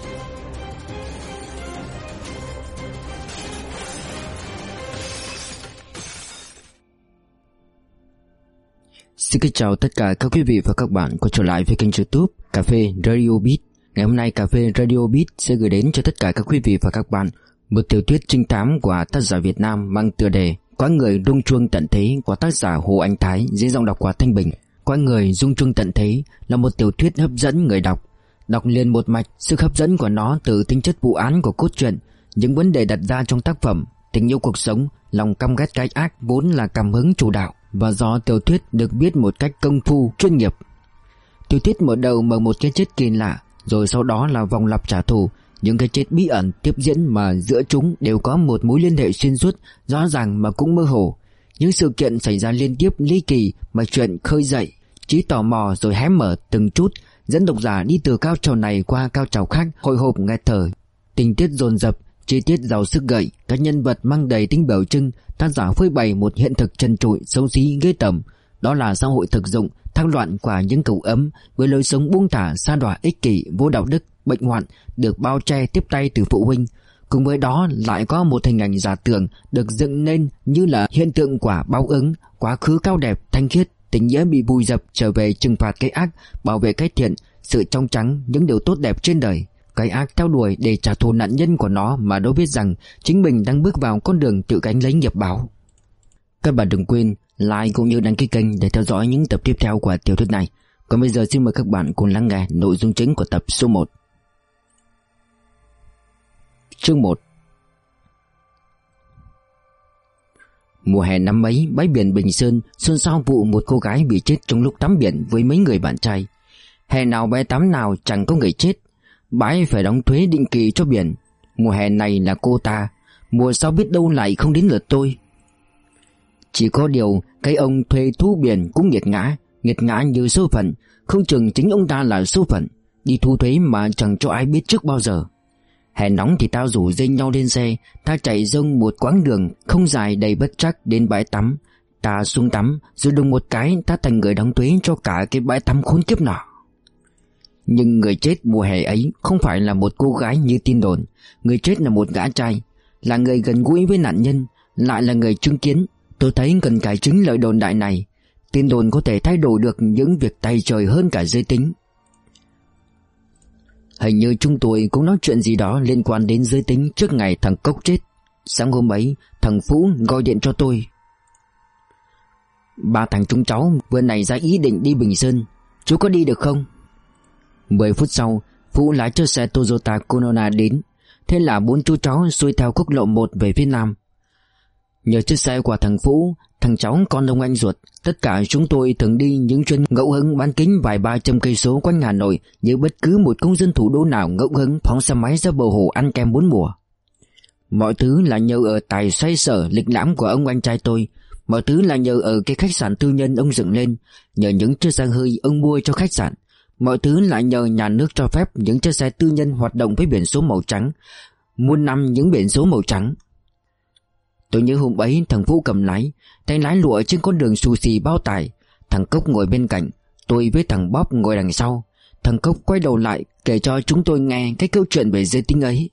Xin kính chào tất cả các quý vị và các bạn quay trở lại với kênh YouTube Cà phê Radio Beat. Ngày hôm nay Cà phê Radio Beat sẽ gửi đến cho tất cả các quý vị và các bạn một tiểu thuyết trinh thám của tác giả Việt Nam mang tựa đề Cõi người rung chuông tận thế của tác giả Hồ Anh Thái, dưới giọng đọc của Thanh Bình. Cõi người rung chuông tận thế là một tiểu thuyết hấp dẫn người đọc. Đọc liền một mạch, sức hấp dẫn của nó từ tính chất vụ án của cốt truyện, những vấn đề đặt ra trong tác phẩm, tình yêu cuộc sống, lòng căm ghét cái ác vốn là cảm hứng chủ đạo. Và do tiểu thuyết được viết một cách công phu, chuyên nghiệp. Tiểu thuyết mở đầu bằng một cái chết kỳ lạ, rồi sau đó là vòng lặp trả thù. Những cái chết bí ẩn tiếp diễn mà giữa chúng đều có một mối liên hệ xuyên suốt, rõ ràng mà cũng mơ hồ. Những sự kiện xảy ra liên tiếp ly kỳ mà chuyện khơi dậy trí tò mò rồi hé mở từng chút, dẫn độc giả đi từ cao trào này qua cao trào khác, hồi hộp nghẹt thở. Tình tiết dồn dập, chi tiết giàu sức gợi, các nhân vật mang đầy tính biểu trưng. Tác giả phơi bày một hiện thực trần trụi, xấu xí, ghê tởm. Đó là xã hội thực dụng, thăng loạn của những cậu ấm với lối sống buông thả, sa đọa, ích kỷ, vô đạo đức, bệnh hoạn, được bao che tiếp tay từ phụ huynh. Cùng với đó lại có một hình ảnh giả tưởng được dựng nên như là hiện tượng quả báo ứng, quá khứ cao đẹp, thanh khiết, tình nghĩa bị vùi dập, trở về trừng phạt cái ác, bảo vệ cái thiện, sự trong trắng, những điều tốt đẹp trên đời. Cái ác theo đuổi để trả thù nạn nhân của nó mà đâu biết rằng chính mình đang bước vào con đường tự gánh lấy nghiệp báo. Các bạn đừng quên like cũng như đăng ký kênh để theo dõi những tập tiếp theo của tiểu thuyết này. Còn bây giờ xin mời các bạn cùng lắng nghe nội dung chính của tập số 1. Chương 1. Mùa hè năm ấy, bãi biển Bình Sơn xôn xao vụ một cô gái bị chết trong lúc tắm biển với mấy người bạn trai. Hè nào bãi tắm nào chẳng có người chết. Bãi phải đóng thuế định kỳ cho biển. Mùa hè này là cô ta, mùa sau biết đâu lại không đến lượt tôi. Chỉ có điều cái ông thuê thu biển cũng nghiệt ngã như số phận. Không chừng chính ông ta là số phận, đi thu thuế mà chẳng cho ai biết trước bao giờ. Hè nóng thì tao rủ dây nhau lên xe, ta chạy dông một quãng đường không dài đầy bất trắc đến bãi tắm. Ta xuống tắm, rồi đùng một cái ta thành người đóng thuế cho cả cái bãi tắm khốn kiếp nọ. Nhưng người chết mùa hè ấy không phải là một cô gái như tin đồn. Người chết là một gã trai, là người gần gũi với nạn nhân, lại là người chứng kiến. Tôi thấy cần cải chính lời đồn đại này. Tin đồn có thể thay đổi được những việc tay trời hơn cả giới tính. Hình như chúng tôi cũng nói chuyện gì đó liên quan đến giới tính trước ngày thằng Cốc chết. Sáng hôm ấy thằng Phú gọi điện cho tôi. Ba thằng chúng cháu vừa nảy ra ý định đi Bình Sơn, chú có đi được không? 10 phút sau, Phú lái chiếc xe Toyota Corona đến. Thế là bốn chú cháu xuôi theo quốc lộ 1 về phía nam. Nhờ chiếc xe của thằng Phú, thằng cháu con ông anh ruột, tất cả chúng tôi thường đi những chuyến ngẫu hứng bán kính vài 300 cây số quanh Hà Nội như bất cứ một công dân thủ đô nào ngẫu hứng phóng xe máy ra bờ hồ ăn kem 4 mùa. Mọi thứ là nhờ ở tài xoay sở lịch lãm của ông anh trai tôi. Mọi thứ là nhờ ở cái khách sạn tư nhân ông dựng lên, nhờ những chiếc xe hơi ông mua cho khách sạn. Mọi thứ lại nhờ nhà nước cho phép những chiếc xe tư nhân hoạt động với biển số màu trắng, muôn năm những biển số màu trắng. Tôi nhớ hôm ấy thằng Phú cầm lái, tay lái lụa trên con đường xù xì bao tải. Thằng Cốc ngồi bên cạnh, tôi với thằng Bóp ngồi đằng sau. Thằng Cốc quay đầu lại kể cho chúng tôi nghe cái câu chuyện về giới tính ấy.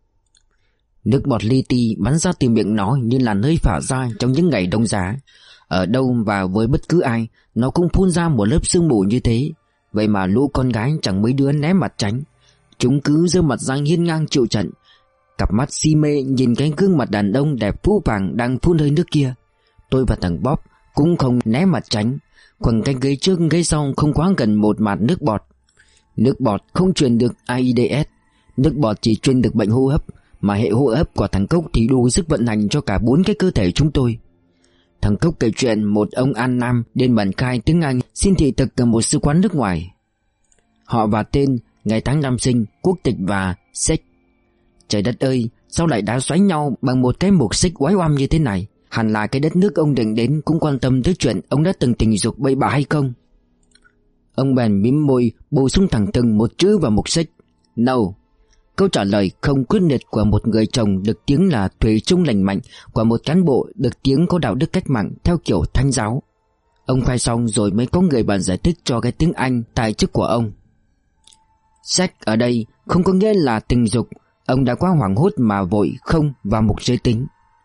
Nước bọt li ti bắn ra từ miệng nó như là nơi phả ra trong những ngày đông giá. Ở đâu và với bất cứ ai, nó cũng phun ra một lớp sương mù như thế. Vậy mà lũ con gái chẳng mấy đứa né mặt tránh. Chúng cứ giơ mặt ra hiên ngang chịu trận, cặp mắt si mê nhìn cái gương mặt đàn ông đẹp phũ phàng đang phun hơi nước kia. Tôi và thằng Bóp cũng không né mặt tránh. Khoảng cách ghế trước ghế sau không quá gần một mạt nước bọt. Nước bọt không truyền được AIDS. Nước bọt chỉ truyền được bệnh hô hấp, mà hệ hô hấp của thằng Cốc thì đủ sức vận hành cho cả 4 cái cơ thể chúng tôi. Thằng Cốc kể chuyện một ông An Nam đến bản khai tiếng Anh xin thị thực ở một sứ quán nước ngoài. Họ và tên, ngày tháng năm sinh, quốc tịch và sex. Trời đất ơi, sao lại đá xoáy nhau bằng một cái mục xích oái oăm như thế này? Hẳn là cái đất nước ông định đến cũng quan tâm tới chuyện ông đã từng tình dục bậy bạ hay không. Ông bèn mím môi bổ sung thẳng thừng một chữ vào mục xích: No. Câu trả lời không quyết liệt của một người chồng được tiếng là thủy chung lành mạnh, của một cán bộ được tiếng có đạo đức cách mạng theo kiểu Thánh giáo. Ông khai xong rồi mới có người bàn giải thích cho cái tiếng Anh tài chức của ông. Sex ở đây không có nghĩa là tình dục. Ông đã quá hoảng hốt mà vội không vào mục giới tính.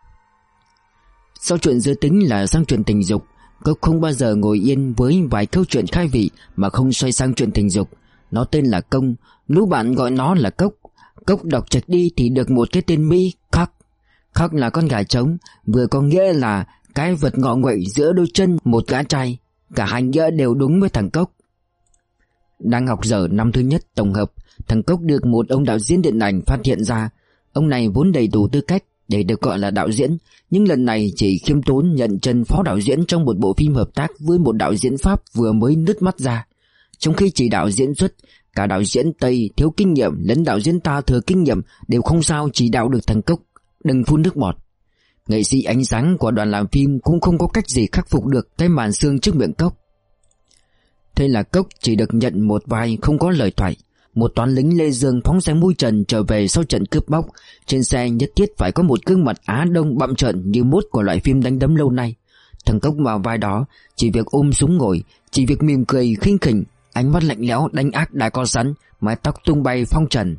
Sau chuyện giới tính là sang chuyện tình dục. Cốc không bao giờ ngồi yên với vài câu chuyện khai vị mà không xoay sang chuyện tình dục. Nó tên là Công, lũ bạn gọi nó là Cốc. Cốc đọc chạch đi thì được một cái tên Mỹ, Cock. Cock là con gà trống, vừa có nghĩa là cái vật ngọ nguậy giữa đôi chân một gã trai. Cả hai nghĩa đều đúng với thằng Cốc. Đang học dở năm thứ nhất tổng hợp, thằng Cốc được một ông đạo diễn điện ảnh phát hiện ra. Ông này vốn đầy đủ tư cách để được gọi là đạo diễn, nhưng lần này chỉ khiêm tốn nhận chân phó đạo diễn trong một bộ phim hợp tác với một đạo diễn Pháp vừa mới nứt mắt ra. Trong khi chỉ đạo diễn xuất, cả đạo diễn Tây thiếu kinh nghiệm lẫn đạo diễn ta thừa kinh nghiệm đều không sao chỉ đạo được thằng Cốc. Đừng phun nước bọt. Nghệ sĩ ánh sáng của đoàn làm phim cũng không có cách gì khắc phục được cái màn xương trước miệng Cốc. Thế là Cốc chỉ được nhận một vai không có lời thoại. Một toán lính Lê Dương phóng xe mui trần trở về sau trận cướp bóc. Trên xe nhất thiết phải có một gương mặt Á Đông bặm trợn như mốt của loại phim đánh đấm lâu nay. Thằng Cốc vào vai đó chỉ việc ôm súng ngồi, chỉ việc mỉm cười khinh khỉnh, ánh mắt lạnh lẽo đánh ác đã có sẵn, mái tóc tung bay phong trần.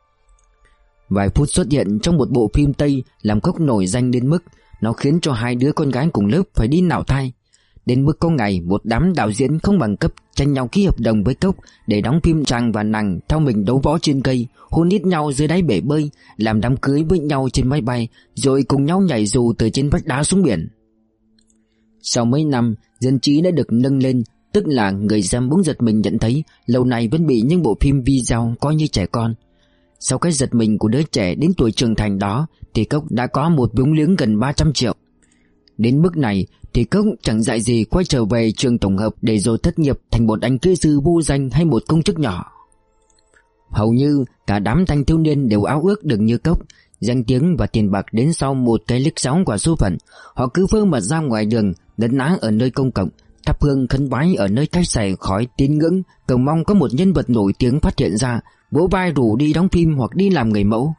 Vài phút xuất hiện trong một bộ phim Tây làm Cốc nổi danh đến mức nó khiến cho hai đứa con gái cùng lớp phải đi nạo thai. Đến mức có ngày một đám đạo diễn không bằng cấp tranh nhau ký hợp đồng với Cốc để đóng phim chàng và nàng theo mình đấu võ trên cây, hôn hít nhau dưới đáy bể bơi, làm đám cưới với nhau trên máy bay, rồi cùng nhau nhảy dù từ trên vách đá xuống biển. Sau mấy năm, dân trí đã được nâng lên, tức là người xem bỗng giật mình nhận thấy lâu nay vẫn bị những bộ phim video coi như trẻ con. Sau cái giật mình của đứa trẻ đến tuổi trưởng thành đó thì Cốc đã có một vốn liếng gần 300 triệu. Đến mức này thì Cốc chẳng dạy gì quay trở về trường tổng hợp để rồi thất nghiệp thành một anh kỹ sư vô danh hay một công chức nhỏ. Hầu như cả đám thanh thiếu niên đều ao ước được như Cốc, danh tiếng và tiền bạc đến sau một cái liếc sóng của số phận. Họ cứ vơ mật ra ngoài đường, đấn ná ở nơi công cộng, thắp hương khấn vái ở nơi cách xài khói tín ngưỡng, cầu mong có một nhân vật nổi tiếng phát hiện ra, vỗ vai rủ đi đóng phim hoặc đi làm người mẫu.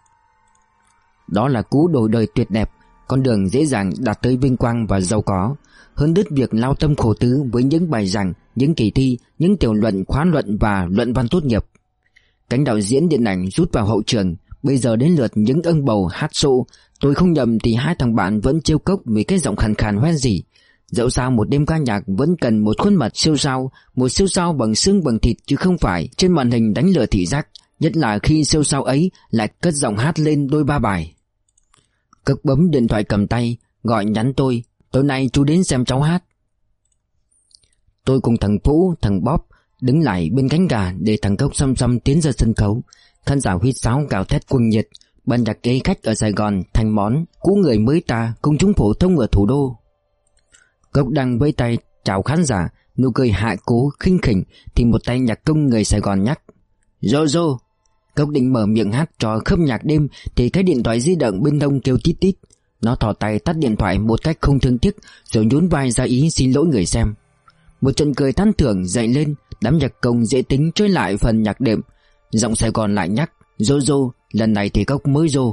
Đó là cú đổi đời tuyệt đẹp, con đường dễ dàng đạt tới vinh quang và giàu có, hơn đứt việc lao tâm khổ tứ với những bài giảng, những kỳ thi, những tiểu luận, khóa luận và luận văn tốt nghiệp. Cánh đạo diễn điện ảnh rút vào hậu trường, bây giờ đến lượt những ông bầu hát sộ. Tôi không nhầm thì hai thằng bạn vẫn trêu Cốc vì cái giọng khàn khàn hoen gì. Dẫu sao một đêm ca nhạc vẫn cần một khuôn mặt siêu sao, một siêu sao bằng xương bằng thịt chứ không phải trên màn hình đánh lừa thị giác, nhất là khi siêu sao ấy lại cất giọng hát lên đôi ba bài. Cốc bấm điện thoại cầm tay, gọi nhắn tôi, tối nay chú đến xem cháu hát. Tôi cùng thằng Phú, thằng Bóp đứng lại bên cánh gà để thằng Cốc xăm xăm tiến ra sân khấu. Khán giả huýt sáo gào thét cuồng nhiệt, ban nhạc kế khách ở Sài Gòn thành món cũ người mới ta cùng chúng phổ thông ở thủ đô. Cốc đang vẫy tay chào khán giả, nụ cười hạ cố khinh khỉnh thì một tay nhạc công người Sài Gòn nhắc: "Rô rô." Cốc định mở miệng hát trò khớp nhạc đêm thì cái điện thoại di động bên hông kêu tít tít. Nó thò tay tắt điện thoại một cách không thương tiếc rồi nhún vai ra ý xin lỗi người xem. Một trận cười tán thưởng dậy lên, đám nhạc công dễ tính chơi lại phần nhạc đệm. Giọng Sài Gòn lại nhắc: "Rô rô." Lần này thì Cốc mới rô.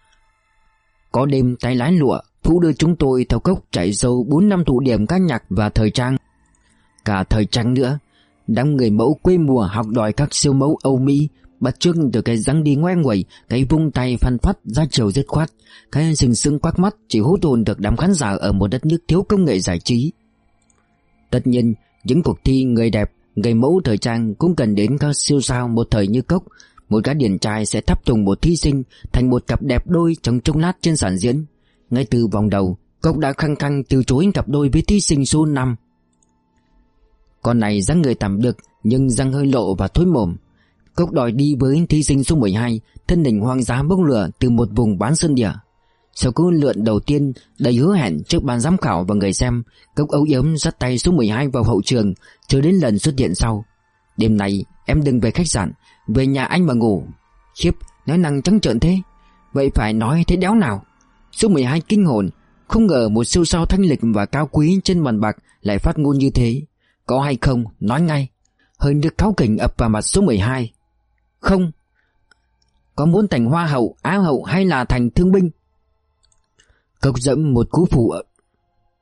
Có đêm tay lái lụa, Phú đưa chúng tôi theo Cốc chạy sâu 4 năm tụ điểm ca nhạc và thời trang. Cả thời trang nữa. Đám người mẫu quê mùa học đòi các siêu mẫu Âu Mỹ, bắt chước từ cái dáng đi ngoe nguẩy, cái vung tay phăn phắt ra chiều dứt khoát, cái sừng sững quắc mắt chỉ hút hồn được đám khán giả ở một đất nước thiếu công nghệ giải trí. Tất nhiên, những cuộc thi người đẹp, người mẫu thời trang cũng cần đến các siêu sao một thời như Cốc. Một gã điển trai sẽ thắp tùng một thí sinh thành một cặp đẹp đôi trong chốc lát trên sàn diễn. Ngay từ vòng đầu, Cốc đã khăng khăng từ chối cặp đôi với thí sinh số 5. Con này dáng người tạm được nhưng răng hơi lộ và thối mồm. Cốc đòi đi với thí sinh số 12, thân hình hoang dã bốc lửa từ một vùng bán sơn địa. Sau cú lượn đầu tiên đầy hứa hẹn trước ban giám khảo và người xem, Cốc âu yếm dắt tay số 12 vào hậu trường, chờ đến lần xuất hiện sau. "Đêm này em đừng về khách sạn, về nhà anh mà ngủ." Khiếp, nói năng trắng trợn thế. Vậy phải nói thế đéo nào. Số 12 kinh hồn, không ngờ một siêu sao thanh lịch và cao quý trên màn bạc lại phát ngôn như thế. Có hay không, nói ngay. Hơi nước cáu kỉnh ập vào mặt số 12. "Không." "Có muốn thành hoa hậu, á hậu hay là thành thương binh?" Cốc dẫm một cú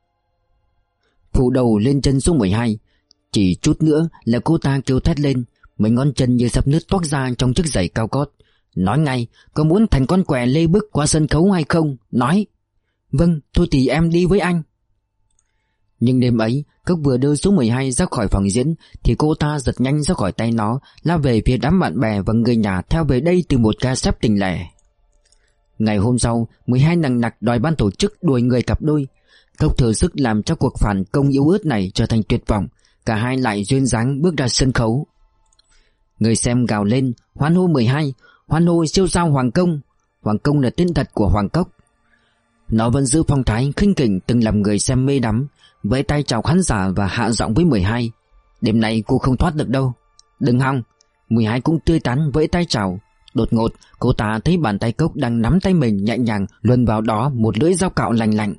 phủ đầu lên chân số 12. Chỉ chút nữa là cô ta kêu thét lên: mấy ngón chân như sắp nứt toác ra trong chiếc giày cao gót. Nói ngay, có muốn thành con què lê bước qua sân khấu hay không? Nói. Vâng, thôi thì em đi với anh. Nhưng đêm ấy, Cốc vừa đưa số 12 ra khỏi phòng diễn thì cô ta giật nhanh ra khỏi tay nó, lao về phía đám bạn bè và người nhà theo về đây từ một ca xếp tình lẻ. Ngày hôm sau, 12 nằng nặc đòi ban tổ chức đuổi người cặp đôi. Cốc thừa sức làm cho cuộc phản công yếu ớt này trở thành tuyệt vọng. Cả hai lại duyên dáng bước ra sân khấu. Người xem gào lên hoan hô 12, hoan hô siêu sao Hoàng Công. Hoàng Công là tên thật của Hoàng Cốc. Nó vẫn giữ phong thái khinh khỉnh từng làm người xem mê đắm, vẫy tay chào khán giả và hạ giọng với 12. Đêm nay cô không thoát được đâu. Đừng hòng. 12 cũng tươi tắn vẫy tay chào. Đột ngột cô ta thấy bàn tay Cốc đang nắm tay mình nhẹ nhàng luồn vào đó một lưỡi dao cạo lành lạnh.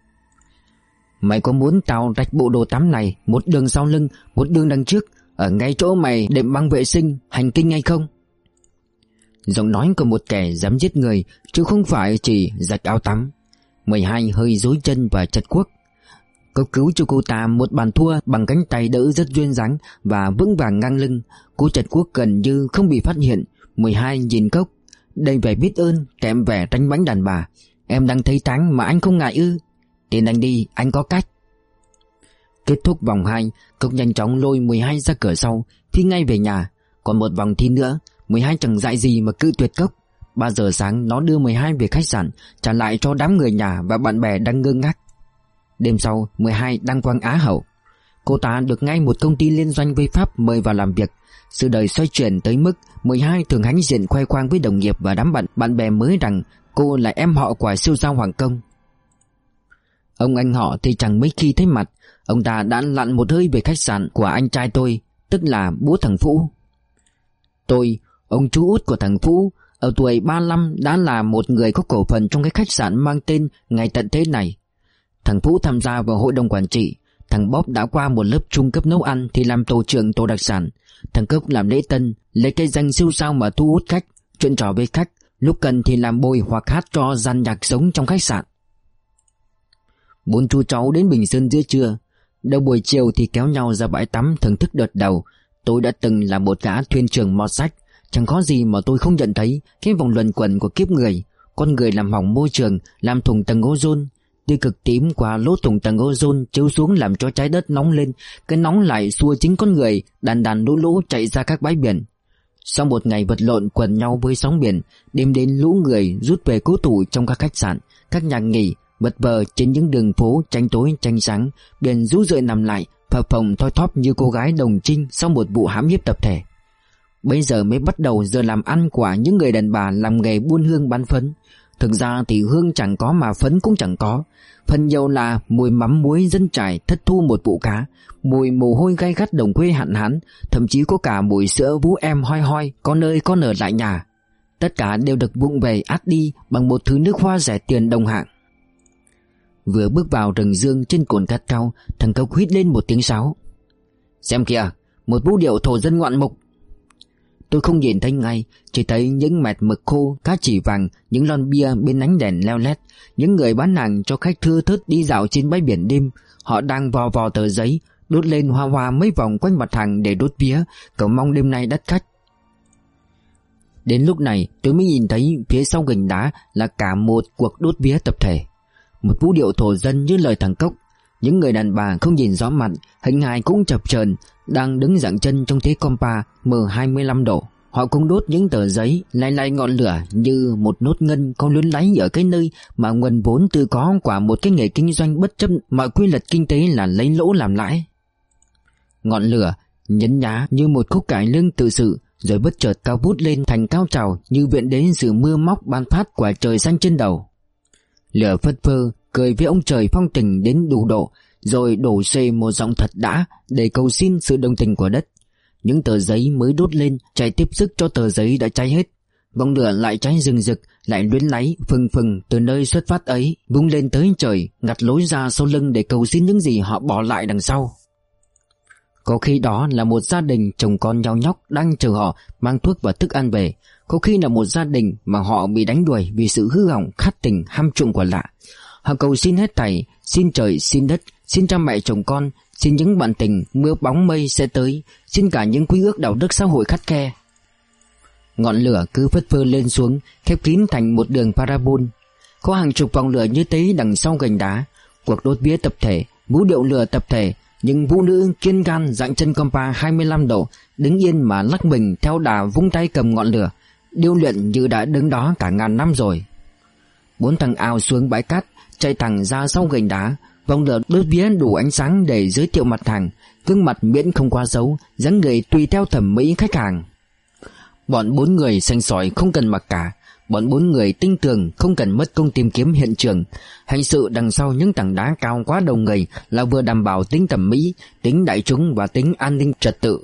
Mày có muốn tao rạch bộ đồ tắm này một đường sau lưng, một đường đằng trước, ở ngay chỗ mày đệm băng vệ sinh hành kinh hay không? Giọng nói của một kẻ dám giết người, chứ không phải chỉ rạch áo tắm. 12 hơi rối chân và chật quất. Cốc cứu cho cô ta một bàn thua bằng cánh tay đỡ rất duyên dáng và vững vàng ngang lưng. Cô chật quất gần như không bị phát hiện. 12 nhìn Cốc đầy vẻ biết ơn kèm vẻ tránh bánh đàn bà. Em đang thấy táng mà anh không ngại ư? Tiền anh đi, anh có cách. Kết thúc vòng 2, Cốc nhanh chóng lôi 12 ra cửa sau, phi ngay về nhà. Còn một vòng thi nữa, 12 chẳng dại gì mà cự tuyệt Cốc. 3 giờ sáng nó đưa 12 về khách sạn, trả lại cho đám người nhà và bạn bè đang ngơ ngác. Đêm sau, 12 đăng quang Á hậu. Cô ta được ngay một công ty liên doanh với Pháp mời vào làm việc. Sự đời xoay chuyển tới mức 12 thường hãnh diện khoe khoang với đồng nghiệp và đám bạn bè mới rằng cô là em họ của siêu sao Hoàng Công. Ông anh họ thì chẳng mấy khi thấy mặt. Ông ta đã lặn một hơi về khách sạn của anh trai tôi, tức là bố thằng Phú. Tôi, ông chú út của thằng Phú, ở tuổi 35 đã là một người có cổ phần trong cái khách sạn mang tên ngày tận thế này. Thằng Phú tham gia vào hội đồng quản trị. Thằng Bóp đã qua một lớp trung cấp nấu ăn thì làm tổ trưởng tổ đặc sản. Thằng Cốc làm lễ tân, lấy cây danh siêu sao mà thu hút khách, chuyện trò với khách, lúc cần thì làm bồi hoặc hát cho dàn nhạc sống trong khách sạn. 4 chú cháu đến Bình Sơn giữa trưa. Đầu buổi chiều thì kéo nhau ra bãi tắm thưởng thức đợt đầu. Tôi đã từng là một gã thuyền trưởng mọt sách, chẳng có gì mà tôi không nhận thấy cái vòng luẩn quẩn của kiếp người. Con người làm hỏng môi trường, làm thủng tầng ozone. Tia cực tím qua lỗ thủng tầng ozone chiếu xuống làm cho trái đất nóng lên. Cái nóng lại xua chính con người đàn lũ chạy ra các bãi biển. Sau một ngày vật lộn quần nhau với sóng biển, đêm đến lũ người rút về cố thủ trong các khách sạn, các nhà nghỉ, vật vờ trên những đường phố tranh tối tranh sáng. Biển rũ rượi nằm lại, phập phồng thoi thóp như cô gái đồng trinh sau một vụ hãm hiếp tập thể. Bây giờ mới bắt đầu giờ làm ăn của những người đàn bà làm nghề buôn hương bán phấn. Thực ra thì hương chẳng có mà phấn cũng chẳng có. Phần nhiều là mùi mắm muối dân trải thất thu một vụ cá, mùi mồ hôi gay gắt đồng quê hạn hán, thậm chí có cả mùi sữa vú em hoi hoi có nơi có nở lại nhà. Tất cả đều được vụng về át đi bằng một thứ nước hoa rẻ tiền đồng hạng. Vừa bước vào rừng dương trên cồn cát cao, thằng Cốc huýt lên một tiếng sáo. Xem kìa, một vũ điệu thổ dân ngoạn mục. Tôi không nhìn thấy ngay, chỉ thấy những mẹt mực khô, cá chỉ vàng, những lon bia bên ánh đèn leo lét, những người bán hàng cho khách thưa thớt đi dạo trên bãi biển đêm. Họ đang vò vò tờ giấy, đốt lên hoa hoa mấy vòng quanh mặt hàng để đốt vía, cầu mong đêm nay đắt khách. Đến lúc này tôi mới nhìn thấy phía sau gành đá là cả một cuộc đốt vía tập thể. Một vũ điệu thổ dân như lời thằng Cốc. Những người đàn bà không nhìn rõ mặt, hình hài cũng chập chờn, đang đứng dạng chân trong thế compa M25 độ. Họ cũng đốt những tờ giấy, lay ngọn lửa như một nốt ngân có luyến láy ở cái nơi mà nguồn vốn tự có của một cái nghề kinh doanh bất chấp mọi quy luật kinh tế là lấy lỗ làm lãi. Ngọn lửa nhấn nhá như một khúc cải lương tự sự, rồi bất chợt cao vút lên thành cao trào như viện đến sự mưa móc ban phát của trời xanh trên đầu. Lửa phất phơ cười với ông trời phong tình đến đủ độ, rồi đổ xề một giọng thật đã để cầu xin sự đồng tình của đất. Những tờ giấy mới đốt lên chạy tiếp sức cho tờ giấy đã cháy hết. Ngọn lửa lại cháy rừng rực, lại luyến láy phừng phừng từ nơi xuất phát ấy, bung lên tới trời, ngặt lối ra sau lưng để cầu xin những gì họ bỏ lại đằng sau. Có khi đó là một gia đình chồng con nhao nhóc đang chờ họ mang thuốc và thức ăn về. Có khi là một gia đình mà họ bị đánh đuổi vì sự hư hỏng khát tình ham trộm của lạ. Họ cầu xin hết thảy, xin trời, xin đất, xin cha mẹ chồng con, xin những bạn tình mưa bóng mây sẽ tới, xin cả những quy ước đạo đức xã hội khắt khe. Ngọn lửa cứ phất phơ lên xuống, khép kín thành một đường parabol. Có hàng chục vòng lửa như thế đằng sau gành đá. Cuộc đốt vía tập thể, vũ điệu lửa tập thể. Những vũ nữ kiên gan dạng chân compa 25 độ, đứng yên mà lắc mình theo đà vung tay cầm ngọn lửa, điêu luyện như đã đứng đó cả ngàn năm rồi. 4 thằng ào xuống bãi cát, chạy thẳng ra sau gành đá. Vòng lửa đốt vía đủ ánh sáng để giới thiệu mặt hàng, gương mặt miễn không quá xấu, dáng người tùy theo thẩm mỹ khách hàng. Bọn 4 người xanh sỏi không cần mặc cả. Bọn 4 người tinh tường không cần mất công tìm kiếm hiện trường. Hành sự đằng sau những tảng đá cao quá đầu người là vừa đảm bảo tính thẩm mỹ, tính đại chúng và tính an ninh trật tự.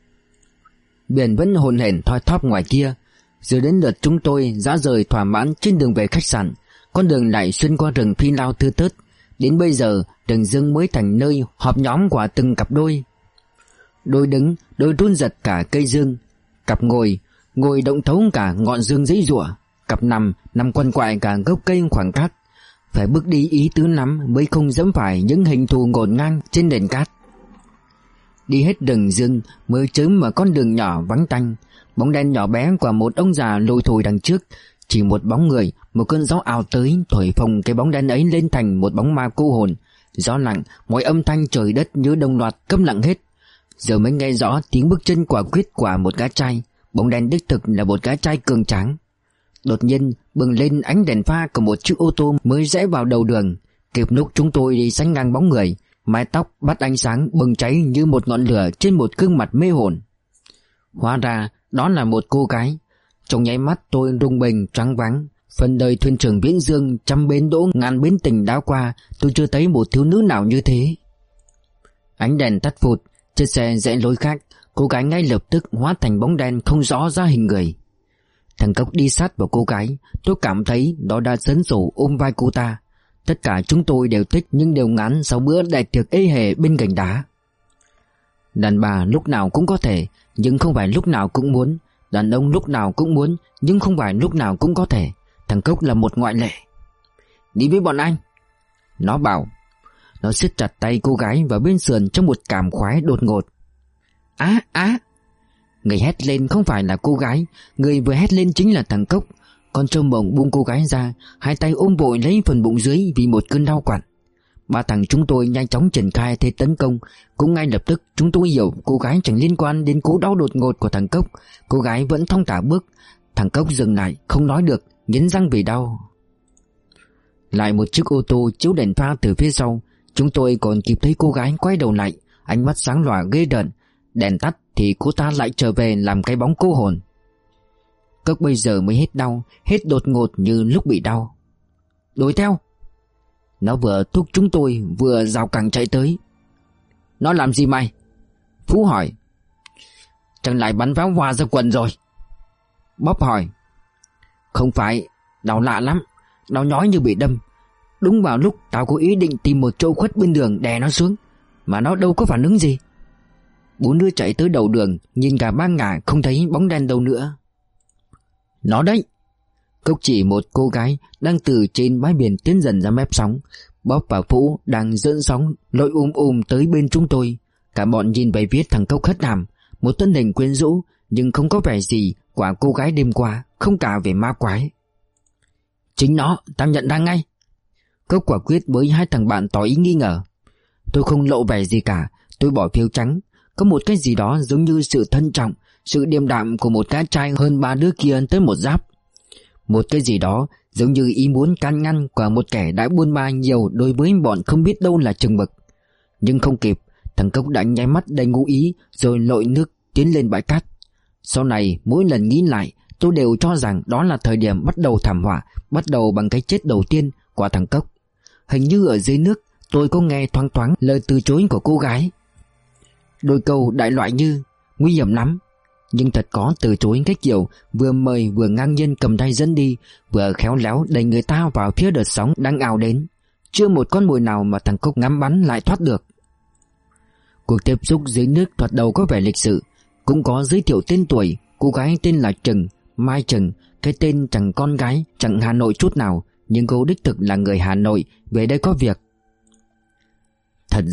Biển vẫn hồn hển thoi thóp ngoài kia. Rồi đến lượt chúng tôi dã rời thỏa mãn trên đường về khách sạn. Con đường lại xuyên qua rừng phi lao thưa thớt. Đến bây giờ rừng rưng mới thành nơi họp nhóm của từng cặp đôi. Đôi đứng, đôi run giật cả cây dương. Cặp ngồi động thấu cả ngọn dương giãy giụa. Cặp nằm quằn quại cả gốc cây khoảng cát. Phải bước đi ý tứ lắm mới không dẫm phải những hình thù ngổn ngang trên nền cát. Đi hết rừng rưng mới chớm vào con đường nhỏ vắng tanh. Bóng đen nhỏ bé của một ông già lôi thôi đằng trước. Chỉ một bóng người, một cơn gió ào tới thổi phồng cái bóng đen ấy lên thành một bóng ma cô hồn. Gió lặng, mọi âm thanh trời đất như đồng loạt câm lặng hết. Giờ mới nghe rõ tiếng bước chân quả quyết của một gã trai. Bóng đen đích thực là một gã trai cường tráng. Đột nhiên bừng lên ánh đèn pha của một chiếc ô tô mới rẽ vào đầu đường. Kịp lúc chúng tôi đi sánh ngang bóng người, mái tóc bắt ánh sáng bừng cháy như một ngọn lửa trên một gương mặt mê hồn. Hóa ra đó là một cô gái. Trong nháy mắt tôi rung mình choáng váng. Phần đời thuyền trưởng Viễn Dương trăm bến đỗ ngàn bến tình đã qua, tôi chưa thấy một thiếu nữ nào như thế. Ánh đèn tắt phụt, chiếc xe rẽ lối khác. Cô gái ngay lập tức hóa thành bóng đen không rõ ra hình người. Thằng Cốc đi sát vào cô gái. Tôi cảm thấy nó đã sấn sổ ôm vai cô ta. Tất cả chúng tôi đều thích nhưng đều ngán sau bữa đại tiệc ê hề bên gành đá. Đàn bà lúc nào cũng có thể, nhưng không phải lúc nào cũng muốn. Đàn ông lúc nào cũng muốn, nhưng không phải lúc nào cũng có thể. Thằng Cốc là một ngoại lệ. Đi với bọn anh, nó bảo. Nó siết chặt tay cô gái vào bên sườn trong một cảm khoái đột ngột. Á! Người hét lên không phải là cô gái. Người vừa hét lên chính là thằng Cốc. Con trâu mộng buông cô gái ra, hai tay ôm vội lấy phần bụng dưới vì một cơn đau quặn. Ba thằng chúng tôi nhanh chóng triển khai thế tấn công. Cũng ngay lập tức chúng tôi hiểu cô gái chẳng liên quan đến cú đau đột ngột của thằng Cốc. Cô gái vẫn thong thả bước. Thằng Cốc dừng lại không nói được, nghiến răng vì đau. Lại một chiếc ô tô chiếu đèn pha từ phía sau. Chúng tôi còn kịp thấy cô gái quay đầu lại, ánh mắt sáng lòa ghê rợn. Đèn tắt thì cô ta lại trở về làm cái bóng cô hồn. Cốc bây giờ mới hết đau, hết đột ngột như lúc bị đau. Đuổi theo! Nó vừa thúc chúng tôi vừa rào cẳng chạy tới. Nó làm gì mày? Phú hỏi. Chẳng lại bắn pháo hoa ra quần rồi? Bóp hỏi. Không phải, đau lạ lắm, đau nhói như bị đâm. Đúng vào lúc tao có ý định tìm một chỗ khuất bên đường đè nó xuống, mà nó đâu có phản ứng gì. 4 đứa chạy tới đầu đường, nhìn cả ba ngả không thấy bóng đen đâu nữa. Nó đấy! Cốc chỉ một cô gái đang từ trên bãi biển tiến dần ra mép sóng. Bóp và Phú đang dẫn sóng lội tới bên chúng tôi. Cả bọn nhìn về phía thằng Cốc hất hàm. Một thân hình quyến rũ nhưng không có vẻ gì của cô gái đêm qua, không cả về ma quái. Chính nó, tao nhận ra ngay. Cốc quả quyết với hai thằng bạn tỏ ý nghi ngờ. Tôi không lộ vẻ gì cả, tôi bỏ phiếu trắng. Có một cái gì đó giống như sự thân trọng, sự điềm đạm của một gã trai hơn 3 đứa kia tới một giáp. Một cái gì đó giống như ý muốn can ngăn của một kẻ đã buôn ba nhiều đối với bọn không biết đâu là chừng mực. Nhưng không kịp, thằng Cốc đã nháy mắt đầy ngụ ý rồi lội nước tiến lên bãi cát. Sau này mỗi lần nghĩ lại, tôi đều cho rằng đó là thời điểm bắt đầu thảm họa, bắt đầu bằng cái chết đầu tiên của thằng Cốc. Hình như ở dưới nước tôi có nghe thoáng thoáng lời từ chối của cô gái. Đôi câu đại loại như nguy hiểm lắm, nhưng thật có từ chối cái kiểu vừa mời vừa ngang nhiên cầm tay dẫn đi, vừa khéo léo đẩy người ta vào phía đợt sóng đang ào đến. Chưa một con mồi nào mà thằng Cốc ngắm bắn lại thoát được. Cuộc tiếp xúc dưới nước thoạt đầu có vẻ lịch sự, cũng có giới thiệu tên tuổi. Cô gái tên là Trừng, Mai Trừng. Cái tên chẳng con gái, chẳng Hà Nội chút nào, nhưng cô đích thực là người Hà Nội, về đây có việc. Thật ra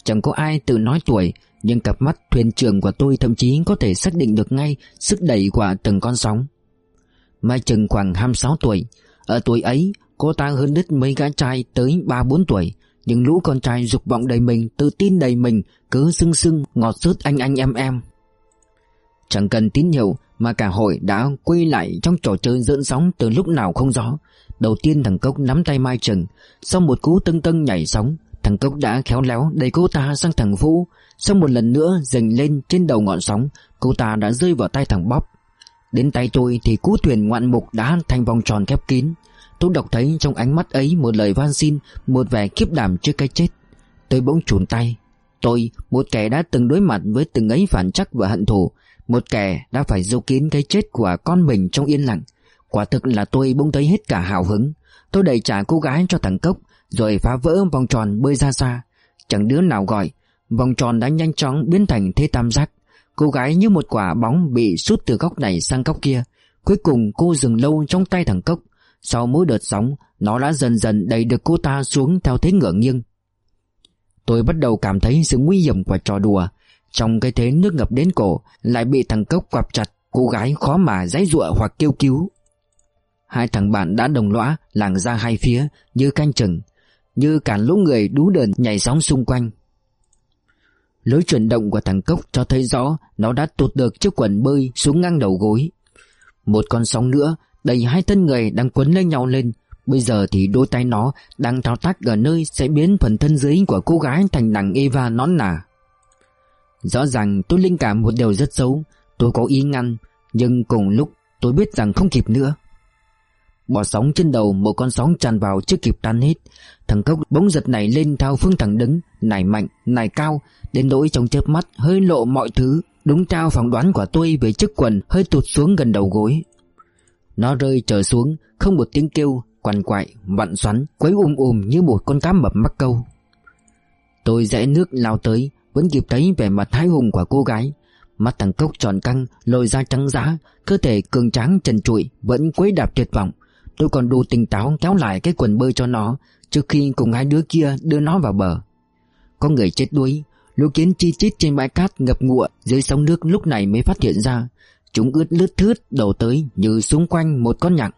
Chẳng có ai tự nói tuổi, nhưng cặp mắt thuyền trưởng của tôi thậm chí có thể xác định được ngay sức đẩy của từng con sóng. Mai chừng khoảng 26 tuổi. Ở tuổi ấy, cô ta hơn đứt mấy gã trai tới 3-4 tuổi. Nhưng lũ con trai dục vọng đầy mình, tự tin đầy mình, cứ sưng sưng, ngọt sớt anh em. Chẳng cần tín hiệu mà cả hội đã quay lại trong trò chơi giỡn sóng từ lúc nào không rõ. Đầu tiên thằng Cốc nắm tay Mai Trừng. Sau một cú tưng tưng nhảy sóng, thằng Cốc đã khéo léo đẩy cô ta sang thằng Vũ. Sau một lần nữa dành lên trên đầu ngọn sóng, cô ta đã rơi vào tay thằng Bóp. Đến tay tôi thì cú thuyền ngoạn mục đã thành vòng tròn khép kín. Tôi đọc thấy trong ánh mắt ấy một lời van xin, một vẻ khiếp đảm trước cái chết. Tôi bỗng chùn tay. Tôi, một kẻ đã từng đối mặt với từng ấy phản trắc và hận thù, một kẻ đã phải giấu kín cái chết của con mình trong yên lặng. Quả thực là tôi bỗng thấy hết cả hào hứng. Tôi đẩy trả cô gái cho thằng Cốc, rồi phá vỡ vòng tròn bơi ra xa. Chẳng đứa nào gọi. Vòng tròn đã nhanh chóng biến thành thế tam giác. Cô gái như một quả bóng bị sút từ góc này sang góc kia. Cuối cùng cô dừng lâu trong tay thằng Cốc. Sau mỗi đợt sóng, nó đã dần dần đẩy được cô ta xuống theo thế ngửa nghiêng. Tôi bắt đầu cảm thấy sự nguy hiểm của trò đùa. Trong cái thế nước ngập đến cổ, lại bị thằng Cốc quặp chặt, cô gái khó mà giãy giụa hoặc kêu cứu. Hai thằng bạn đã đồng lõa lảng ra hai phía như canh chừng, như cản lũ người đú đờn nhảy sóng xung quanh. Lối chuyển động của thằng Cốc cho thấy rõ nó đã tụt được chiếc quần bơi xuống ngang đầu gối. Một con sóng nữa đẩy hai thân người đang quấn lấy nhau lên. Bây giờ thì đôi tay nó đang thao tác ở nơi sẽ biến phần thân dưới của cô gái thành nàng Eva nón nà. Rõ ràng tôi linh cảm một điều rất xấu. Tôi có ý ngăn, nhưng cùng lúc tôi biết rằng không kịp nữa. Bỏ sóng trên đầu một con sóng tràn vào chưa kịp tan hết. Thằng Cốc bỗng giật nảy lên theo phương thẳng đứng, nảy mạnh, nảy cao, đến nỗi trong chớp mắt hơi lộ mọi thứ. Đúng theo phỏng đoán của tôi về chiếc quần hơi tụt xuống gần đầu gối. Nó rơi trở xuống, không một tiếng kêu, quằn quại, vặn xoắn, quấy như một con cá mập mắc câu. Tôi rẽ nước lao tới, vẫn kịp thấy vẻ mặt hãi hùng của cô gái. Mắt thằng Cốc tròn căng, lồi da trắng dã, cơ thể cường tráng trần trụi, vẫn quấy đạp tuyệt vọng. Tôi còn đủ tỉnh táo kéo lại cái quần bơi cho nó, trước khi cùng hai đứa kia đưa nó vào bờ. Có người chết đuối. Lũ kiến chi chít trên bãi cát ngập ngụa dưới sóng nước lúc này mới phát hiện ra. Chúng ướt lướt thướt đổ tới như xung quanh một con nhặng.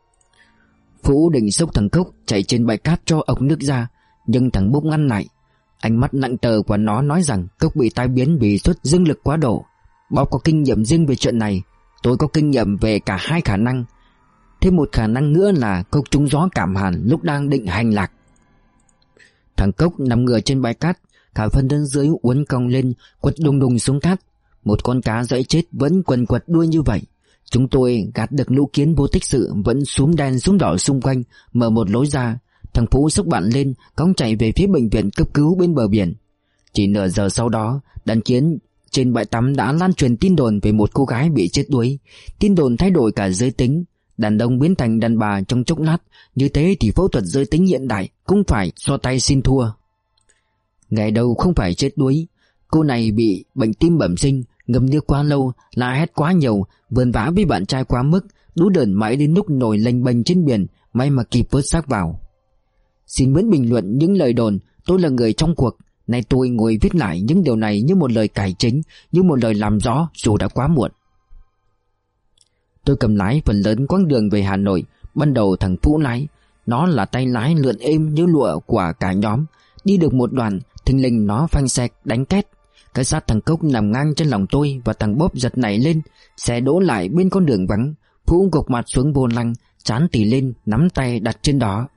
Phú định xốc thằng Cốc chạy trên bãi cát cho ộc nước ra, nhưng thằng Bốc ngăn lại. Ánh mắt nặng tờ của nó nói rằng Cốc bị tai biến vì xuất dương lực quá độ. Bóp có kinh nghiệm riêng về chuyện này. Tôi có kinh nghiệm về cả hai khả năng. Thêm một khả năng nữa là Cốc trúng gió cảm hàn lúc đang định hành lạc. Thằng Cốc nằm ngửa trên bãi cát, cả phần thân dưới uốn cong lên, quật đùng đùng xuống cát. Một con cá dẫy chết vẫn quần quật đuôi như vậy. Chúng tôi gạt được lũ kiến vô tích sự vẫn súm đen súm đỏ xung quanh, mở một lối ra. Thằng Phú xốc bạn lên, cõng chạy về phía bệnh viện cấp cứu bên bờ biển. Chỉ nửa giờ sau đó, đàn kiến trên bãi tắm đã lan truyền tin đồn về một cô gái bị chết đuối. Tin đồn thay đổi cả giới tính, đàn ông biến thành đàn bà trong chốc lát. Như thế thì phẫu thuật giới tính hiện đại cũng phải so tay xin thua. Ngày đầu không phải chết đuối, cô này bị bệnh tim bẩm sinh, ngâm nước quá lâu, la hét quá nhiều, vườn vã với bạn trai quá mức, đú đờn mãi đến lúc nổi lênh bênh trên biển, may mà kịp vớt xác vào. Xin miễn bình luận những lời đồn, tôi là người trong cuộc. Nay tôi ngồi viết lại những điều này như một lời cải chính, như một lời làm rõ dù đã quá muộn. Tôi cầm lái phần lớn quãng đường về Hà Nội. Ban đầu thằng Phú lái, nó là tay lái lượn êm như lụa của cả nhóm. Đi được một đoạn, thình lình nó phanh xe đánh két. Cái xác thằng Cốc nằm ngang trên lòng tôi và thằng Bóp giật nảy lên. Xe đỗ lại bên con đường vắng. Phú gục mặt xuống vô lăng, trán tỉ lên, nắm tay đặt trên đó.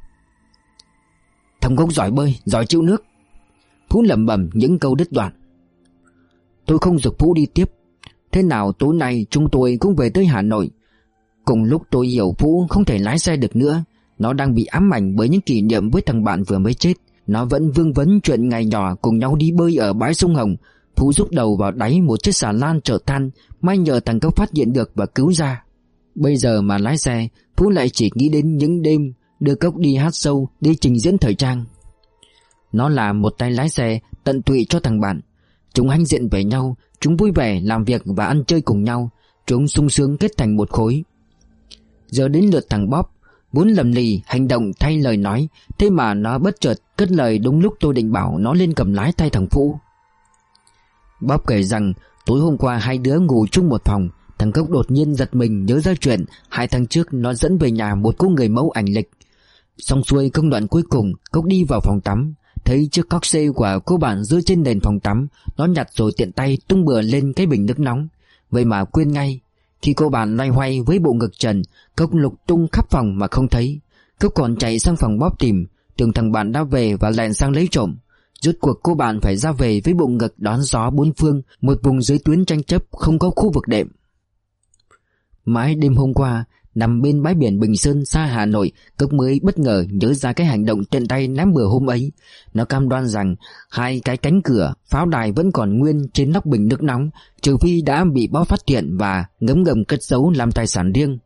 Thằng Cốc giỏi bơi, giỏi chịu nước. Phú lẩm bẩm những câu đứt đoạn. Tôi không giục Phú đi tiếp. Thế nào tối nay chúng tôi cũng về tới Hà Nội. Cùng lúc tôi hiểu Phú không thể lái xe được nữa. Nó đang bị ám ảnh bởi những kỷ niệm với thằng bạn vừa mới chết. Nó vẫn vương vấn chuyện ngày nhỏ cùng nhau đi bơi ở bãi sông Hồng. Phú rút đầu vào đáy một chiếc xà lan chở than, may nhờ thằng Cốc phát hiện được và cứu ra. Bây giờ mà lái xe, Phú lại chỉ nghĩ đến những đêm đưa Cốc đi hát show, đi trình diễn thời trang. Nó là một tay lái xe tận tụy cho thằng bạn. Chúng hãnh diện với nhau, chúng vui vẻ làm việc và ăn chơi cùng nhau, chúng sung sướng kết thành một khối. Giờ đến lượt thằng Bóp. Vốn lầm lì hành động thay lời nói, thế mà nó bất chợt cất lời đúng lúc tôi định bảo nó lên cầm lái thay thằng Phú. Bob kể rằng tối hôm qua hai đứa ngủ chung một phòng. Thằng Cốc đột nhiên giật mình nhớ ra chuyện 2 tháng trước nó dẫn về nhà một cô người mẫu ảnh lịch. Xong xuôi công đoạn cuối cùng, Cốc đi vào phòng tắm, thấy chiếc cóc xê của cô bạn rơi trên nền phòng tắm. Nó nhặt rồi tiện tay tung bừa lên cái bình nước nóng. Vậy mà quên ngay. Khi cô bạn loay hoay với bộ ngực trần, Cốc lục tung khắp phòng mà không thấy. Cốc còn chạy sang phòng Bob tìm, tưởng thằng bạn đã về và lẻn sang lấy trộm. Rốt cuộc cô bạn phải ra về với bộ ngực đón gió bốn phương, một vùng dưới tuyến tranh chấp không có khu vực đệm. Mãi đêm hôm qua, nằm bên bãi biển Bình Sơn xa Hà Nội, Cốc mới bất ngờ nhớ ra cái hành động tiện tay ném bừa hôm ấy. Nó cam đoan rằng 2 cái cánh cửa pháo đài vẫn còn nguyên trên nóc bình nước nóng, trừ phi đã bị Bob phát hiện và ngấm ngầm cất giấu làm tài sản riêng.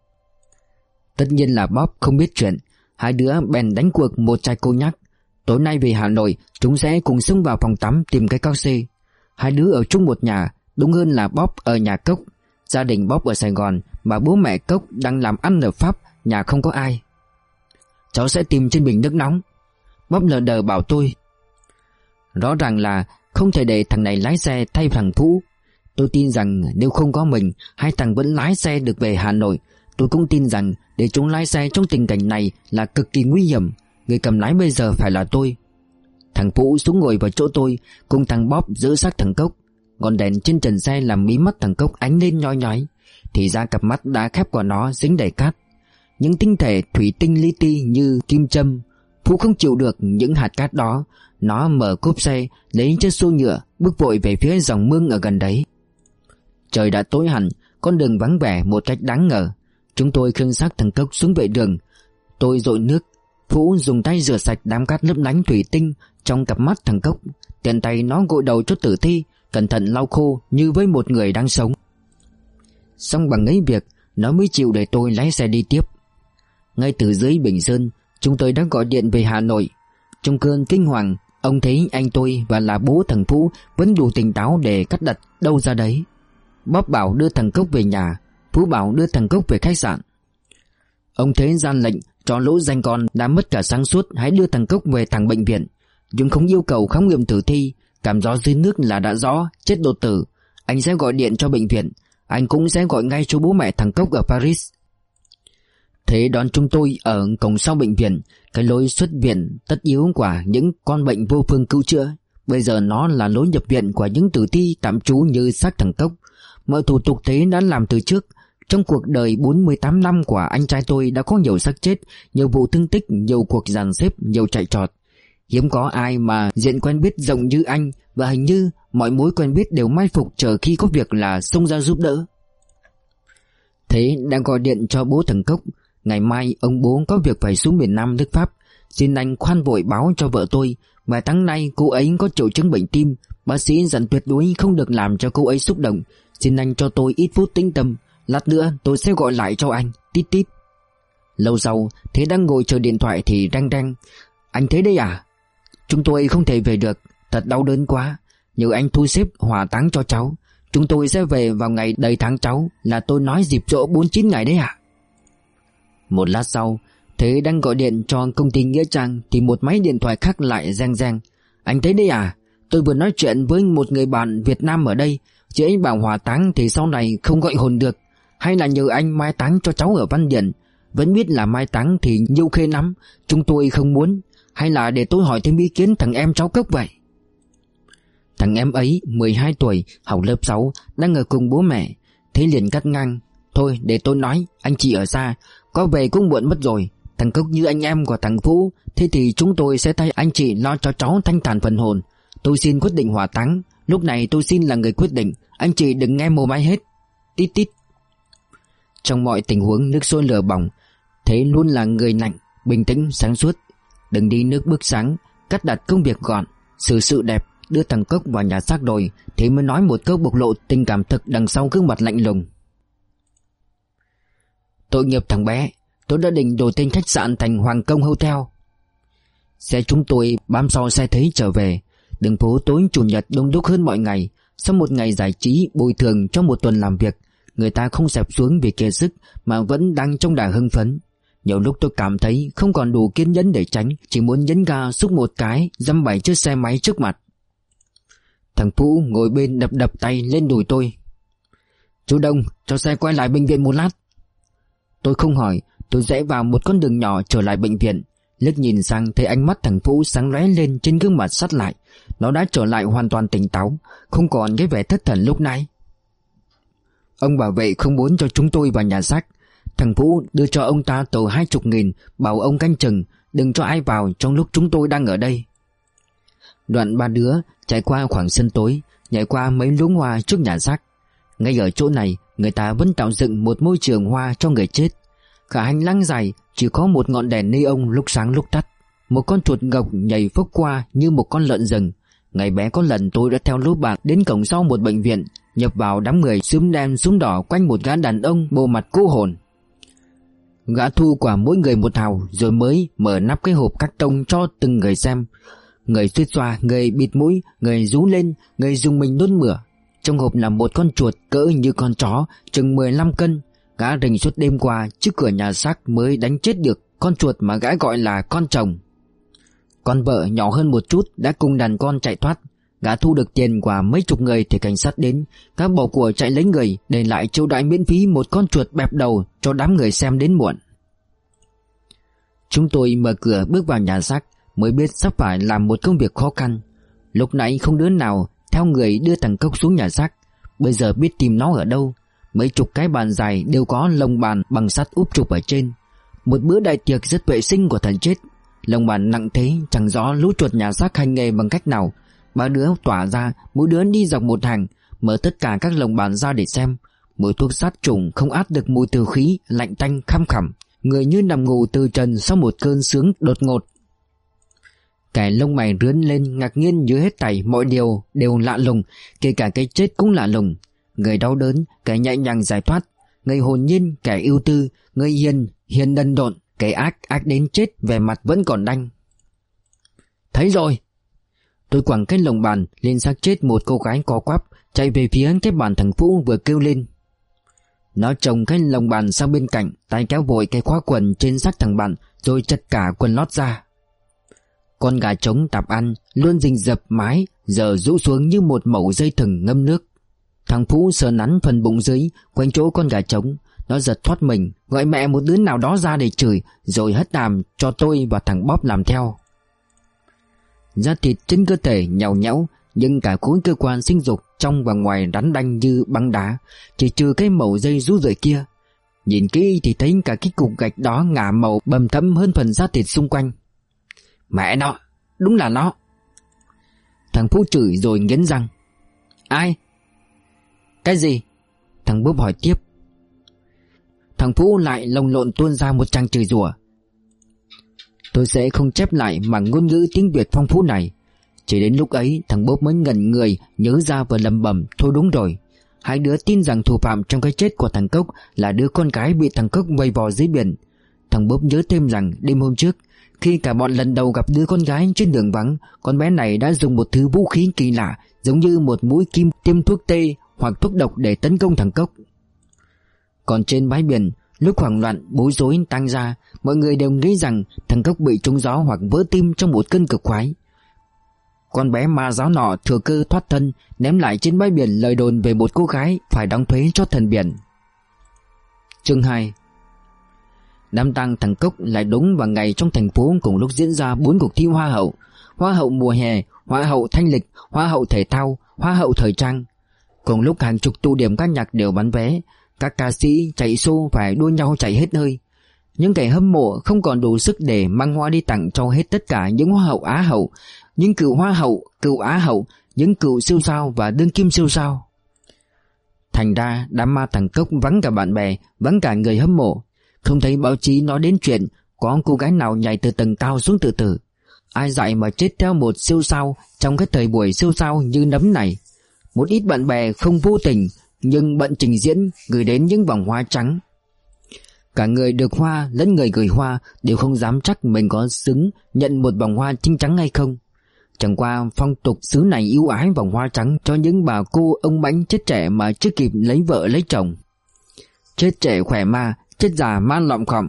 Tất nhiên là Bob không biết chuyện. Hai đứa bèn đánh cuộc một chai cognac. Tối nay về Hà Nội, chúng sẽ cùng xông vào phòng tắm tìm cái cóc xê. Hai đứa ở chung một nhà, đúng hơn là Bob ở nhà Cốc. Gia đình Bob ở Sài Gòn, mà bố mẹ Cốc đang làm ăn ở Pháp, nhà không có ai. Cháu sẽ tìm trên bình nước nóng, Bob lờ đờ bảo tôi. Rõ ràng là không thể để thằng này lái xe thay thằng Phú. Tôi tin rằng nếu không có mình, hai thằng vẫn lái xe được về Hà Nội. Tôi cũng tin rằng để chúng lái xe trong tình cảnh này là cực kỳ nguy hiểm. Người cầm lái bây giờ phải là tôi. Thằng Phú xuống ngồi vào chỗ tôi, cùng thằng Bob giữ sát thằng Cốc. Ngọn đèn trên trần xe làm mí mắt thằng Cốc ánh lên nhói nhói. Thì ra cặp mắt đã khép của nó dính đầy cát. Những tinh thể thủy tinh li ti như kim châm. Phú không chịu được những hạt cát đó. Nó mở cốp xe, lấy chiếc xô nhựa, bước vội về phía dòng mương ở gần đấy. Trời đã tối hẳn, con đường vắng vẻ một cách đáng ngờ. Chúng tôi khiêng xác thằng Cốc xuống vệ đường. Tôi dội nước. Phú dùng tay rửa sạch đám cát lấp lánh thủy tinh trong cặp mắt thằng Cốc. Tiện tay nó gội đầu cho tử thi, cẩn thận lau khô như với một người đang sống. Xong bằng ấy việc, nó mới chịu để tôi lái xe đi tiếp. Ngay từ dưới Bình Sơn, chúng tôi đã gọi điện về Hà Nội. Trong cơn kinh hoàng, ông thấy anh tôi và là bố thằng Phú vẫn đủ tỉnh táo để cắt đặt đâu ra đấy. Bob bảo đưa thằng Cốc về nhà, Phú bảo đưa thằng Cốc về khách sạn. Ông Thế ra lệnh cho lũ danh con đã mất cả sáng suốt hãy đưa thằng Cốc về thẳng bệnh viện, nhưng không yêu cầu khám nghiệm tử thi. Cảm gió dưới nước là đã rõ chết đột tử. Anh sẽ gọi điện cho bệnh viện. Anh cũng sẽ gọi ngay cho bố mẹ thằng Cốc ở Paris. Thế đón chúng tôi ở cổng sau bệnh viện, cái lối xuất viện tất yếu của những con bệnh vô phương cứu chữa. Bây giờ nó là lối nhập viện của những tử thi tạm trú như xác thằng Cốc. Mọi thủ tục thế đã làm từ trước. Trong cuộc đời 48 năm của anh trai tôi đã có nhiều xác chết, nhiều vụ thương tích, nhiều cuộc dàn xếp, nhiều chạy trọt. Hiếm có ai mà diện quen biết rộng như anh, và hình như mọi mối quen biết đều mai phục chờ khi có việc là xông ra giúp đỡ. Thế đang gọi điện cho bố thằng Cốc. Ngày mai ông bố có việc phải xuống miền Nam nước Pháp. Xin anh khoan vội báo cho vợ tôi. Vài tháng nay cô ấy có triệu chứng bệnh tim. Bác sĩ dặn tuyệt đối không được làm cho cô ấy xúc động. Xin anh cho tôi ít phút tĩnh tâm. Lát nữa tôi sẽ gọi lại cho anh. Tít tít. Lâu sau Thế đang ngồi chờ điện thoại thì reng reng. Anh Thế đây à? Chúng tôi không thể về được, thật đau đớn quá. Nhờ anh thu xếp hỏa táng cho cháu. Chúng tôi sẽ về vào ngày đầy tháng cháu, là tôi nói dịp dỗ 49 ngày đấy ạ. Một lát sau, Thế đang gọi điện cho công ty Nghĩa Trang thì một máy điện thoại khác lại reng reng. Anh Thế đây à? Tôi vừa nói chuyện với một người bạn Việt Nam ở đây. Chị ấy bảo hỏa táng thì sau này không gọi hồn được. Hay là nhờ anh mai táng cho cháu ở Văn Điển. Vẫn biết là mai táng thì nhiều khê lắm, chúng tôi không muốn. Hay là để tôi hỏi thêm ý kiến thằng em cháu Cốc vậy? Thằng em ấy 12 tuổi, học lớp 6, đang ở cùng bố mẹ. Thế liền cắt ngang. Thôi để tôi nói, anh chị ở xa, có về cũng muộn mất rồi. Thằng Cốc như anh em của thằng Phú, thế thì chúng tôi sẽ thay anh chị lo cho cháu thanh thản phần hồn. Tôi xin quyết định hỏa táng. Lúc này tôi xin là người quyết định, anh chị đừng nghe mồm ai hết. Tít tít. Trong mọi tình huống nước sôi lửa bỏng, Thế luôn là người lạnh, bình tĩnh, sáng suốt. Đừng đi nước bước sáng, cắt đặt công việc gọn, xử sự đẹp, đưa thằng Cốc vào nhà xác rồi. Thế mới nói một câu bộc lộ tình cảm thực đằng sau gương mặt lạnh lùng. Tội nghiệp thằng bé, tôi đã định đổi tên khách sạn thành Hoàng Công Hotel. Xe chúng tôi bám sau xe Thế trở về. Đường phố tối chủ nhật đông đúc hơn mọi ngày. Sau một ngày giải trí bồi thường cho một tuần làm việc, người ta không xẹp xuống vì kiệt sức mà vẫn đang trong đà hưng phấn. Nhiều lúc tôi cảm thấy không còn đủ kiên nhẫn để tránh, chỉ muốn nhấn ga xúc một cái, dăm bảy chiếc xe máy trước mặt. Thằng Phú ngồi bên đập đập tay lên đùi tôi. Chú Đông, cho xe quay lại bệnh viện một lát. Tôi không hỏi, tôi rẽ vào một con đường nhỏ trở lại bệnh viện. Liếc nhìn sang thấy ánh mắt thằng Phú sáng lóe lên trên gương mặt sắt lại. Nó đã trở lại hoàn toàn tỉnh táo, không còn cái vẻ thất thần lúc nãy. Ông bảo vệ không muốn cho chúng tôi vào nhà xác. Thằng Phú đưa cho ông ta tờ 20.000, bảo ông canh chừng, đừng cho ai vào trong lúc chúng tôi đang ở đây. Đoạn ba đứa chạy qua khoảng sân tối, nhảy qua mấy luống hoa trước nhà xác. Ngay ở chỗ này, người ta vẫn tạo dựng một môi trường hoa cho người chết. Cả hành lang dài chỉ có một ngọn đèn neon lúc sáng lúc tắt. Một con chuột ngọc nhảy phốc qua như một con lợn rừng. Ngày bé có lần tôi đã theo lũ bạn đến cổng sau một bệnh viện, nhập vào đám người xúm đen xúm đỏ quanh một gã đàn ông bộ mặt cô hồn. Gã thu quả mỗi người một hào, rồi mới mở nắp cái hộp cắt tông cho từng người xem. Người suýt xoa, người bịt mũi, người rú lên, người dùng mình nôn mửa. Trong hộp là một con chuột cỡ như con chó, chừng 15 cân. Gã rình suốt đêm qua trước cửa nhà xác mới đánh chết được con chuột mà gã gọi là con chồng. Con vợ nhỏ hơn một chút đã cùng đàn con chạy thoát. Gã thu được tiền của mấy chục người thì cảnh sát đến. Gã bỏ của chạy lấy người, để lại chiêu đãi miễn phí một con chuột bẹp đầu cho đám người xem đến muộn. Chúng tôi mở cửa bước vào nhà xác, mới biết sắp phải làm một công việc khó khăn. Lúc nãy không đứa nào theo người đưa thằng Cốc xuống nhà xác. Bây giờ biết tìm nó ở đâu. Mấy chục cái bàn dài đều có lồng bàn bằng sắt úp trục ở trên. Một bữa đại tiệc rất vệ sinh của thần chết. Lồng bàn nặng thế, chẳng rõ lũ chuột nhà xác hành nghề bằng cách nào. Ba đứa tỏa ra, mỗi đứa đi dọc một hàng, mở tất cả các lồng bàn ra để xem. Mùi thuốc sát trùng không át được mùi từ khí lạnh tanh khăm khẳm. Người như nằm ngủ từ trần sau một cơn sướng đột ngột. Cái lông mày rướn lên ngạc nhiên như hết thảy mọi điều đều lạ lùng, kể cả cái chết cũng lạ lùng. Người đau đớn, kẻ nhẹ nhàng giải thoát, người hồn nhiên, kẻ ưu tư, người hiền, hiền đần độn, kẻ ác, ác đến chết, vẻ mặt vẫn còn đanh. Thấy rồi! Tôi quẳng cái lồng bàn lên xác chết một cô gái co quắp, chạy về phía cái bàn thằng Phú vừa kêu lên. Nó chồng cái lồng bàn sang bên cạnh, tay kéo vội cái khóa quần trên xác thằng bạn, rồi chật cả quần lót ra. Con gà trống tạp ăn luôn rình rập mái, giờ rũ xuống như một mẩu dây thừng ngâm nước. Thằng Phú sờ nắn phần bụng dưới quanh chỗ con gà trống. Nó giật thoát mình, gọi mẹ một đứa nào đó ra để chửi, rồi hất đàm cho tôi và thằng Bóp làm theo. Da thịt trên cơ thể nhàu nhão, nhưng cả khối cơ quan sinh dục trong và ngoài rắn đanh như băng đá, chỉ trừ cái mẩu dây rũ rượi kia. Nhìn kỹ thì thấy cả cái cục gạch đó ngả màu bầm thẫm hơn phần da thịt xung quanh. Mẹ nó, đúng là nó. Thằng Phú chửi rồi nghiến răng. Ai? Cái gì? Thằng Bốp hỏi tiếp. Thằng Phú lại lồng lộn tuôn ra một tràng chửi rủa. Tôi sẽ không chép lại bằng ngôn ngữ tiếng Việt phong phú này. Chỉ đến lúc ấy thằng Bốp mới ngẩn người, nhớ ra và lẩm bẩm. Thôi đúng rồi, hai đứa tin rằng thủ phạm trong cái chết của thằng Cốc là đứa con gái bị thằng Cốc vây vò dưới biển. Thằng Bốp nhớ thêm rằng đêm hôm trước, khi cả bọn lần đầu gặp đứa con gái trên đường vắng, con bé này đã dùng một thứ vũ khí kỳ lạ, giống như một mũi kim tiêm thuốc tê hoặc thuốc độc để tấn công thằng Cốc. Còn trên bãi biển, lúc hoảng loạn bối rối tăng ra, mọi người đều nghĩ rằng thằng Cốc bị trúng gió hoặc vỡ tim trong một cơn cực khoái. Con bé ma giáo nọ thừa cơ thoát thân, ném lại trên bãi biển lời đồn về một cô gái phải đóng thuế cho thần biển. Chương 2. Đám tang thằng Cốc lại đúng vào ngày trong thành phố cùng lúc diễn ra 4 cuộc thi hoa hậu. Hoa hậu mùa hè, hoa hậu thanh lịch, hoa hậu thể thao, hoa hậu thời trang. Cùng lúc hàng chục tụ điểm ca nhạc đều bán vé. Các ca sĩ chạy xô phải đua nhau chạy hết hơi. Những kẻ hâm mộ không còn đủ sức để mang hoa đi tặng cho hết tất cả những hoa hậu á hậu, những cựu hoa hậu, cựu á hậu, những cựu siêu sao và đương kim siêu sao. Thành ra đám ma thằng Cốc vắng cả bạn bè, vắng cả người hâm mộ. Không thấy báo chí nói đến chuyện có cô gái nào nhảy từ tầng cao xuống tự tử. Ai dạy mà chết theo một siêu sao trong cái thời buổi siêu sao như nấm này. Một ít bạn bè không vô tình nhưng bận trình diễn gửi đến những vòng hoa trắng. Cả người được hoa lẫn người gửi hoa đều không dám chắc mình có xứng nhận một vòng hoa trinh trắng hay không. Chẳng qua phong tục xứ này ưu ái vòng hoa trắng cho những bà cô ông bánh chết trẻ mà chưa kịp lấy vợ lấy chồng. Chết trẻ khỏe ma, chết già man lọm khọm.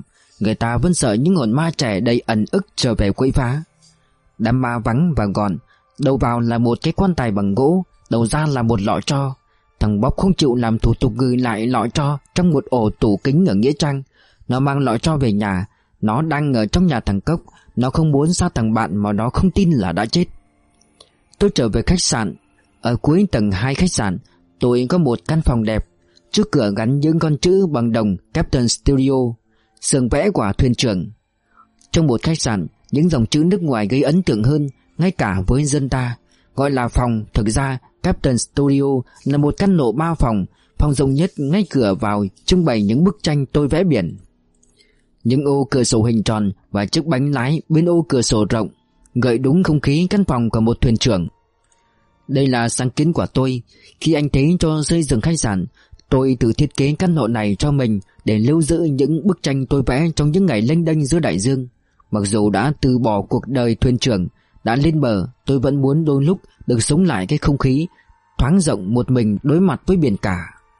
Người ta vẫn sợ những hồn ma trẻ đầy ẩn ức trở về quấy phá. Đám ma vắng và gọn. Đầu vào là một cái quan tài bằng gỗ, đầu ra là một lọ tro. Thằng Bóp không chịu làm thủ tục gửi lại lọ tro trong một ổ tủ kính ở Nghĩa Trang. Nó mang lọ tro về nhà. Nó đang ở trong nhà thằng Cốc. Nó không muốn xa thằng bạn mà nó không tin là đã chết. Tôi trở về khách sạn. Ở cuối tầng 2 khách sạn, tôi có một căn phòng đẹp. Trước cửa gắn những con chữ bằng đồng Captain Studio, xưởng vẽ của thuyền trưởng. Trong một khách sạn, những dòng chữ nước ngoài gây ấn tượng hơn, ngay cả với dân ta. Gọi là phòng, thực ra Captain Studio là một căn hộ 3 phòng. Phòng rộng nhất ngay cửa vào trưng bày những bức tranh tôi vẽ biển. Những ô cửa sổ hình tròn và chiếc bánh lái bên ô cửa sổ rộng gợi đúng không khí căn phòng của một thuyền trưởng. Đây là sáng kiến của tôi. Khi anh thấy cho xây dựng khách sạn, tôi tự thiết kế căn hộ này cho mình để lưu giữ những bức tranh tôi vẽ trong những ngày lênh đênh giữa đại dương. Mặc dù đã từ bỏ cuộc đời thuyền trưởng, đã lên bờ, tôi vẫn muốn đôi lúc được sống lại cái không khí thoáng rộng một mình đối mặt với biển cả.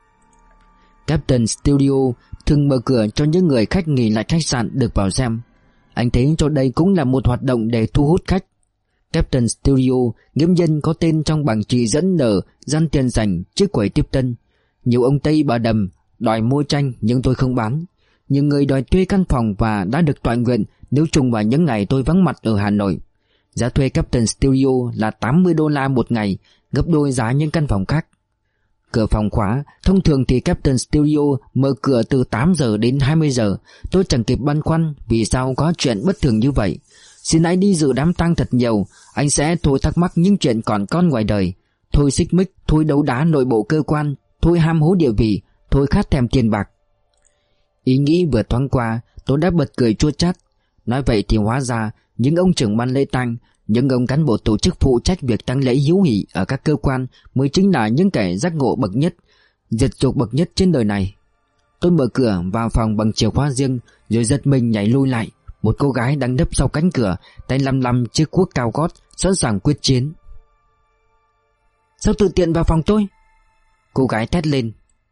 Captain Studio thường mở cửa cho những người khách nghỉ lại khách sạn được vào xem. Anh thấy cho đây cũng là một hoạt động để thu hút khách. Captain Studio nghiêm nhân có tên trong bảng chỉ dẫn ở gian tiền dành trước quầy tiếp tân. Nhiều ông Tây bà Đầm đòi mua tranh nhưng tôi không bán. Nhiều người đòi thuê căn phòng và đã được tọa nguyện nếu trùng vào những ngày tôi vắng mặt ở Hà Nội. Giá thuê Captain Studio là $80 một ngày, gấp đôi giá những căn phòng khác. Cửa phòng khóa. Thông thường thì Captain Studio mở cửa từ 8 giờ đến 20 giờ. Tôi chẳng kịp băn khoăn vì sao có chuyện bất thường như vậy. Xin hãy đi dự đám tang thật nhiều. Anh sẽ thôi thắc mắc những chuyện còn con ngoài đời. Thôi xích mích, thôi đấu đá nội bộ cơ quan, thôi ham hố địa vị, thôi khát thèm tiền bạc. Ý nghĩ vừa thoáng qua, tôi đã bật cười chua chát. Nói vậy thì hóa ra những ông trưởng ban lễ tang, những ông cán bộ tổ chức phụ trách việc tang lễ hiếu hỉ ở các cơ quan mới chính là những kẻ giác ngộ bậc nhất, diệt dục bậc nhất trên đời này. Tôi mở cửa vào phòng bằng chìa khóa riêng, rồi giật mình nhảy lui lại. Một cô gái đang nấp sau cánh cửa, tay lăm lăm chiếc cuốc cao gót, sẵn sàng quyết chiến. Sao tự tiện vào phòng tôi? Cô gái thét lên.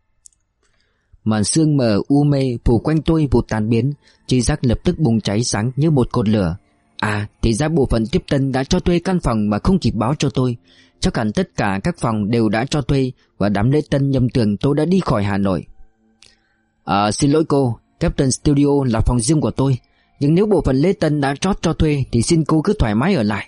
Màn sương mờ u mê phủ quanh tôi vụt tan biến, tri giác lập tức bùng cháy sáng như một cột lửa. À, thì ra bộ phận tiếp tân đã cho thuê căn phòng mà không kịp báo cho tôi. Chắc hẳn tất cả các phòng đều đã cho thuê, và đám lễ tân nhầm tưởng tôi đã đi khỏi Hà Nội. Xin lỗi cô, Captain Studio là phòng riêng của tôi, nhưng nếu bộ phận lễ tân đã chót cho thuê thì xin cô cứ thoải mái ở lại.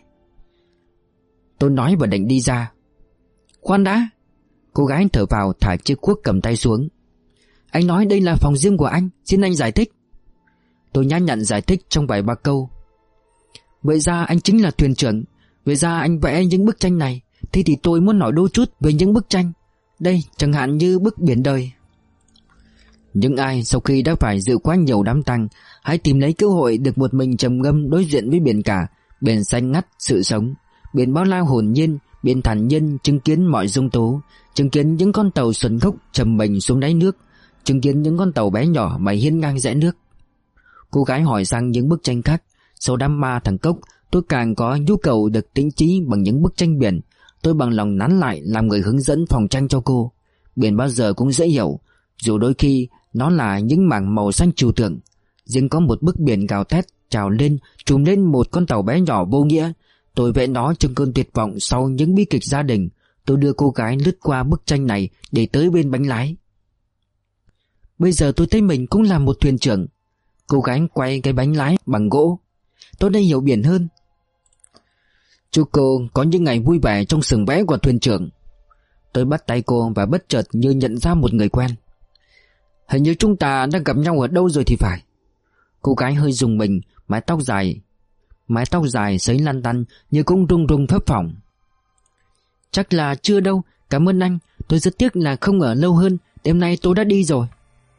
Tôi nói và định đi ra. Khoan đã. Cô gái thở vào thả chiếc cuốc cầm tay xuống. Anh nói đây là phòng riêng của anh, xin anh giải thích. Tôi nhã nhặn giải thích trong vài ba câu. Vậy ra anh chính là thuyền trưởng. Vậy ra anh vẽ những bức tranh này. Thế thì tôi muốn nói đôi chút về những bức tranh. Đây chẳng hạn như bức biển đời. Những ai sau khi đã phải dự quá nhiều đám tang, hãy tìm lấy cơ hội được một mình trầm ngâm đối diện với biển cả. Biển xanh ngắt sự sống, biển bao la hồn nhiên, biển thản nhiên chứng kiến mọi dung tố, chứng kiến những con tàu xuân gốc trầm mình xuống đáy nước, chứng kiến những con tàu bé nhỏ mày hiên ngang rẽ nước. Cô gái hỏi sang những bức tranh khác. Sau đám ma thằng Cốc, tôi càng có nhu cầu được tĩnh trí bằng những bức tranh biển. Tôi bằng lòng nán lại làm người hướng dẫn phòng tranh cho cô. Biển bao giờ cũng dễ hiểu, dù đôi khi nó là những mảng màu xanh trừu tượng. Riêng có một bức biển gào thét trào lên, trùm lên một con tàu bé nhỏ vô nghĩa. Tôi vẽ nó trong cơn tuyệt vọng sau những bi kịch gia đình. Tôi đưa cô gái lướt qua bức tranh này để tới bên bánh lái. Bây giờ tôi thấy mình cũng là một thuyền trưởng. Cô gái quay cái bánh lái bằng gỗ. Tôi đây hiểu biển hơn. Chúc cô có những ngày vui vẻ trong xưởng vẽ của thuyền trưởng. Tôi bắt tay cô và bất chợt như nhận ra một người quen. Hình như chúng ta đã gặp nhau ở đâu rồi thì phải. Cô gái hơi rùng mình, mái tóc dài sấy lăn tăn như cũng rung rung phấp phỏng. Chắc là chưa đâu, cảm ơn anh. Tôi rất tiếc là không ở lâu hơn. Đêm nay tôi đã đi rồi.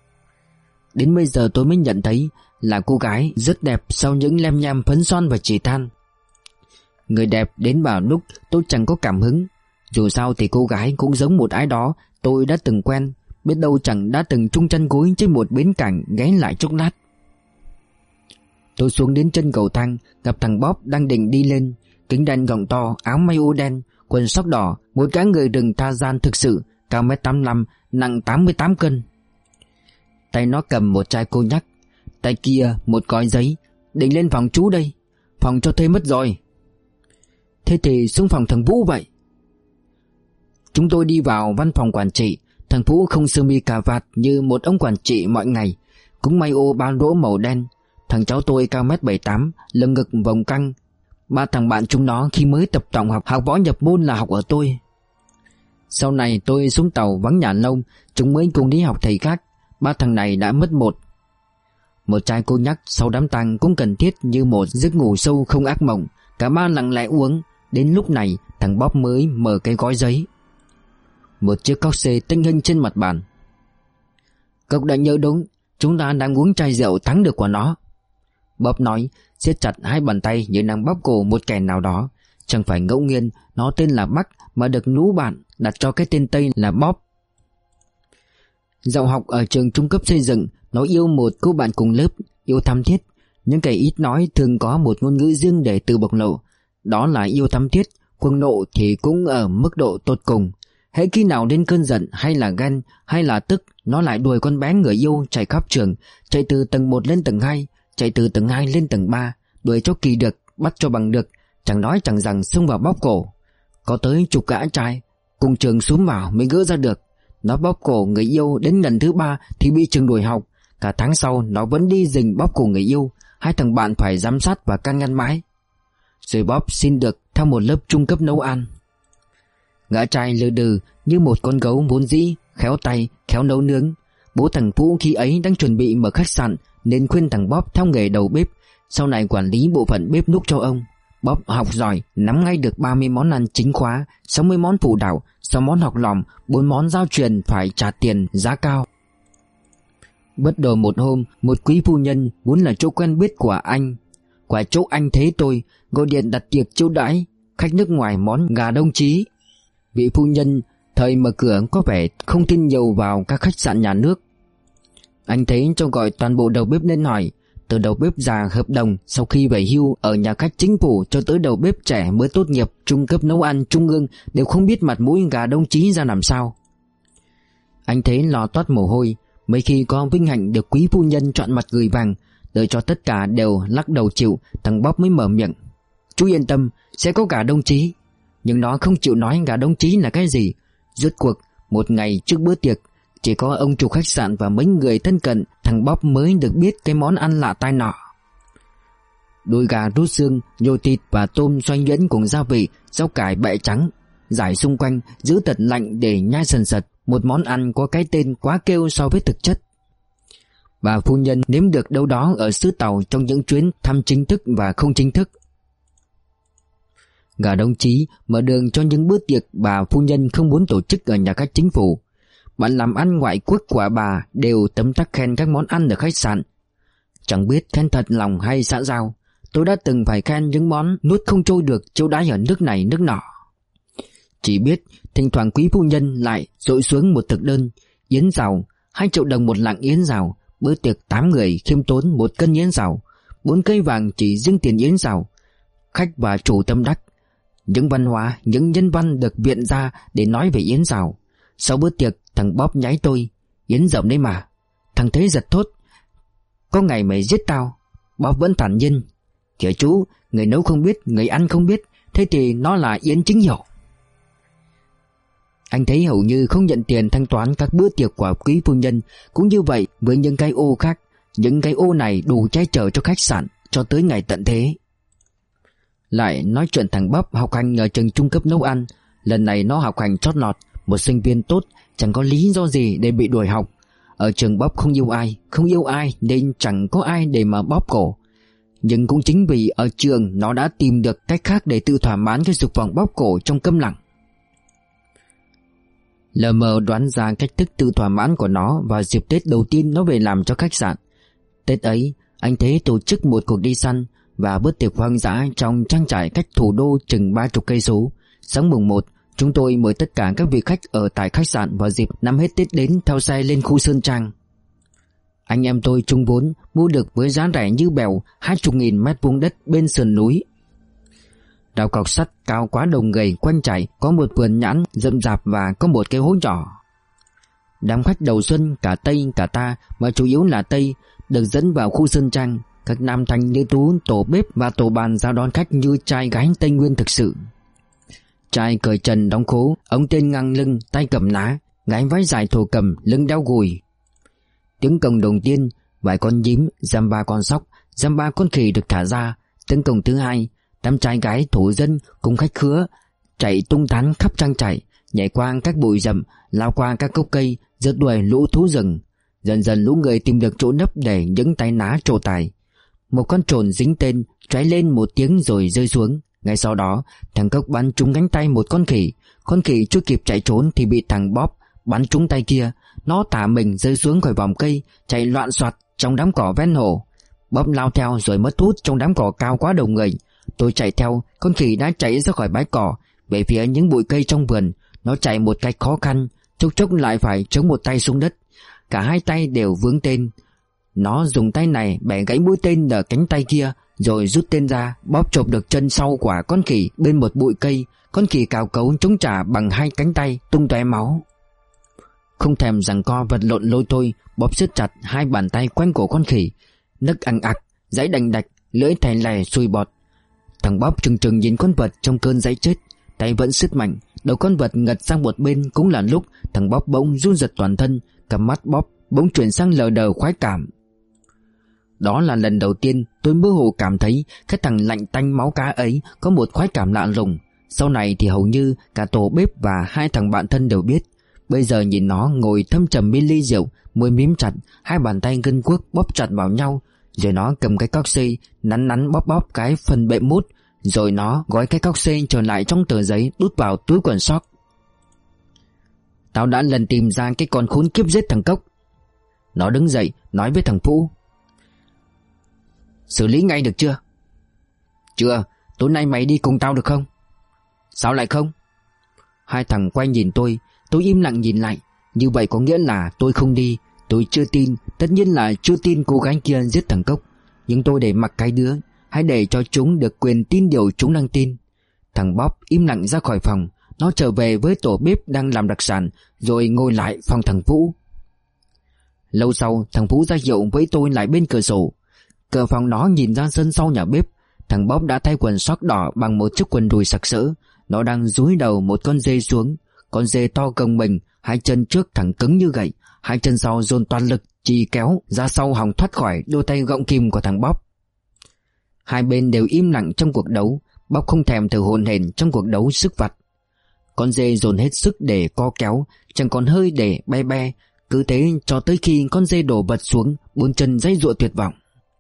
Đến bây giờ tôi mới nhận thấy là cô gái rất đẹp sau những lem nhem phấn son và chỉ than. Người đẹp đến vào lúc tôi chẳng có cảm hứng. Dù sao thì cô gái cũng giống một ai đó tôi đã từng quen. Biết đâu chẳng đã từng chung chân gối trên một bến cảng ghé lại chốc lát. Tôi xuống đến chân cầu thang, gặp thằng Bóp đang định đi lên. Kính đen gọng to, áo may ô đen, quần sóc đỏ, một gã người rừng tha gian thực sự, cao 1m85, nặng 88 cân. Tay nó cầm một chai cô nhắc. Tay kia một gói giấy. Định lên phòng chú đây. Phòng cho thuê mất rồi. Thế thì xuống phòng thằng Vũ vậy. Chúng tôi đi vào văn phòng quản trị. Thằng Vũ không sơ mi cà vạt như một ông quản trị mọi ngày, cũng may ô ba lỗ màu đen. Thằng cháu tôi cao 1m78, lưng ngực vòng căng. Ba thằng bạn chúng nó khi mới tập tòng học võ nhập môn là học ở tôi. Sau này tôi xuống tàu vắng nhà lâu, chúng mới cùng đi học thầy khác. Ba thằng này đã mất một. Một chai cô nhắc sau đám tang cũng cần thiết như một giấc ngủ sâu không ác mộng. Cả ba lặng lẽ uống. Đến lúc này thằng Bóp mới mở cái gói giấy. Một chiếc cốc xê tinh hình trên mặt bàn. Cậu đã nhớ đúng, chúng ta đang uống chai rượu thắng được của nó. Bóp nói, siết chặt hai bàn tay như đang bóp cổ một kẻ nào đó. Chẳng phải ngẫu nhiên nó tên là Bắc mà được lũ bạn đặt cho cái tên Tây là Bóp. Dạo học ở trường trung cấp xây dựng, nó yêu một cô bạn cùng lớp, yêu thắm thiết. Những kẻ ít nói thường có một ngôn ngữ riêng để từ bộc lộ. Đó là yêu thắm thiết, cuồng nộ thì cũng ở mức độ tột cùng. Hễ khi nào đến cơn giận hay là ghen hay là tức, nó lại đuổi con bé người yêu chạy khắp trường, chạy từ tầng 1 lên tầng 2, chạy từ tầng 2 lên tầng 3, đuổi cho kỳ được, bắt cho bằng được, chẳng nói chẳng rằng xông vào bóp cổ. Có tới chục gã trai cùng trường xúm vào mới gỡ ra được. Nó bóp cổ người yêu đến lần thứ 3 thì bị trường đuổi học. Cả tháng sau nó vẫn đi rình bóp cổ người yêu. Hai thằng bạn phải giám sát và can ngăn mãi. Rồi Bóp xin được theo một lớp trung cấp nấu ăn. Gã trai lừ đừ như một con gấu vốn dĩ, khéo tay, khéo nấu nướng. Bố thằng Vũ khi ấy đang chuẩn bị mở khách sạn nên khuyên thằng Bóp theo nghề đầu bếp, sau này quản lý bộ phận bếp núc cho ông. Bóp học giỏi, nắm ngay được 30 món ăn chính khóa, 60 món phụ đạo, 6 món học lỏm, 4 món giao truyền phải trả tiền giá cao. Bất đồ một hôm, một quý phu nhân muốn là chỗ quen biết của anh, của chỗ anh Thế tôi, gọi điện đặt tiệc chiêu đãi khách nước ngoài món gà đồng chí. Vị phu nhân thời mở cửa có vẻ không tin nhiều vào các khách sạn nhà nước. Anh Thế cho gọi toàn bộ đầu bếp lên hỏi, từ đầu bếp già hợp đồng sau khi về hưu ở nhà khách chính phủ cho tới đầu bếp trẻ mới tốt nghiệp trung cấp nấu ăn trung ương đều không biết mặt mũi gà đồng chí ra làm sao. Anh Thế lo toát mồ hôi. Mấy khi có vinh hạnh được quý phu nhân chọn mặt gửi vàng, đợi cho tất cả đều lắc đầu chịu, thằng Bóp mới mở miệng. Chú yên tâm, sẽ có gà đồng chí. Nhưng nó không chịu nói gà đồng chí là cái gì. Rốt cuộc, một ngày trước bữa tiệc, chỉ có ông chủ khách sạn và mấy người thân cận thằng Bóp mới được biết cái món ăn lạ tai nọ. Đùi gà rút xương, nhồi thịt và tôm xoay nhuyễn cùng gia vị, rau cải bẹ trắng, rải xung quanh, giữ thật lạnh để nhai sần sật. Một món ăn có cái tên quá kêu so với thực chất. Bà phu nhân nếm được đâu đó ở xứ Tàu trong những chuyến thăm chính thức và không chính thức. Gà đồng chí mở đường cho những bữa tiệc bà phu nhân không muốn tổ chức ở nhà khách chính phủ. Bạn làm ăn ngoại quốc của bà đều tấm tắc khen các món ăn ở khách sạn. Chẳng biết khen thật lòng hay xã giao, tôi đã từng phải khen những món nuốt không trôi được chiêu đãi ở nước này nước nọ. Chỉ biết thỉnh thoảng quý phu nhân lại dội xuống một thực đơn yến rào, 2 triệu đồng một lạng yến rào, bữa tiệc 8 người khiêm tốn 1 cân yến rào, 4 cây vàng chỉ riêng tiền yến rào. Khách và chủ tâm đắc. Những văn hóa, những nhân văn được viện ra để nói về yến rào. Sau bữa tiệc thằng Bóp nháy tôi, yến rộng đấy mà. Thằng Thế giật thốt, có ngày mày giết tao. Bóp vẫn thản nhiên, kìa chú, người nấu không biết, người ăn không biết, thế thì nó là yến chính hiệu. Anh thấy hầu như không nhận tiền thanh toán các bữa tiệc của quý phu nhân. Cũng như vậy với những cái ô khác. Những cái ô này đủ che chở cho khách sạn cho tới ngày tận thế. Lại nói chuyện thằng Bóp học hành ở trường trung cấp nấu ăn. Lần này nó học hành chót lọt, một sinh viên tốt, chẳng có lý do gì để bị đuổi học. Ở trường Bóp không yêu ai nên chẳng có ai để mà bóp cổ. Nhưng cũng chính vì ở trường nó đã tìm được cách khác để tự thỏa mãn cái dục vọng bóp cổ trong câm lặng. Lờ mờ đoán ra cách thức tự thỏa mãn của nó vào dịp Tết đầu tiên nó về làm cho khách sạn. Tết ấy, anh Thế tổ chức một cuộc đi săn và bữa tiệc hoang dã trong trang trại cách thủ đô chừng 30 cây số. Sáng mùng 1, chúng tôi mời tất cả các vị khách ở tại khách sạn vào dịp năm hết Tết đến theo xe lên khu Sơn Trang. Anh em tôi chung vốn mua được với giá rẻ như bèo 20.000 mét vuông đất bên sườn núi. Rào cọc sắt cao quá đầu người quanh trại, có một vườn nhãn rậm rạp và có một cái hố nhỏ. Đám khách đầu xuân cả Tây cả ta, mà chủ yếu là Tây, được dẫn vào khu sơn trang. Các nam thanh nữ tú, tổ bếp và tổ bàn ra đón khách như trai gái Tây Nguyên thực sự. Trai cởi trần đóng khố, ống tên ngang lưng, tay cầm ná, gái váy dài thổ cầm, lưng đeo gùi. Tiếng cồng đầu tiên, vài con nhím, dăm ba con sóc, dăm ba con khỉ được thả ra. Tiếng cồng thứ hai, đám trai gái thổ dân cùng khách khứa chạy tung tán khắp trang trại, nhảy qua các bụi rậm, lao qua các gốc cây, rượt đuổi lũ thú rừng. Dần dần lũ người tìm được chỗ nấp để những tay ná trổ tài. Một con trồn dính tên, trói lên một tiếng rồi rơi xuống. Ngay sau đó, thằng Cốc bắn trúng cánh tay một con khỉ. Con khỉ chưa kịp chạy trốn thì bị thằng Bóp bắn trúng tay kia. Nó thả mình rơi xuống khỏi vòng cây, chạy loạn soạt trong đám cỏ ven hồ. Bóp lao theo rồi mất hút trong đám cỏ cao quá đầu người. Tôi chạy theo, con khỉ đã chạy ra khỏi bãi cỏ, về phía những bụi cây trong vườn. Nó chạy một cách khó khăn, chốc chốc lại phải chống một tay xuống đất. Cả hai tay đều vướng tên. Nó dùng tay này bẻ gãy mũi tên ở cánh tay kia, rồi rút tên ra, bóp chộp được chân sau của con khỉ bên một bụi cây. Con khỉ cào cấu chống trả bằng hai cánh tay, tung tóe máu. Không thèm giằng co vật lộn lôi thôi, bóp siết chặt hai bàn tay quanh cổ con khỉ. Nấc ằng ặc, giãy đành đạch, lưỡi thè lè sùi bọt. Thằng Bóp trừng trừng nhìn con vật trong cơn giãy chết, tay vẫn siết mạnh. Đầu con vật ngật sang một bên cũng là lúc thằng Bóp bỗng run giật toàn thân, cặp mắt Bóp bỗng chuyển sang lờ đờ khoái cảm. Đó là lần đầu tiên tôi mơ hồ cảm thấy cái thằng lạnh tanh máu cá ấy có một khoái cảm lạ lùng. Sau này thì hầu như cả tổ bếp và hai thằng bạn thân đều biết. Bây giờ nhìn nó ngồi thâm trầm bên ly rượu, môi mím chặt, hai bàn tay gân guốc bóp chặt vào nhau. Rồi nó cầm cái cóc xê nắn nắn bóp bóp cái phần bệ mút. Rồi nó gói cái cóc xê trở lại trong tờ giấy, đút vào túi quần sóc. Tao đã lần tìm ra cái con khốn kiếp giết thằng Cốc. Nó đứng dậy nói với thằng Phũ. Xử lý ngay được chưa? Chưa, tối nay mày đi cùng tao được không? Sao lại không? Hai thằng quay nhìn tôi im lặng nhìn lại. Như vậy có nghĩa là tôi không đi. Tôi chưa tin, tất nhiên là chưa tin cô gái kia giết thằng Cốc. Nhưng tôi để mặc cái đứa, hãy để cho chúng được quyền tin điều chúng đang tin. Thằng Bóp im lặng ra khỏi phòng. Nó trở về với tổ bếp đang làm đặc sản, rồi ngồi lại phòng thằng Phũ. Lâu sau, thằng Phũ ra hiệu với tôi lại bên cửa sổ. Cửa phòng nó nhìn ra sân sau nhà bếp. Thằng Bóp đã thay quần sóc đỏ bằng một chiếc quần đùi sặc sỡ. Nó đang dúi đầu một con dê xuống. Con dê to cồng mình, hai chân trước thẳng cứng như gậy, hai chân sau dồn toàn lực chì kéo ra sau hòng thoát khỏi đôi tay gọng kìm của thằng Bóp. Hai bên đều im lặng trong cuộc đấu. Bóp không thèm thở hổn hển trong cuộc đấu sức vặt. Con dê dồn hết sức để co kéo, chẳng còn hơi để be be. Cứ thế cho tới khi con dê đổ bật xuống, bốn chân giãy giụa tuyệt vọng.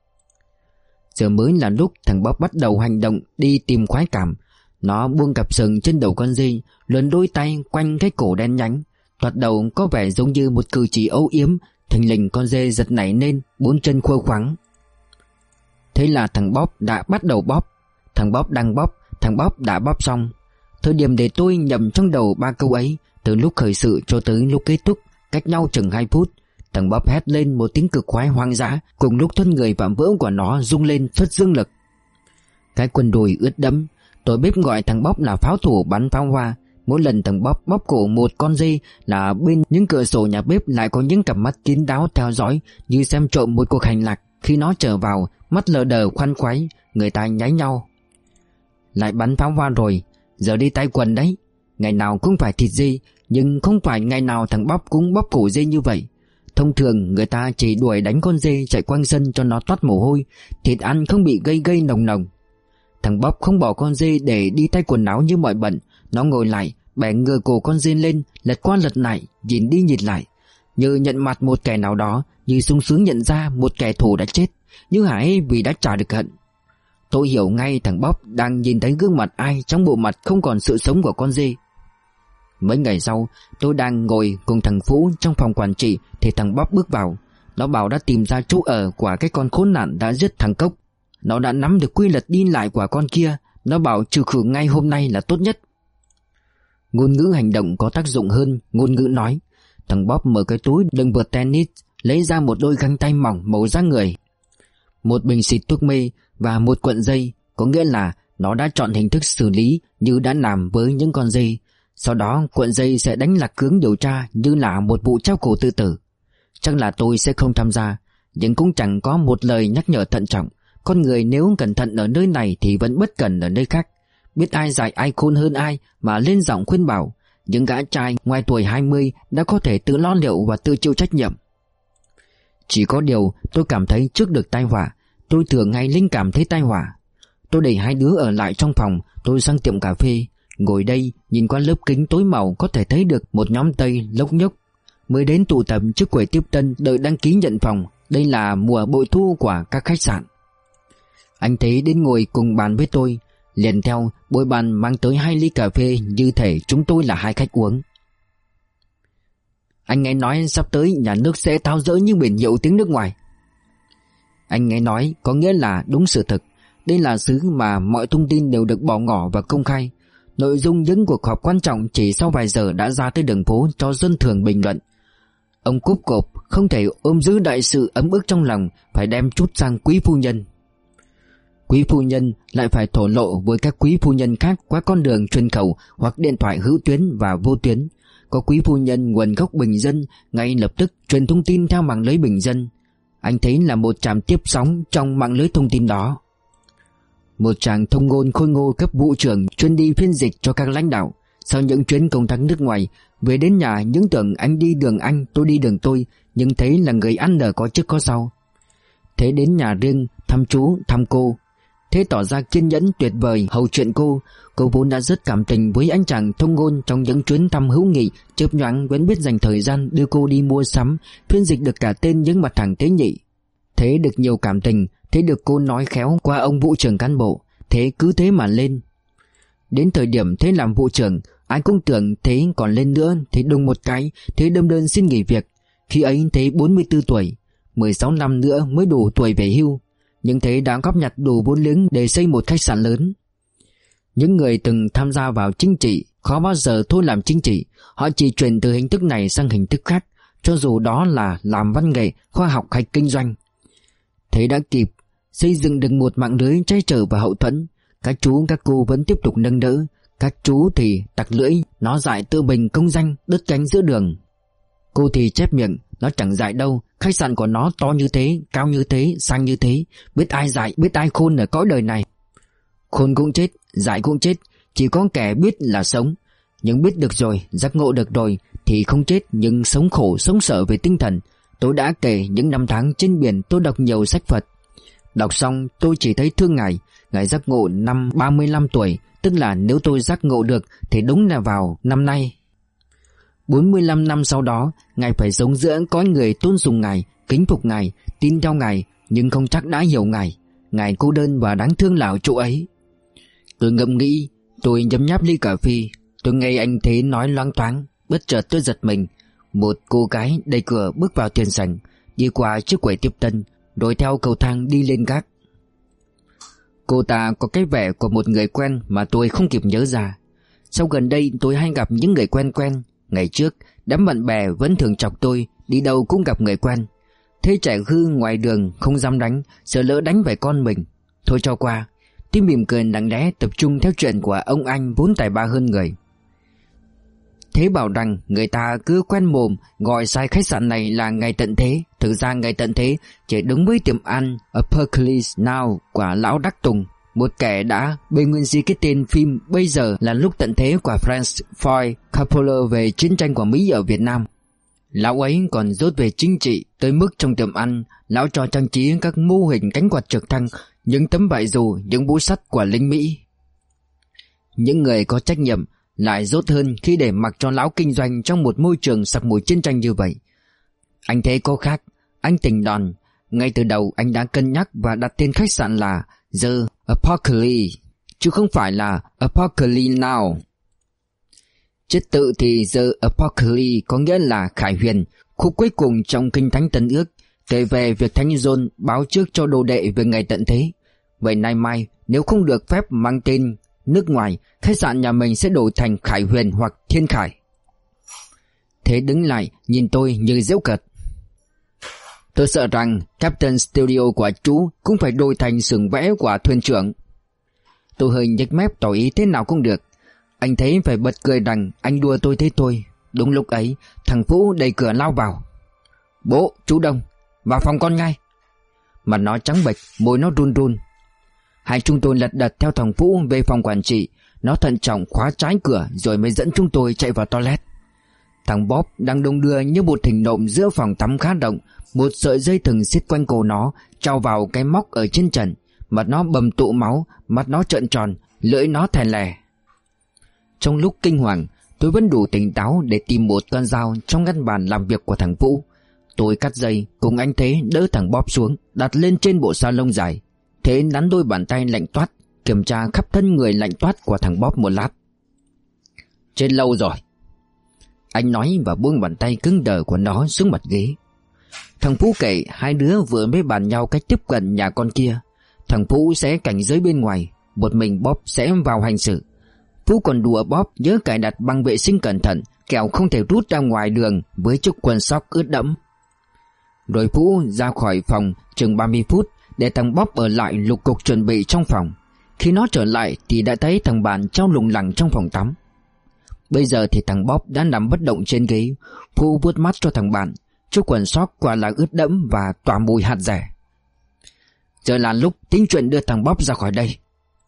Giờ mới là lúc thằng Bóp bắt đầu hành động đi tìm khoái cảm. Nó buông cặp sừng trên đầu con dê, luồn đôi tay quanh cái cổ đen nhánh. Thoạt đầu có vẻ giống như một cử chỉ âu yếm, thình lình con dê giật nảy lên, bốn chân khua khoắng. Thế là thằng Bóp đã bắt đầu bóp. Thằng Bóp đang bóp, thằng Bóp đã bóp xong. Thời điểm để tôi nhầm trong đầu ba câu ấy, từ lúc khởi sự cho tới lúc kết thúc, cách nhau chừng 2 phút. Thằng Bóp hét lên một tiếng cực khoái hoang dã, cùng lúc thân người vạm vỡ của nó rung lên xuất dương lực. Cái quần đùi ướt đẫm. Tôi bếp gọi thằng Bóp là pháo thủ bắn pháo hoa. Mỗi lần thằng Bóp bóp cổ một con dê là bên những cửa sổ nhà bếp lại có những cặp mắt kín đáo theo dõi, như xem trộm một cuộc hành lạc. Khi nó trở vào, mắt lờ đờ khoăn khoái, người ta nháy nhau. Lại bắn pháo hoa rồi, giờ đi tay quần đấy. Ngày nào cũng phải thịt dê, nhưng không phải ngày nào thằng Bóp cũng bóp cổ dê như vậy. Thông thường người ta chỉ đuổi đánh con dê chạy quanh sân cho nó toát mồ hôi, thịt ăn không bị gây nồng nồng. Thằng Bóp không bỏ con dê để đi tay quần áo như mọi bận. Nó ngồi lại, bẻ ngửa cổ con dê lên, lật qua lật lại, nhìn đi nhìn lại, như nhận mặt một kẻ nào đó, như sung sướng nhận ra một kẻ thù đã chết, như hãi vì đã trả được hận. Tôi hiểu ngay thằng Bóp đang nhìn thấy gương mặt ai trong bộ mặt không còn sự sống của con dê. Mấy ngày sau, tôi đang ngồi cùng thằng Phú trong phòng quản trị thì thằng Bóp bước vào. Nó bảo đã tìm ra chỗ ở của cái con khốn nạn đã giết thằng Cốc. Nó đã nắm được quy luật đi lại của con kia. Nó bảo trừ khử ngay hôm nay là tốt nhất. Ngôn ngữ hành động có tác dụng hơn ngôn ngữ nói. Thằng Bóp mở cái túi đựng vợt tennis, lấy ra một đôi găng tay mỏng màu da người, một bình xịt thuốc mê và một cuộn dây. Có nghĩa là nó đã chọn hình thức xử lý như đã làm với những con dê. Sau đó cuộn dây sẽ đánh lạc hướng điều tra như là một vụ treo cổ tự tử. Chắc là tôi sẽ không tham gia, nhưng cũng chẳng có một lời nhắc nhở thận trọng. Con người nếu cẩn thận ở nơi này thì vẫn bất cẩn ở nơi khác. Biết ai dạy ai khôn hơn ai mà lên giọng khuyên bảo. Những gã trai ngoài tuổi 20 đã có thể tự lo liệu và tự chịu trách nhiệm. Chỉ có điều tôi cảm thấy trước được tai họa, tôi thường hay linh cảm thấy tai họa. Tôi đẩy hai đứa ở lại trong phòng. Tôi sang tiệm cà phê, ngồi đây nhìn qua lớp kính tối màu có thể thấy được một nhóm Tây lốc nhốc mới đến tụ tập trước quầy tiếp tân đợi đăng ký nhận phòng. Đây là mùa bội thu của các khách sạn. Anh Thế đến ngồi cùng bàn với tôi. Liền theo bồi bàn mang tới 2 ly cà phê, như thể chúng tôi là hai khách uống. Anh nghe nói sắp tới nhà nước sẽ tháo dỡ những biển hiệu tiếng nước ngoài. Anh nghe nói có nghĩa là đúng sự thực. Đây là xứ mà mọi thông tin đều được bỏ ngỏ và công khai. Nội dung những cuộc họp quan trọng chỉ sau vài giờ đã ra tới đường phố cho dân thường bình luận. Ông Cúp Cộp không thể ôm giữ đại sự ấm ức trong lòng, phải đem chút sang quý phu nhân. Quý phu nhân lại phải thổ lộ với các quý phu nhân khác qua con đường truyền khẩu hoặc điện thoại hữu tuyến và vô tuyến. Có quý phu nhân nguồn gốc bình dân ngay lập tức truyền thông tin theo mạng lưới bình dân. Anh thấy là một trạm tiếp sóng trong mạng lưới thông tin đó. Một chàng thông ngôn khôi ngô cấp vụ trưởng chuyên đi phiên dịch cho các lãnh đạo. Sau những chuyến công tác nước ngoài, về đến nhà những tưởng anh đi đường anh, tôi đi đường tôi, nhưng thấy là người ăn ở có trước có sau. Thế đến nhà riêng thăm chú, thăm cô. Thế tỏ ra kiên nhẫn tuyệt vời hầu chuyện cô. Cô vốn đã rất cảm tình với anh chàng thông ngôn trong những chuyến thăm hữu nghị, chớp nhoáng vẫn biết dành thời gian đưa cô đi mua sắm, phiên dịch được cả tên những mặt hàng tế nhị. Thế được nhiều cảm tình, thế được cô nói khéo qua ông vụ trưởng cán bộ. Thế cứ thế mà lên. Đến thời điểm Thế làm vụ trưởng, ai cũng tưởng Thế còn lên nữa. Thế đùng một cái, Thế đâm đơn xin nghỉ việc. Khi ấy Thế 44 tuổi, 16 năm nữa mới đủ tuổi về hưu. Nhưng Thế đã góp nhặt đủ vốn liếng để xây một khách sạn lớn. Những người từng tham gia vào chính trị khó bao giờ thôi làm chính trị. Họ chỉ chuyển từ hình thức này sang hình thức khác, cho dù đó là làm văn nghệ, khoa học hay kinh doanh. Thế đã kịp xây dựng được một mạng lưới che chở và hậu thuẫn. Các chú các cô vẫn tiếp tục nâng đỡ. Các chú thì tặc lưỡi, nó dại tự bình công danh, đứt cánh giữa đường. Cô thì chép miệng, nó chẳng dại đâu. Khách sạn của nó to như thế, cao như thế, sang như thế. Biết ai dại, biết ai khôn ở cõi đời này. Khôn cũng chết, dại cũng chết. Chỉ có kẻ biết là sống. Nhưng biết được rồi, giác ngộ được rồi thì không chết, nhưng sống khổ, sống sợ về tinh thần. Tôi đã kể những năm tháng trên biển tôi đọc nhiều sách Phật. Đọc xong tôi chỉ thấy thương Ngài. Ngài giác ngộ năm 35 tuổi, tức là nếu tôi giác ngộ được thì đúng là vào năm nay. 45 năm sau đó, Ngài phải sống giữa cõi người tôn sùng Ngài, kính phục Ngài, tin theo Ngài, nhưng không chắc đã hiểu Ngài. Ngài cô đơn và đáng thương là ở chỗ ấy. Tôi ngẫm nghĩ, tôi nhấm nháp ly cà phê. Tôi nghe anh Thế nói loáng thoáng. Bất chợt tôi giật mình. Một cô gái đẩy cửa bước vào tiền sảnh, đi qua trước quầy tiếp tân, rồi theo cầu thang đi lên gác. Cô ta có cái vẻ của một người quen mà tôi không kịp nhớ ra. Sau gần đây tôi hay gặp những người quen quen. Ngày trước đám bạn bè vẫn thường chọc tôi, đi đâu cũng gặp người quen. Thế trẻ hư ngoài đường không dám đánh, sợ lỡ đánh phải con mình. Thôi cho qua. Tôi mỉm cười lặng lẽ tập trung theo chuyện của ông anh vốn tài ba hơn người. Thế bảo rằng người ta cứ quen mồm gọi sai khách sạn này là Ngày Tận Thế. Thực ra Ngày Tận Thế chỉ đúng với tiệm ăn Apocalypse Now của lão Đắc Tùng, một kẻ đã bê nguyên si cái tên phim Bây Giờ Là Lúc Tận Thế của Francis Ford Coppola về chiến tranh của Mỹ ở Việt Nam. Lão ấy còn dốt về chính trị tới mức trong tiệm ăn lão cho trang trí các mô hình cánh quạt trực thăng, những tấm vải dù, những búa sắt của lính Mỹ. Những người có trách nhiệm lại dốt hơn khi để mặc cho lão kinh doanh trong một môi trường sặc mùi chiến tranh như vậy. Anh Thế có khác. Anh tỉnh đòn. Ngay từ đầu anh đã cân nhắc và đặt tên khách sạn là The Apocalypse, chứ không phải là Apocalypse Now. Chất tự thì The Apocalypse có nghĩa là khải huyền, khúc cuối cùng trong Kinh Thánh Tân Ước, kể về việc Thánh John báo trước cho đồ đệ về ngày tận thế. Vậy nay mai nếu không được phép mang tên nước ngoài, khách sạn nhà mình sẽ đổi thành Khải Huyền hoặc Thiên Khải. Thế đứng lại nhìn tôi như giễu cợt. Tôi sợ rằng Captain Studio của chú cũng phải đổi thành xưởng vẽ của thuyền trưởng. Tôi hơi nhếch mép tỏ ý thế nào cũng được. Anh thấy phải bật cười rằng anh đùa tôi thế thôi. Đúng lúc ấy thằng Phú đẩy cửa lao vào. Bố, chú Đông, vào phòng con ngay, Mặt nó trắng bệch, môi nó run run. Hai chúng tôi lật đật theo thằng Phú về phòng quản trị. Nó thận trọng khóa trái cửa rồi mới dẫn chúng tôi chạy vào toilet. Thằng Bob đang đung đưa như một hình nộm giữa phòng tắm khá rộng. Một sợi dây thừng xiết quanh cổ nó, trao vào cái móc ở trên trần. Mặt nó bầm tụ máu, mắt nó trợn tròn, lưỡi nó thè lè. Trong lúc kinh hoàng, tôi vẫn đủ tỉnh táo để tìm một con dao trong ngăn bàn làm việc của thằng Vũ. Tôi cắt dây cùng anh Thế đỡ thằng Bob xuống, đặt lên trên bộ sa lông dài. Thế nắn đôi bàn tay lạnh toát, kiểm tra khắp thân người lạnh toát của thằng Bob một lát. Chết lâu rồi, anh nói và buông bàn tay cứng đờ của nó xuống mặt ghế. Thằng Phú kể hai đứa vừa mới bàn nhau cách tiếp cận nhà con kia. Thằng Phú sẽ cảnh giới bên ngoài, một mình Bob sẽ vào hành sự. Phú còn đùa Bob nhớ cài đặt băng vệ sinh cẩn thận, kẻo không thể rút ra ngoài đường với chiếc quần sóc ướt đẫm. Rồi Phú ra khỏi phòng chừng 30 phút để thằng Bob ở lại lục cục chuẩn bị trong phòng. Khi nó trở lại thì đã thấy thằng bạn treo lủng lẳng trong phòng tắm. Bây giờ thì thằng Bob đã nằm bất động trên ghế. Phú vuốt mắt cho thằng bạn. Chiếc quần sóc quả là ướt đẫm và tỏa mùi hạt rẻ. Giờ là lúc tính chuyện đưa thằng Bob ra khỏi đây.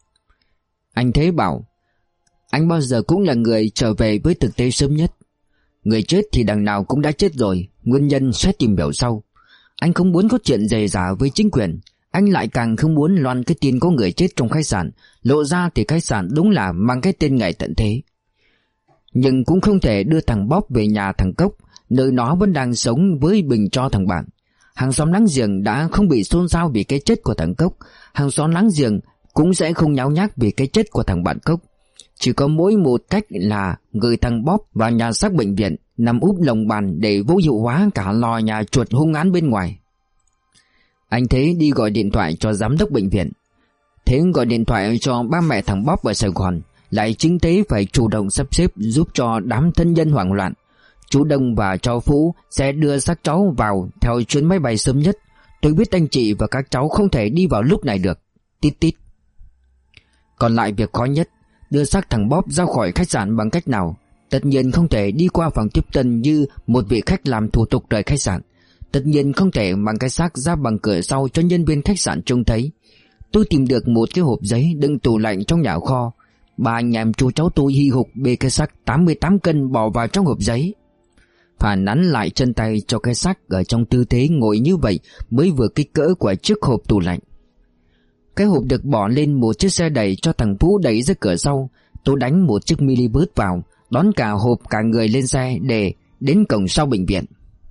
Anh Thế bảo anh bao giờ cũng là người trở về với thực tế sớm nhất. Người chết thì đằng nào cũng đã chết rồi, nguyên nhân sẽ tìm hiểu sau. Anh không muốn có chuyện dề dả với chính quyền. Anh lại càng không muốn loan cái tin có người chết trong khách sạn. Lộ ra thì khách sạn đúng là mang cái tên ngày tận thế. Nhưng cũng không thể đưa thằng Bob về nhà thằng Cốc, nơi nó vẫn đang sống với bình cho thằng bạn. Hàng xóm láng giềng đã không bị xôn xao vì cái chết của thằng Cốc. Hàng xóm láng giềng cũng sẽ không nháo nhác vì cái chết của thằng bạn Cốc. Chỉ có mỗi một cách là gửi thằng Bob vào nhà xác bệnh viện, nằm úp lồng bàn để vô hiệu hóa cả lò nhà chuột hung án bên ngoài. Anh Thế đi gọi điện thoại cho giám đốc bệnh viện. Thế gọi điện thoại cho ba mẹ thằng Bob ở Sài Gòn. Lại chính Thế phải chủ động sắp xếp giúp cho đám thân nhân hoảng loạn. Chú Đông và cháu Phú sẽ đưa xác cháu vào theo chuyến máy bay sớm nhất. Tôi biết anh chị và các cháu không thể đi vào lúc này được. Tít tít. Còn lại việc khó nhất, đưa xác thằng Bob ra khỏi khách sạn bằng cách nào? Tất nhiên không thể đi qua phòng tiếp tân như một vị khách làm thủ tục rời khách sạn. Tất nhiên không thể mang cái xác ra bằng cửa sau cho nhân viên khách sạn trông thấy. Tôi tìm được một cái hộp giấy đựng tủ lạnh trong nhà kho. Ba anh em chú cháu tôi hi hục bê cái xác 88 cân bỏ vào trong hộp giấy. Phản nắn lại chân tay cho cái xác ở trong tư thế ngồi như vậy mới vừa kích cỡ của chiếc hộp tủ lạnh. Cái hộp được bỏ lên một chiếc xe đẩy cho thằng Phú đẩy ra cửa sau. Tôi đánh một chiếc minibus vào, đón cả hộp cả người lên xe để đến cổng sau bệnh viện.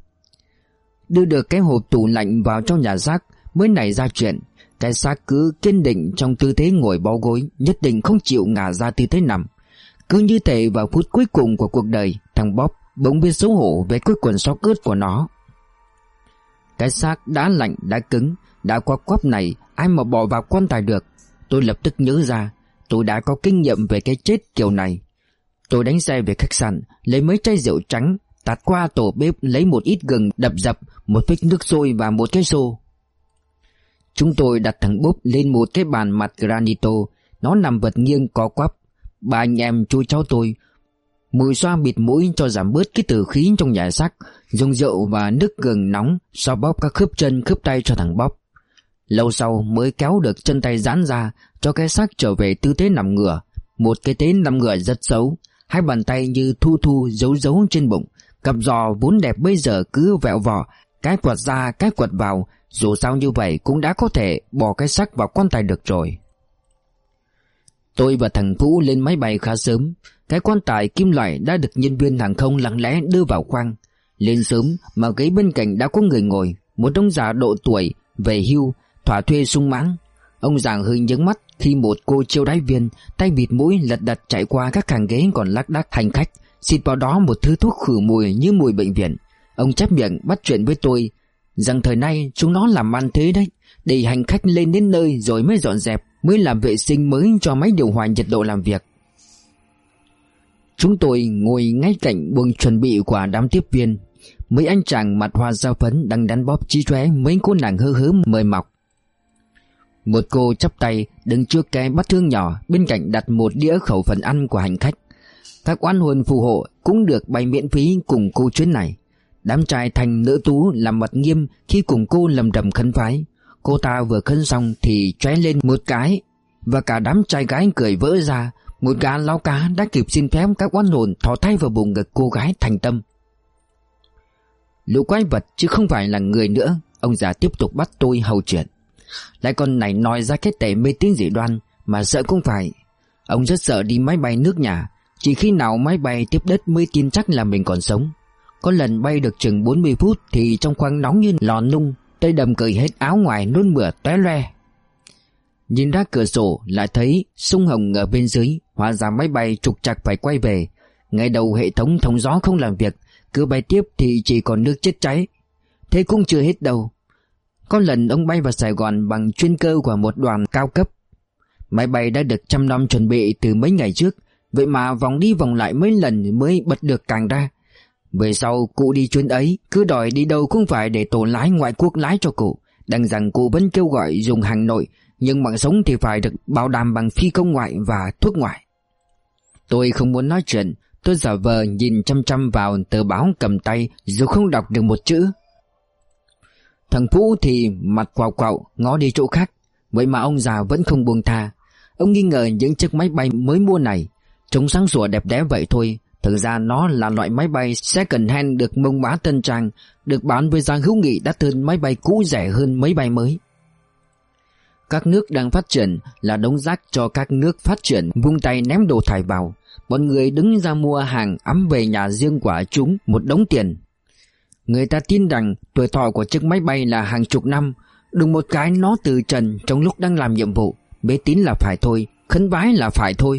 Đưa được cái hộp tủ lạnh vào trong nhà xác mới nảy ra chuyện. Cái xác cứ kiên định trong tư thế ngồi bó gối, nhất định không chịu ngả ra tư thế nằm. Cứ như thế vào phút cuối cùng của cuộc đời, thằng Bob bỗng biết xấu hổ về cái quần sóc ướt của nó. Cái xác đã lạnh, đã cứng, đã qua quắp này ai mà bỏ vào quan tài được. Tôi lập tức nhớ ra, tôi đã có kinh nghiệm về cái chết kiểu này. Tôi đánh xe về khách sạn, lấy mấy chai rượu trắng, tạt qua tổ bếp lấy một ít gừng đập dập, một phích nước sôi và một cái xô. Chúng tôi đặt thằng Búp lên một cái bàn mặt granito. Nó nằm vật nghiêng co quắp. Ba anh em chú cháu tôi mùi xoa bịt mũi cho giảm bớt cái tử khí trong nhà xác, dùng rượu và nước gừng nóng xoa bóp các khớp chân khớp tay cho thằng Bob. Lâu sau mới kéo được chân tay giãn ra cho cái xác trở về tư thế nằm ngửa. Một cái thế nằm ngửa rất xấu. Hai bàn tay như thu thu giấu giấu trên bụng. Cặp giò vốn đẹp bây giờ cứ vẹo vò, cái quật ra cái quật vào. Dù sao như vậy cũng đã có thể bỏ cái xác vào quan tài được rồi. Tôi và thằng Phú lên máy bay khá sớm. Cái quan tài kim loại đã được nhân viên hàng không lặng lẽ đưa vào khoang. Lên sớm mà ghế bên cạnh đã có người ngồi. Một ông già độ tuổi về hưu, thỏa thuê sung mãn. Ông già hơi nhướng mắt khi một cô chiêu đái viên tay bịt mũi lật đật chạy qua các hàng ghế còn lác đác hành khách, xịt vào đó một thứ thuốc khử mùi như mùi bệnh viện. Ông chép miệng bắt chuyện với tôi rằng thời nay chúng nó làm ăn thế đấy, để hành khách lên đến nơi rồi mới dọn dẹp, mới làm vệ sinh mới cho máy điều hòa nhiệt độ làm việc. Chúng tôi ngồi ngay cạnh buồng chuẩn bị của đám tiếp viên. Mấy anh chàng mặt hoa da phấn đang đắn bóp chí chóe mấy cô nàng hơ hớ mời mọc. Một cô chắp tay đứng trước cái bát hương nhỏ, bên cạnh đặt một đĩa khẩu phần ăn của hành khách. Các oan hồn phù hộ cũng được bày miễn phí cùng cô chuyến này. Đám trai thành nữ tú làm mặt nghiêm khi cùng cô lầm rầm khấn vái. Cô ta vừa khấn xong thì chóe lên một cái, và cả đám trai gái cười vỡ ra. Một gã lão cá đã kịp xin phép các oan hồn thò tay vào bụng ngực cô gái thành tâm. Lũ quái vật chứ không phải là người nữa. Ông già tiếp tục bắt tôi hầu chuyện. Lại còn này nói ra cái tệ mê tín dị đoan, mà sợ cũng phải. Ông rất sợ đi máy bay nước nhà. Chỉ khi nào máy bay tiếp đất mới tin chắc là mình còn sống. Có lần bay được chừng 40 phút thì trong khoang nóng như lò nung, tôi đầm cởi hết áo ngoài nôn mửa tóe loe. Nhìn ra cửa sổ lại thấy sông Hồng ở bên dưới. Hóa ra máy bay trục trặc phải quay về. Ngày đầu hệ thống thông gió không làm việc, cứ bay tiếp thì chỉ còn nước chết cháy. Thế cũng chưa hết đâu. Có lần ông bay vào Sài Gòn bằng chuyên cơ của một đoàn cao cấp. Máy bay đã được trăm năm chuẩn bị từ mấy ngày trước, vậy mà vòng đi vòng lại mấy lần mới bật được càng ra. Về sau cụ đi chuyến ấy cứ đòi đi đâu cũng phải để tổ lái ngoại quốc lái cho cụ. Đằng rằng cụ vẫn kêu gọi dùng hàng nội, nhưng mạng sống thì phải được bảo đảm bằng phi công ngoại và thuốc ngoại. Tôi không muốn nói chuyện. Tôi giả vờ nhìn chăm chăm vào tờ báo cầm tay dù không đọc được một chữ. Thằng Phú thì mặt quạo quạo ngó đi chỗ khác. Vậy mà ông già vẫn không buông tha. Ông nghi ngờ những chiếc máy bay mới mua này trông sáng sủa đẹp đẽ vậy thôi, thực ra nó là loại máy bay second hand được mông bá tân trang, được bán với giá hữu nghị đắt hơn máy bay cũ, rẻ hơn máy bay mới. Các nước đang phát triển là đống rác cho các nước phát triển vung tay ném đồ thải vào. Bọn người đứng ra mua hàng ẵm về nhà riêng của chúng một đống tiền. Người ta tin rằng tuổi thọ của chiếc máy bay là hàng chục năm. Đùng một cái nó từ trần trong lúc đang làm nhiệm vụ. Mê tín là phải thôi, khấn vái là phải thôi.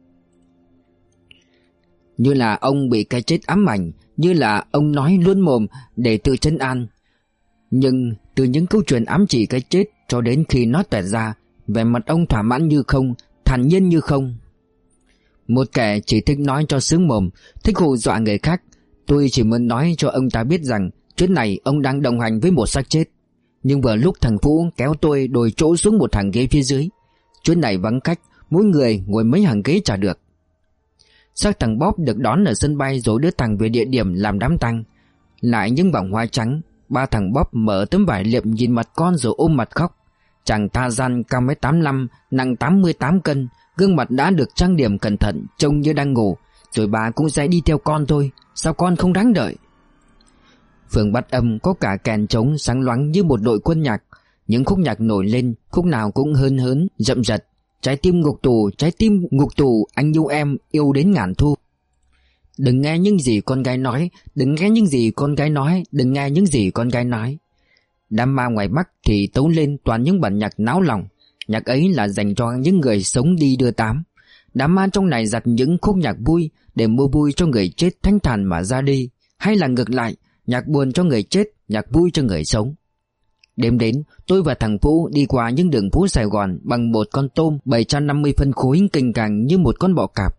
Như là ông bị cái chết ám ảnh, như là ông nói luôn mồm để tự trấn an. Nhưng từ những câu chuyện ám chỉ cái chết cho đến khi nó toẹt ra, vẻ mặt ông thỏa mãn như không, thản nhiên như không. Một kẻ chỉ thích nói cho sướng mồm, thích hù dọa người khác. Tôi chỉ muốn nói cho ông ta biết rằng chuyến này ông đang đồng hành với một xác chết. Nhưng vừa lúc thằng Phú kéo tôi đổi chỗ xuống một hàng ghế phía dưới. Chuyến này vắng khách, mỗi người ngồi mấy hàng ghế chả được. Xác thằng Bóp được đón ở sân bay rồi đưa thằng về địa điểm làm đám tang. Lại những vòng hoa trắng. Ba thằng Bóp mở tấm vải liệm nhìn mặt con rồi ôm mặt khóc. Chàng Tarzan cao 1m85, nặng 88 cân, gương mặt đã được trang điểm cẩn thận, trông như đang ngủ. Rồi bà cũng sẽ đi theo con thôi. Sao con không đáng đợi? Phường Bát Âm có cả kèn trống sáng loáng như một đội quân nhạc. Những khúc nhạc nổi lên, khúc nào cũng hớn hớn, rậm rật. Trái tim ngục tù, anh yêu em, yêu đến ngàn thu. Đừng nghe những gì con gái nói, đừng nghe những gì con gái nói, đừng nghe những gì con gái nói. Đám ma ngoài Bắc thì tấu lên toàn những bản nhạc náo lòng. Nhạc ấy là dành cho những người sống đi đưa tám. Đám ma trong này giặt những khúc nhạc vui để mua vui cho người chết thanh thản mà ra đi. Hay là ngược lại, nhạc buồn cho người chết, nhạc vui cho người sống. Đêm đến, tôi và thằng Phú đi qua những đường phố Sài Gòn bằng một con tôm 750 phân khối kình càng như một con bọ cạp.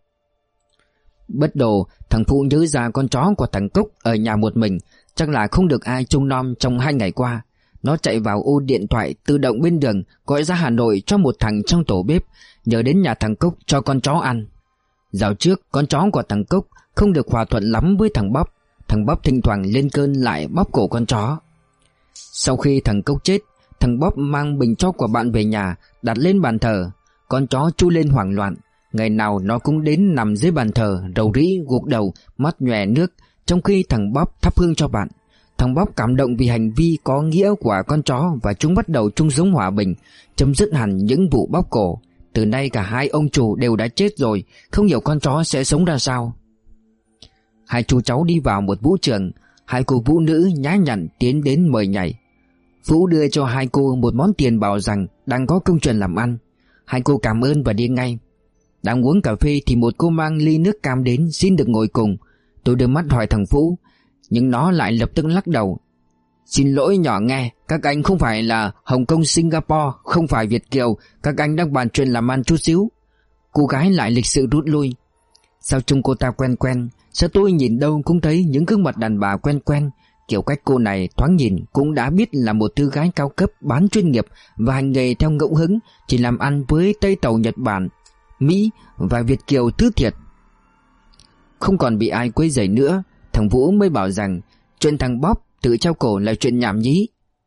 Bất đồ, thằng Phú nhớ ra con chó của thằng Cốc ở nhà một mình, chắc là không được ai trông nom trong 2 ngày qua. Nó chạy vào ô điện thoại tự động bên đường, gọi ra Hà Nội cho một thằng trong tổ bếp, nhờ đến nhà thằng Cốc cho con chó ăn. Dạo trước, con chó của thằng Cốc không được hòa thuận lắm với thằng Bóp. Thằng Bóp thỉnh thoảng lên cơn lại bóp cổ con chó. Sau khi thằng Cốc chết, thằng Bóp mang bình chó của bạn về nhà, đặt lên bàn thờ. Con chó chu lên hoảng loạn. Ngày nào nó cũng đến nằm dưới bàn thờ, rầu rĩ, gục đầu, mắt nhòe nước, trong khi thằng Bóp thắp hương cho bạn. Thằng Bóp cảm động vì hành vi có nghĩa của con chó và chúng bắt đầu chung sống hòa bình, chấm dứt hẳn những vụ bóp cổ. Từ nay cả hai ông chủ đều đã chết rồi, không hiểu con chó sẽ sống ra sao. Hai chú cháu đi vào một vũ trường. Hai cô vũ nữ nhã nhặn tiến đến mời nhảy. Phú đưa cho hai cô một món tiền bảo rằng đang có công chuyện làm ăn. Hai cô cảm ơn và đi ngay. Đang uống cà phê thì một cô mang ly nước cam đến xin được ngồi cùng. Tôi đưa mắt hỏi thằng Phú, nhưng nó lại lập tức lắc đầu. Xin lỗi nhỏ nghe, các anh không phải là Hồng Kông Singapore, không phải Việt kiều, các anh đang bàn chuyện làm ăn chút xíu. Cô gái lại lịch sự rút lui. Sao trông cô ta quen quen? Sao tôi nhìn đâu cũng thấy những gương mặt đàn bà quen quen? Kiểu cách cô này thoáng nhìn cũng đã biết là một thư gái cao cấp bán chuyên nghiệp và hành nghề theo ngẫu hứng, chỉ làm ăn với Tây Tàu Nhật Bản, Mỹ và Việt kiều thứ thiệt. Không còn bị ai quấy rầy nữa, thằng Vũ mới bảo rằng chuyện thằng Bóp tự treo cổ là chuyện nhảm nhí.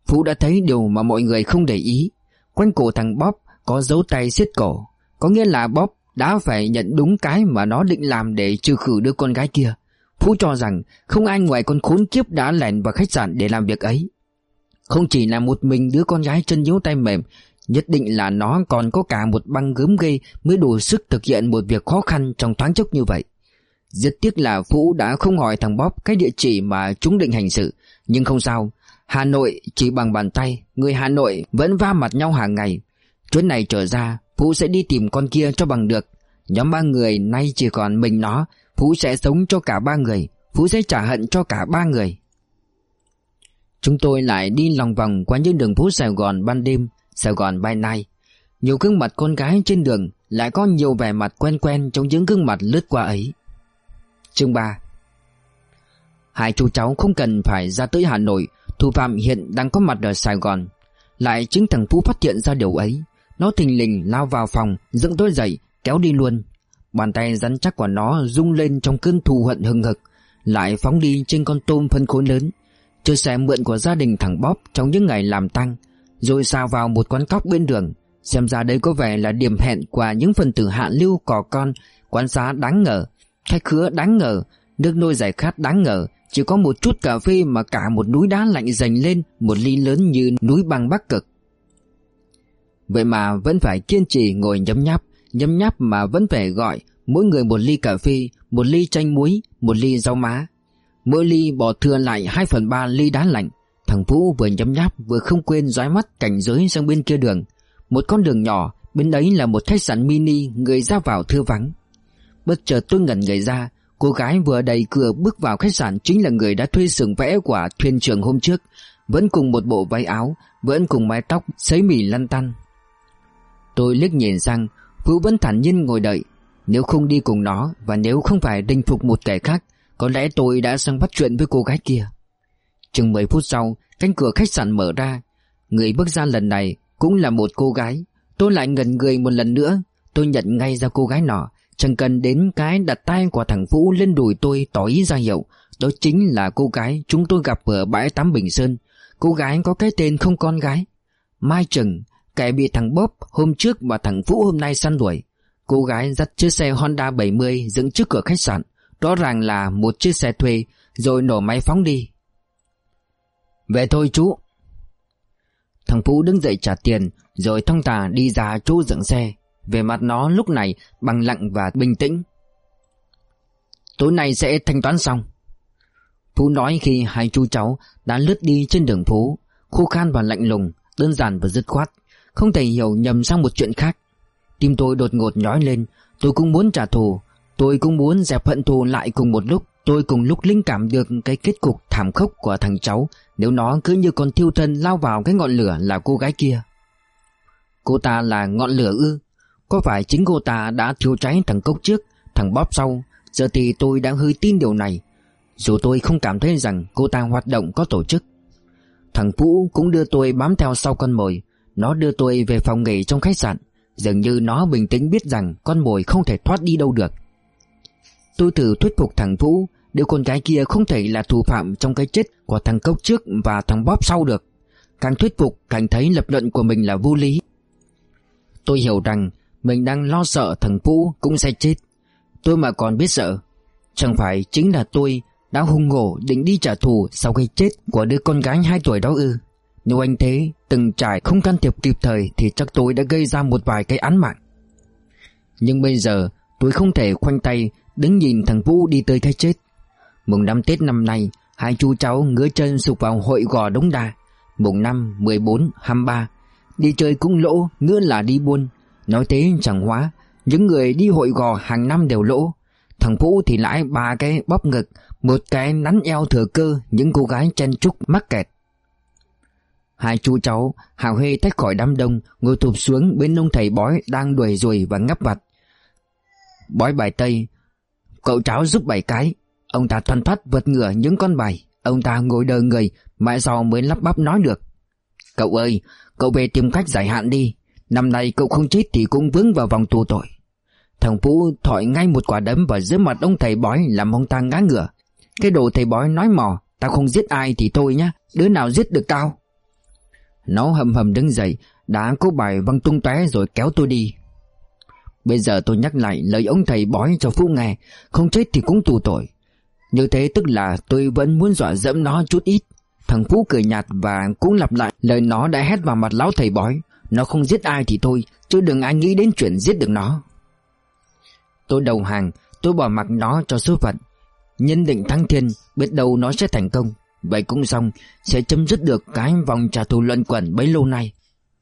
Phú đã thấy điều mà mọi người không để ý. Quanh cổ thằng Bóp có dấu tay siết cổ, có nghĩa là Bóp đã phải nhận đúng cái mà nó định làm để trừ khử đứa con gái kia. Phú cho rằng không ai ngoài con khốn kiếp đã lẻn vào khách sạn để làm việc ấy. Không chỉ là một mình đứa con gái chân yếu tay mềm, nhất định là nó còn có cả một băng gớm ghê mới đủ sức thực hiện một việc khó khăn trong thoáng chốc như vậy. Rất tiếc là Phú đã không hỏi thằng Bóp cái địa chỉ mà chúng định hành sự. Nhưng không sao, Hà Nội chỉ bằng bàn tay, người Hà Nội vẫn va mặt nhau hàng ngày. Chuyến này trở ra, Phú sẽ đi tìm con kia cho bằng được. Nhóm 3 người nay chỉ còn mình nó. Phú sẽ sống cho cả 3 người. Phú sẽ trả hận cho cả 3 người. Chúng tôi lại đi lòng vòng qua những đường phố Sài Gòn ban đêm, Sài Gòn by night. Nhiều gương mặt con gái trên đường, lại có nhiều vẻ mặt quen quen trong những gương mặt lướt qua ấy. Chương 3. Hai chú cháu không cần phải ra tới Hà Nội. Thủ phạm hiện đang có mặt ở Sài Gòn. Lại chính thằng Phú phát hiện ra điều ấy. Nó thình lình lao vào phòng, dựng tôi dậy, kéo đi luôn. Bàn tay rắn chắc của nó rung lên trong cơn thù hận hừng hực, lại phóng đi trên con tôm phân khối lớn. Chiếc xe mượn của gia đình thằng Bóp trong những ngày làm tang, rồi xào vào một quán cóc bên đường. Xem ra đây có vẻ là điểm hẹn của những phần tử hạ lưu cò con. Quán xá đáng ngờ, khách khứa đáng ngờ, nước nôi giải khát đáng ngờ. Chỉ có một chút cà phê mà cả một núi đá lạnh dành lên một ly lớn như núi băng Bắc Cực. Vậy mà vẫn phải kiên trì ngồi nhấm nháp mà vẫn phải gọi mỗi người một ly cà phê, một ly chanh muối, một ly rau má. Mỗi ly bỏ thừa lại 2/3 ly đá lạnh. Thằng Phú vừa nhấm nháp vừa không quên dõi mắt cảnh giới sang bên kia đường. Một con đường nhỏ, bên ấy là một khách sạn mini, người ra vào thưa vắng. Bất chợt tôi ngẩn người ra. Cô gái vừa đẩy cửa bước vào khách sạn chính là người đã thuê xưởng vẽ của thuyền trưởng hôm trước, vẫn cùng một bộ váy áo, vẫn cùng mái tóc sấy mì lăn tăn. Tôi liếc nhìn sang, Phú vẫn thản nhiên ngồi đợi. Nếu không đi cùng nó, và nếu không phải đinh phục một kẻ khác, có lẽ tôi đã sang bắt chuyện với cô gái kia. Chừng 10 phút sau, cánh cửa khách sạn mở ra. Người bước ra lần này cũng là một cô gái. Tôi lại ngẩn người một lần nữa. Tôi nhận ngay ra cô gái nọ. Chẳng cần đến cái đặt tay của thằng Phú lên đùi tôi tỏ ý ra hiệu. Đó chính là cô gái chúng tôi gặp ở bãi tắm Bình Sơn. Cô gái có cái tên không con gái, Mai Trừng, kẻ bị thằng Bóp hôm trước và thằng Phú hôm nay săn đuổi. Cô gái dắt chiếc xe Honda 70 dựng trước cửa khách sạn, rõ ràng là một chiếc xe thuê, rồi nổ máy phóng đi. Về thôi chú. Thằng Phú đứng dậy trả tiền, rồi thong thả đi ra chỗ dựng xe. Về mặt nó lúc này bằng lặng và bình tĩnh. Tối nay sẽ thanh toán xong, Phú nói khi hai chú cháu đã lướt đi trên đường phố, khô khan và lạnh lùng, đơn giản và dứt khoát, không thể hiểu nhầm sang một chuyện khác. Tim tôi đột ngột nhói lên. Tôi cũng muốn trả thù, tôi cũng muốn dẹp hận thù lại cùng một lúc. Tôi cùng lúc linh cảm được cái kết cục thảm khốc của thằng cháu nếu nó cứ như con thiêu thân lao vào cái ngọn lửa là cô gái kia. Cô ta là ngọn lửa ư? Có phải chính cô ta đã thiêu cháy thằng Cốc trước, thằng Bóp sau? Giờ thì tôi đang hơi tin điều này, dù tôi không cảm thấy rằng cô ta hoạt động có tổ chức. Thằng Phú cũng đưa tôi bám theo sau con mồi. Nó đưa tôi về phòng nghỉ trong khách sạn. Dường như nó bình tĩnh biết rằng con mồi không thể thoát đi đâu được. Tôi thử thuyết phục thằng Phú đứa con gái kia không thể là thủ phạm trong cái chết của thằng Cốc trước và thằng Bóp sau được. Càng thuyết phục càng thấy lập luận của mình là vô lý. Tôi hiểu rằng mình đang lo sợ thằng Phú cũng sẽ chết. Tôi mà còn biết sợ, chẳng phải chính là tôi đã hùng hổ định đi trả thù sau cái chết của đứa con gái 2 tuổi đó ư? Nếu anh thế từng trải không can thiệp kịp thời thì chắc tôi đã gây ra một vài cái án mạng. Nhưng bây giờ tôi không thể khoanh tay đứng nhìn thằng Vũ đi tới cái chết. Mùng 5 Tết năm nay, hai chú cháu ngứa chân sục vào hội gò Đống Đa. Mùng 5, 14, 23 đi chơi cũng lỗ, nữa là đi buôn. Nói thế chẳng hóa, những người đi hội gò hàng năm đều lỗ. Thằng Vũ thì lãi 3 cái bóp ngực, 1 cái nắn eo thừa cơ những cô gái chen chúc mắc kẹt. Hai chú cháu hào hê tách khỏi đám đông, ngồi thụp xuống bên ông thầy bói đang đuổi ruồi và ngắp vặt. Bói bài Tây: cậu cháu giúp 7 cái. Ông ta thoăn thoắt vượt ngửa những con bài. Ông ta ngồi đờ người, mãi sau mới lắp bắp nói được: cậu ơi, cậu về tìm cách giải hạn đi. Năm nay cậu không chết thì cũng vướng vào vòng tù tội. Thằng Vũ thổi ngay một quả đấm vào dưới mặt ông thầy bói, làm ông ta ngã ngửa. Cái đồ thầy bói nói mò, tao không giết ai thì thôi nhá, đứa nào giết được tao. Nó hầm hầm đứng dậy, đá cốc bài văng tung tóe rồi kéo tôi đi. Bây giờ tôi nhắc lại lời ông thầy bói cho Phú nghe, không chết thì cũng tù tội. Như thế tức là tôi vẫn muốn dọa dẫm nó chút ít. Thằng Phú cười nhạt và cũng lặp lại lời nó đã hét vào mặt lão thầy bói. Nó không giết ai thì thôi, chứ đừng ai nghĩ đến chuyện giết được nó. Tôi đầu hàng, tôi bỏ mặc nó cho số phận. Nhân định thăng thiên, biết đâu nó sẽ thành công. Vậy cũng xong, sẽ chấm dứt được cái vòng trả thù luẩn quẩn bấy lâu nay.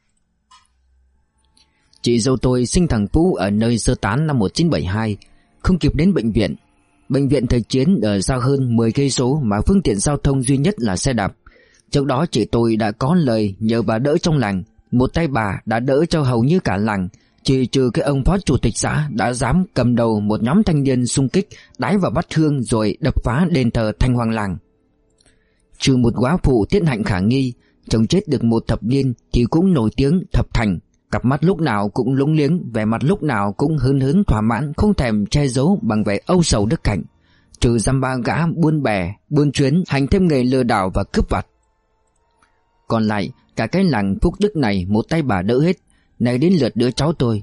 Chị dâu tôi sinh thằng Phú ở nơi sơ tán năm 1972, không kịp đến bệnh viện. Bệnh viện thời chiến ở xa hơn 10 cây số mà phương tiện giao thông duy nhất là xe đạp. Trước đó chị tôi đã có lời nhờ bà đỡ trong làng, một tay bà đã đỡ cho hầu như cả làng, chỉ trừ cái ông phó chủ tịch xã đã dám cầm đầu một nhóm thanh niên xung kích, đái vào bát hương rồi đập phá đền thờ Thanh Hoàng làng. Trừ một góa phụ Tiết Hạnh khả nghi, chồng chết được một thập niên thì cũng nổi tiếng Thập Thành, cặp mắt lúc nào cũng lúng liếng, vẻ mặt lúc nào cũng hớn thỏa mãn, không thèm che giấu bằng vẻ âu sầu đức hạnh. Trừ dăm ba gã buôn bè, buôn chuyến, hành thêm nghề lừa đảo và cướp vặt. Còn lại cả cái làng Phúc Đức này một tay bà đỡ hết. Này đến lượt đứa cháu tôi.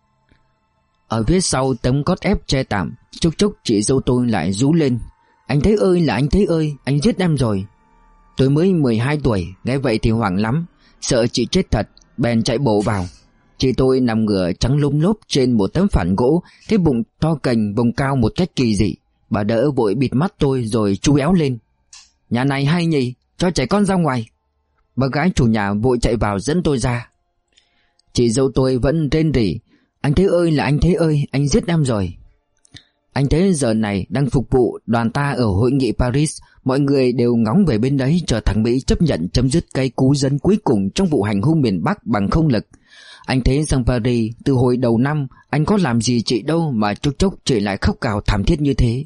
Ở phía sau tấm cót ép che tạm, chốc chốc chị dâu tôi lại rú lên: Anh Thế ơi là anh Thế ơi, anh giết em rồi. Tôi mới 12 tuổi, nghe vậy thì hoảng lắm, sợ chị chết thật, bèn chạy bộ vào. Chị tôi nằm ngửa trắng lốm lốp trên một tấm phản gỗ, cái bụng to cành bông cao một cách kỳ dị. Bà đỡ vội bịt mắt tôi rồi chu éo lên: Nhà này hay nhỉ, cho trẻ con ra ngoài. Bà gái chủ nhà vội chạy vào dẫn tôi ra. Chị dâu tôi vẫn rên rỉ: Anh Thế ơi là anh Thế ơi, anh giết em rồi. Anh Thế giờ này đang phục vụ đoàn ta ở hội nghị Paris. Mọi người đều ngóng về bên đấy chờ thằng Mỹ chấp nhận chấm dứt cái cú dân cuối cùng trong vụ hành hung miền Bắc bằng không lực. Anh Thế sang Paris từ hồi đầu năm, anh có làm gì chị đâu mà chốc chốc chị lại khóc cào thảm thiết như thế.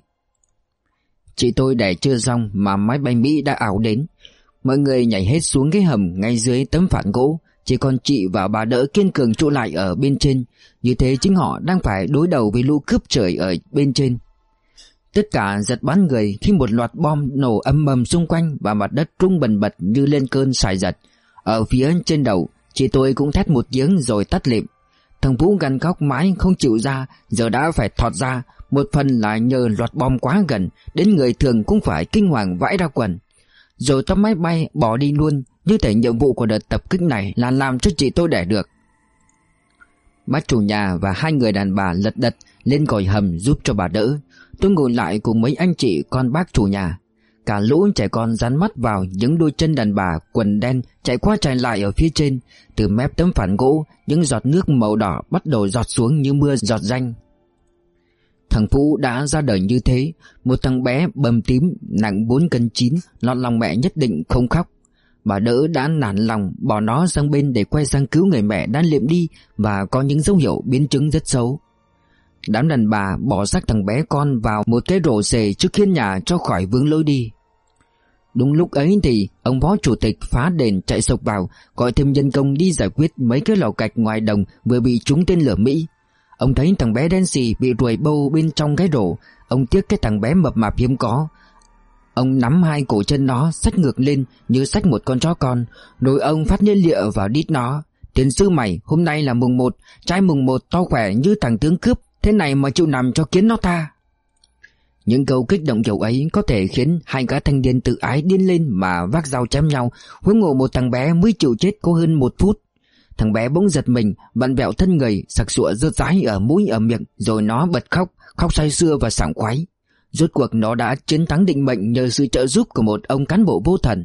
Chị tôi đẻ chưa xong mà máy bay Mỹ đã ảo đến. Mọi người nhảy hết xuống cái hầm ngay dưới tấm phản gỗ, chỉ còn chị và bà đỡ kiên cường trụ lại ở bên trên. Như thế chính họ đang phải đối đầu với lũ cướp trời ở bên trên. Tất cả giật bắn người khi một loạt bom nổ ầm ầm xung quanh và mặt đất rung bần bật như lên cơn sải giật. Ở phía trên đầu, chị tôi cũng thét một tiếng rồi tắt lịm. Thằng Vũ gằn khóc mãi không chịu ra, giờ đã phải thọt ra. Một phần là nhờ loạt bom quá gần, đến người thường cũng phải kinh hoàng vãi ra quần. Rồi tóm máy bay bỏ đi luôn, như thể nhiệm vụ của đợt tập kích này là làm cho chị tôi đẻ được. Bác chủ nhà và hai người đàn bà lật đật lên còi hầm giúp cho bà đỡ. Tôi ngồi lại cùng mấy anh chị con bác chủ nhà. Cả lũ trẻ con dán mắt vào những đôi chân đàn bà quần đen chạy qua chạy lại ở phía trên. Từ mép tấm phản gỗ, những giọt nước màu đỏ bắt đầu giọt xuống như mưa giọt ranh. Thằng Phú đã ra đời như thế, một thằng bé bầm tím nặng 4 cân 9, lọt lòng mẹ nhất định không khóc. Bà đỡ đã nản lòng bỏ nó sang bên để quay sang cứu người mẹ đã liệm đi và có những dấu hiệu biến chứng rất xấu. Đám đàn bà bỏ xác thằng bé con vào một cái rổ xề trước hiên nhà cho khỏi vướng lối đi. Đúng lúc ấy thì ông phó chủ tịch phá đền chạy sộc vào, gọi thêm nhân công đi giải quyết mấy cái lò gạch ngoài đồng vừa bị trúng tên lửa Mỹ. Ông thấy thằng bé đen xì bị ruồi bâu bên trong cái rổ. Ông tiếc cái thằng bé mập mạp hiếm có. Ông nắm hai cổ chân nó xách ngược lên như xách một con chó con, rồi ông phát nhiên lịa vào đít nó: Tiến sư mày, hôm nay là mùng 1, trai mùng 1 to khỏe như thằng tướng cướp, thế này mà chịu nằm cho kiến nó ta. Những câu kích động kiểu ấy có thể khiến hai gã thanh niên tự ái điên lên mà vác dao chém nhau, huống hồ một thằng bé mới chịu chết có hơn 1 phút. Thằng bé bỗng giật mình, vặn vẹo thân người, sặc sụa rớt rái ở mũi ở miệng, rồi nó bật khóc, khóc say sưa và sảng khoái. Rốt cuộc nó đã chiến thắng định mệnh nhờ sự trợ giúp của một ông cán bộ vô thần.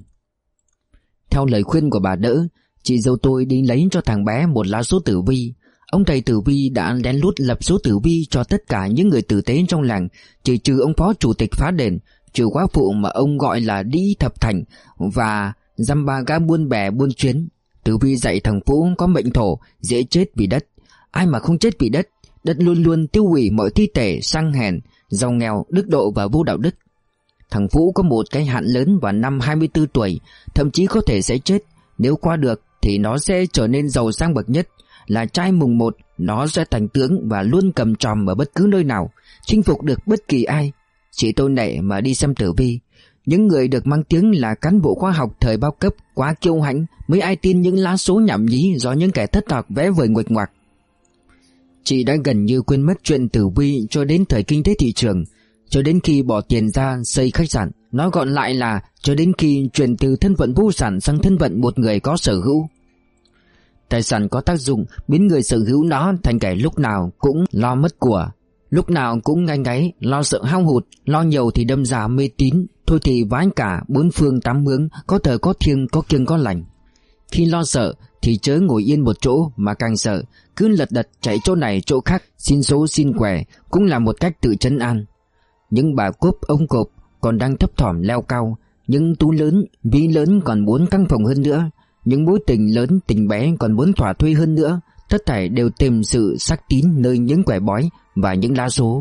Theo lời khuyên của bà đỡ, chị dâu tôi đi lấy cho thằng bé một lá số tử vi. Ông thầy tử vi đã lén lút lập số tử vi cho tất cả những người tử tế trong làng, chỉ trừ ông phó chủ tịch phá đền, trừ quá phụ mà ông gọi là Đi Thập Thành và dăm ba gã buôn bè buôn chuyến. Tử vi dạy thằng Phú có mệnh thổ, dễ chết vì đất. Ai mà không chết vì đất? Đất luôn luôn tiêu hủy mọi thi thể sang hèn, giàu nghèo, đức độ và vô đạo đức. Thằng Phú có một cái hạn lớn vào năm 24 tuổi, thậm chí có thể sẽ chết. Nếu qua được thì nó sẽ trở nên giàu sang bậc nhất. Là trai mùng 1, nó sẽ thành tướng và luôn cầm tròm ở bất cứ nơi nào, chinh phục được bất kỳ ai. Chị tôi nể mà đi xem tử vi. Những người được mang tiếng là cán bộ khoa học thời bao cấp quá kiêu hãnh, mấy ai tin những lá số nhảm nhí do những kẻ thất học vẽ vời nguệch ngoạc. Chị đã gần như quên mất chuyện tử vi cho đến thời kinh tế thị trường, cho đến khi bỏ tiền ra xây khách sạn. Nói gọn lại là cho đến khi chuyển từ thân phận vô sản sang thân phận một người có sở hữu. Tài sản có tác dụng biến người sở hữu nó thành kẻ lúc nào cũng lo mất của, lúc nào cũng ngáy ngáy, lo sợ hao hụt, lo nhiều thì đâm ra mê tín, thôi thì vái cả bốn phương tám hướng, có thờ có thiêng, có kiêng có lành. Khi lo sợ thì chớ ngồi yên một chỗ, mà càng sợ cứ lật đật chạy chỗ này chỗ khác, xin số xin quẻ, cũng là một cách tự trấn an. Những bà cốp ông cộp còn đang thấp thỏm leo cao, những tú lớn ví lớn còn muốn căng phòng hơn nữa, những mối tình lớn tình bé còn muốn thỏa thuê hơn nữa, tất thảy đều tìm sự xác tín nơi những quẻ bói và những lá số.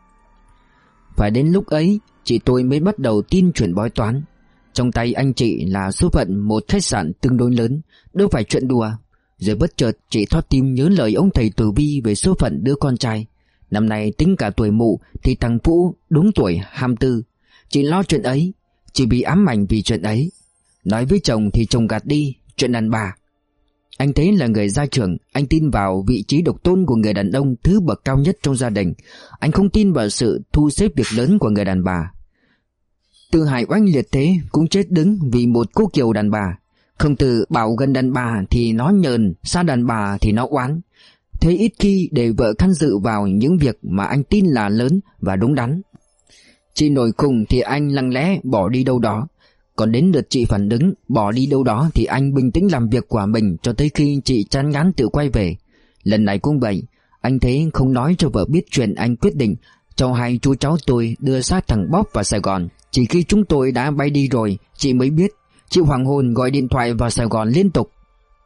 Phải đến lúc ấy chị tôi mới bắt đầu tin chuyện bói toán. Trong tay anh chị là số phận một khách sạn tương đối lớn, đâu phải chuyện đùa. Rồi bất chợt chị thót tim nhớ lời ông thầy tử vi về số phận đứa con trai. Năm nay tính cả tuổi mụ thì thằng Phũ đúng tuổi 24. Chị lo chuyện ấy, chị bị ám ảnh vì chuyện ấy. Nói với chồng thì chồng gạt đi, chuyện đàn bà. Anh thấy là người gia trưởng, anh tin vào vị trí độc tôn của người đàn ông thứ bậc cao nhất trong gia đình. Anh không tin vào sự thu xếp việc lớn của người đàn bà. Từ Hải oanh liệt thế cũng chết đứng vì một cô kiều đàn bà. Không từ bảo gần đàn bà thì nó nhờn, xa đàn bà thì nó oán. Thế ít khi để vợ can dự vào những việc mà anh tin là lớn và đúng đắn. Chị nổi khùng thì anh lặng lẽ bỏ đi đâu đó. Còn đến lượt chị phản ứng bỏ đi đâu đó thì anh bình tĩnh làm việc của mình cho tới khi chị chán ngán tự quay về. Lần này cũng vậy, anh thấy không nói cho vợ biết chuyện anh quyết định cho hai chú cháu tôi đưa xác thằng Bóp vào Sài Gòn. Chỉ khi chúng tôi đã bay đi rồi chị mới biết. Chị hoàng hồn gọi điện thoại vào Sài Gòn liên tục.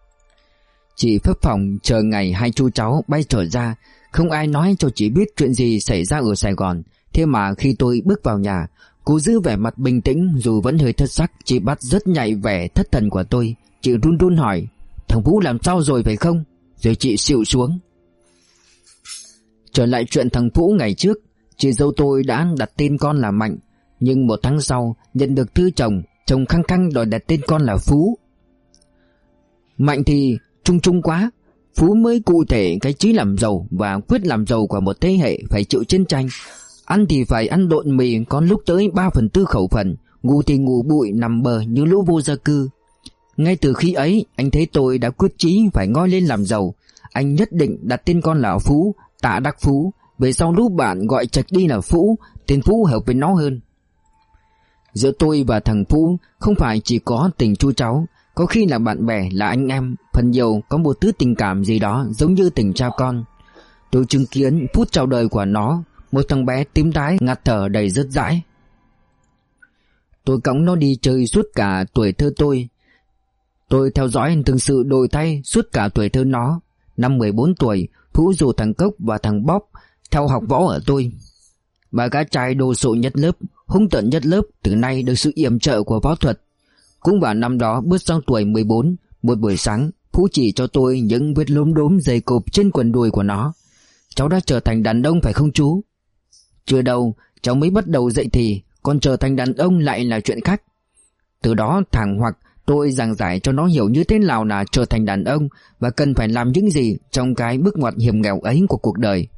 Chị phấp phỏng chờ ngày hai chú cháu bay trở ra. Không ai nói cho chị biết chuyện gì xảy ra ở Sài Gòn. Thế mà khi tôi bước vào nhà, cô giữ vẻ mặt bình tĩnh dù vẫn hơi thất sắc. Chị bắt rất nhạy vẻ thất thần của tôi. Chị run run hỏi: "Thằng Vũ làm sao rồi phải không?" Rồi chị xịu xuống. Trở lại chuyện thằng Vũ ngày trước, chị dâu tôi đã đặt tên con là Mạnh. Nhưng 1 tháng sau nhận được thư chồng khăng khăng đòi đặt tên con là Phú. Mạnh thì chung chung quá, Phú mới cụ thể cái chí làm giàu và quyết làm giàu của một thế hệ phải chịu chiến tranh. Ăn thì phải ăn độn mì, có lúc tới 3/4 khẩu phần, ngủ thì ngủ bụi nằm bờ như lũ vô gia cư. Ngay từ khi ấy anh thấy tôi đã quyết chí phải ngoi lên làm giàu. Anh nhất định đặt tên con là Phú, Tạ Đắc Phú. Về sau lũ bạn gọi chạch đi là Phú, tên Phú hợp với nó hơn. Giữa tôi và thằng Phú không phải chỉ có tình chu cháu, có khi là bạn bè, là anh em, phần nhiều có một thứ tình cảm gì đó giống như tình cha con. Tôi chứng kiến phút chào đời của nó, một thằng bé tím tái ngạt thở đầy rớt rãi. Tôi cõng nó đi chơi suốt cả tuổi thơ tôi. Tôi theo dõi từng sự đổi thay suốt cả tuổi thơ nó. Năm 14 tuổi, Phú rủ thằng Cốc và thằng Bóp theo học võ ở tôi. Ba gã trai đồ sộ nhất lớp, hung tợn nhất lớp, từ nay được sự yểm trợ của võ thuật. Cũng vào năm đó bước sang tuổi 14, một buổi sáng, Phú chỉ cho tôi những vết lốm đốm dày cộp trên quần đùi của nó. "Cháu đã trở thành đàn ông phải không chú?" "Chưa đâu, cháu mới bắt đầu dậy thì, còn trở thành đàn ông lại là chuyện khác." Từ đó thẳng hoặc tôi giảng giải cho nó hiểu như thế nào là trở thành đàn ông và cần phải làm những gì trong cái bước ngoặt hiểm nghèo ấy của cuộc đời.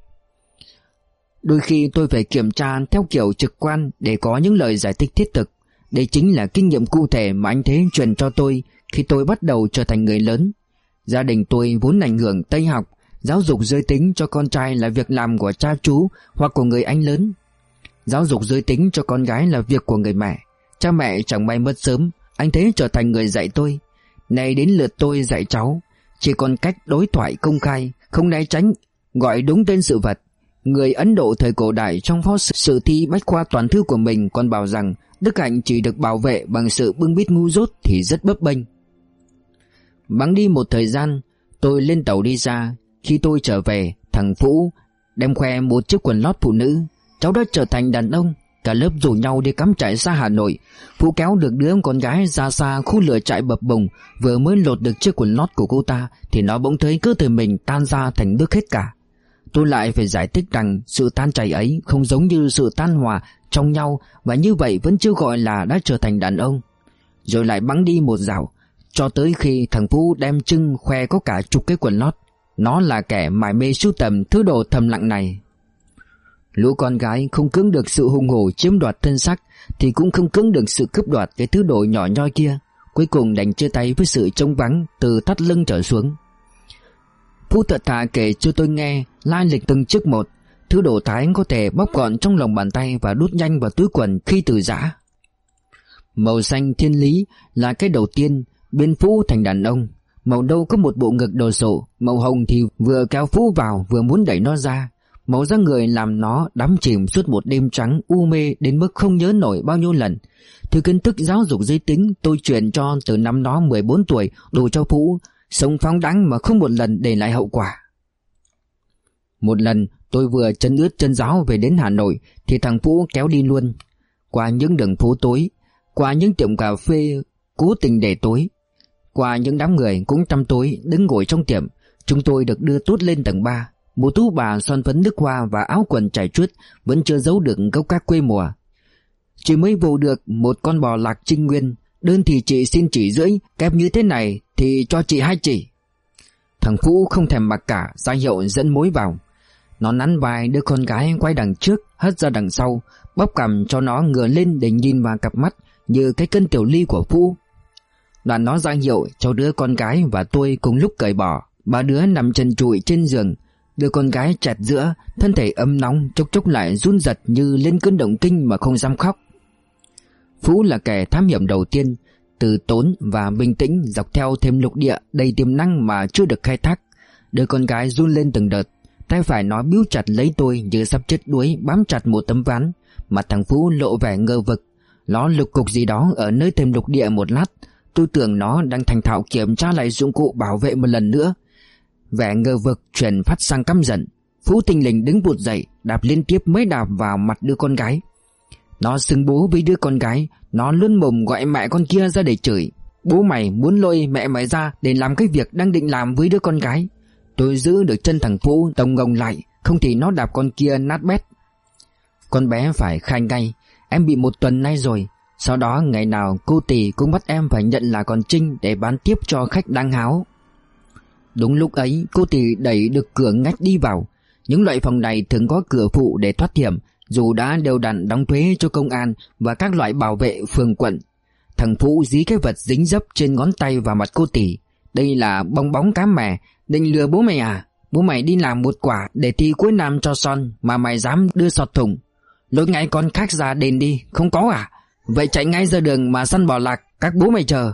Đôi khi tôi phải kiểm tra theo kiểu trực quan để có những lời giải thích thiết thực. Đây chính là kinh nghiệm cụ thể mà anh Thế truyền cho tôi khi tôi bắt đầu trở thành người lớn. Gia đình tôi vốn ảnh hưởng Tây học, giáo dục giới tính cho con trai là việc làm của cha chú hoặc của người anh lớn. Giáo dục giới tính cho con gái là việc của người mẹ. Cha mẹ chẳng may mất sớm, anh Thế trở thành người dạy tôi. Nay đến lượt tôi dạy cháu, chỉ còn cách đối thoại công khai, không né tránh, gọi đúng tên sự vật. Người Ấn Độ thời cổ đại trong phó sử thi bách khoa toàn thư của mình còn bảo rằng đức hạnh chỉ được bảo vệ bằng sự bưng bít ngu dốt thì rất bấp bênh. Bẵng đi một thời gian, tôi lên tàu đi xa. Khi tôi trở về, thằng Phú đem khoe một chiếc quần lót phụ nữ. Cháu đã trở thành đàn ông. Cả lớp rủ nhau đi cắm trại xa Hà Nội. Phú kéo được đứa con gái ra xa khu lửa trại bập bùng. Vừa mới lột được chiếc quần lót của cô ta thì nó bỗng thấy cơ thể mình tan ra thành nước hết cả. Tôi lại phải giải thích rằng sự tan chảy ấy không giống như sự tan hòa trong nhau, và như vậy vẫn chưa gọi là đã trở thành đàn ông. Rồi lại bắn đi một dạo, cho tới khi thằng Phú đem trưng khoe có cả chục cái quần lót. Nó là kẻ mải mê sưu tầm thứ đồ thầm lặng này. Lũ con gái không cưỡng được sự hùng hổ chiếm đoạt thân xác thì cũng không cưỡng được sự cướp đoạt cái thứ đồ nhỏ nhoi kia. Cuối cùng đành chia tay với sự trống vắng từ thắt lưng trở xuống. Phú thật thà kể cho tôi nghe lai lịch từng chiếc một. Thứ đồ Thái có thể bóp gọn trong lòng bàn tay và đút nhanh vào túi quần khi từ giã. Màu xanh thiên lý là cái đầu tiên biến Phú thành đàn ông. Màu nâu có một bộ ngực đồ sộ. Màu hồng thì vừa kéo Phú vào vừa muốn đẩy nó ra. Màu da người làm nó đắm chìm suốt một đêm trắng u mê đến mức không nhớ nổi bao nhiêu lần. Thứ kiến thức giáo dục giới tính tôi truyền cho từ năm nó 14 tuổi đủ cho Phú sống phóng đãng mà không một lần để lại hậu quả. Một lần tôi vừa chân ướt chân ráo về đến Hà Nội thì thằng Phú kéo đi luôn. Qua những đường phố tối, qua những tiệm cà phê cố tình để tối, qua những đám người cũng tăm tối đứng ngồi trong tiệm, chúng tôi được đưa tút lên tầng 3. Một tú bà son phấn nước hoa và áo quần trải chuốt vẫn chưa giấu được gốc gác quê mùa. Chỉ mới vô được một con bò lạc Trinh Nguyên, đơn thì chị xin 1,5 chỉ, kép như thế này thì cho chị 2 chỉ. Thằng Phú không thèm mặc cả, ra hiệu dẫn mối vào. Nó nắn vai đứa con gái quay đằng trước, hất ra đằng sau, bóp cằm cho nó ngửa lên để nhìn vào cặp mắt như cái cân tiểu ly của Phú. Đoạn nó ra hiệu cho đứa con gái và tôi cùng lúc cởi bỏ. Ba đứa nằm trần trụi trên giường. Đứa con gái chẹt giữa, thân thể ấm nóng, chốc chốc lại run rật như lên cơn động kinh mà không dám khóc. Phú là kẻ thám hiểm đầu tiên, từ tốn và bình tĩnh dọc theo thềm lục địa đầy tiềm năng mà chưa được khai thác. Đứa con gái run lên từng đợt, tay phải nó bíu chặt lấy tôi như sắp chết đuối bám chặt một tấm ván. Mặt thằng Phú lộ vẻ ngơ vực. Nó lục cục gì đó ở nơi thềm lục địa một lát. Tôi tưởng nó đang thành thạo kiểm tra lại dụng cụ bảo vệ một lần nữa. Vẻ ngơ vực chuyển phát sang căm giận. Phú thình lình đứng vụt dậy, đạp liên tiếp mấy đạp vào mặt đứa con gái. Nó xưng bố với đứa con gái. Nó luôn mồm gọi mẹ con kia ra để chửi. Bố mày muốn lôi mẹ mày ra để làm cái việc đang định làm với đứa con gái. Tôi giữ được chân thằng Phú tông ngông lại, không thì nó đạp con kia nát bét. Con bé phải khai ngay, em bị 1 tuần nay rồi. Sau đó ngày nào cô Tì cũng bắt em phải nhận là con Trinh để bán tiếp cho khách đang háo. Đúng lúc ấy cô Tì đẩy được cửa ngách đi vào. Những loại phòng này thường có cửa phụ để thoát hiểm, dù đã đều đặn đóng thuế cho công an và các loại bảo vệ phường quận. Thằng Phú dí cái vật dính dấp trên ngón tay vào mặt cô Tì. Đây là bong bóng cá mè. Định lừa bố mày à? Bố mày đi làm 1 quả để thi cuối năm cho son mà mày dám đưa sọt thùng. Lôi ngay con khác ra đền đi, không có à? Vậy chạy ngay ra đường mà săn bò lạc, các bố mày chờ.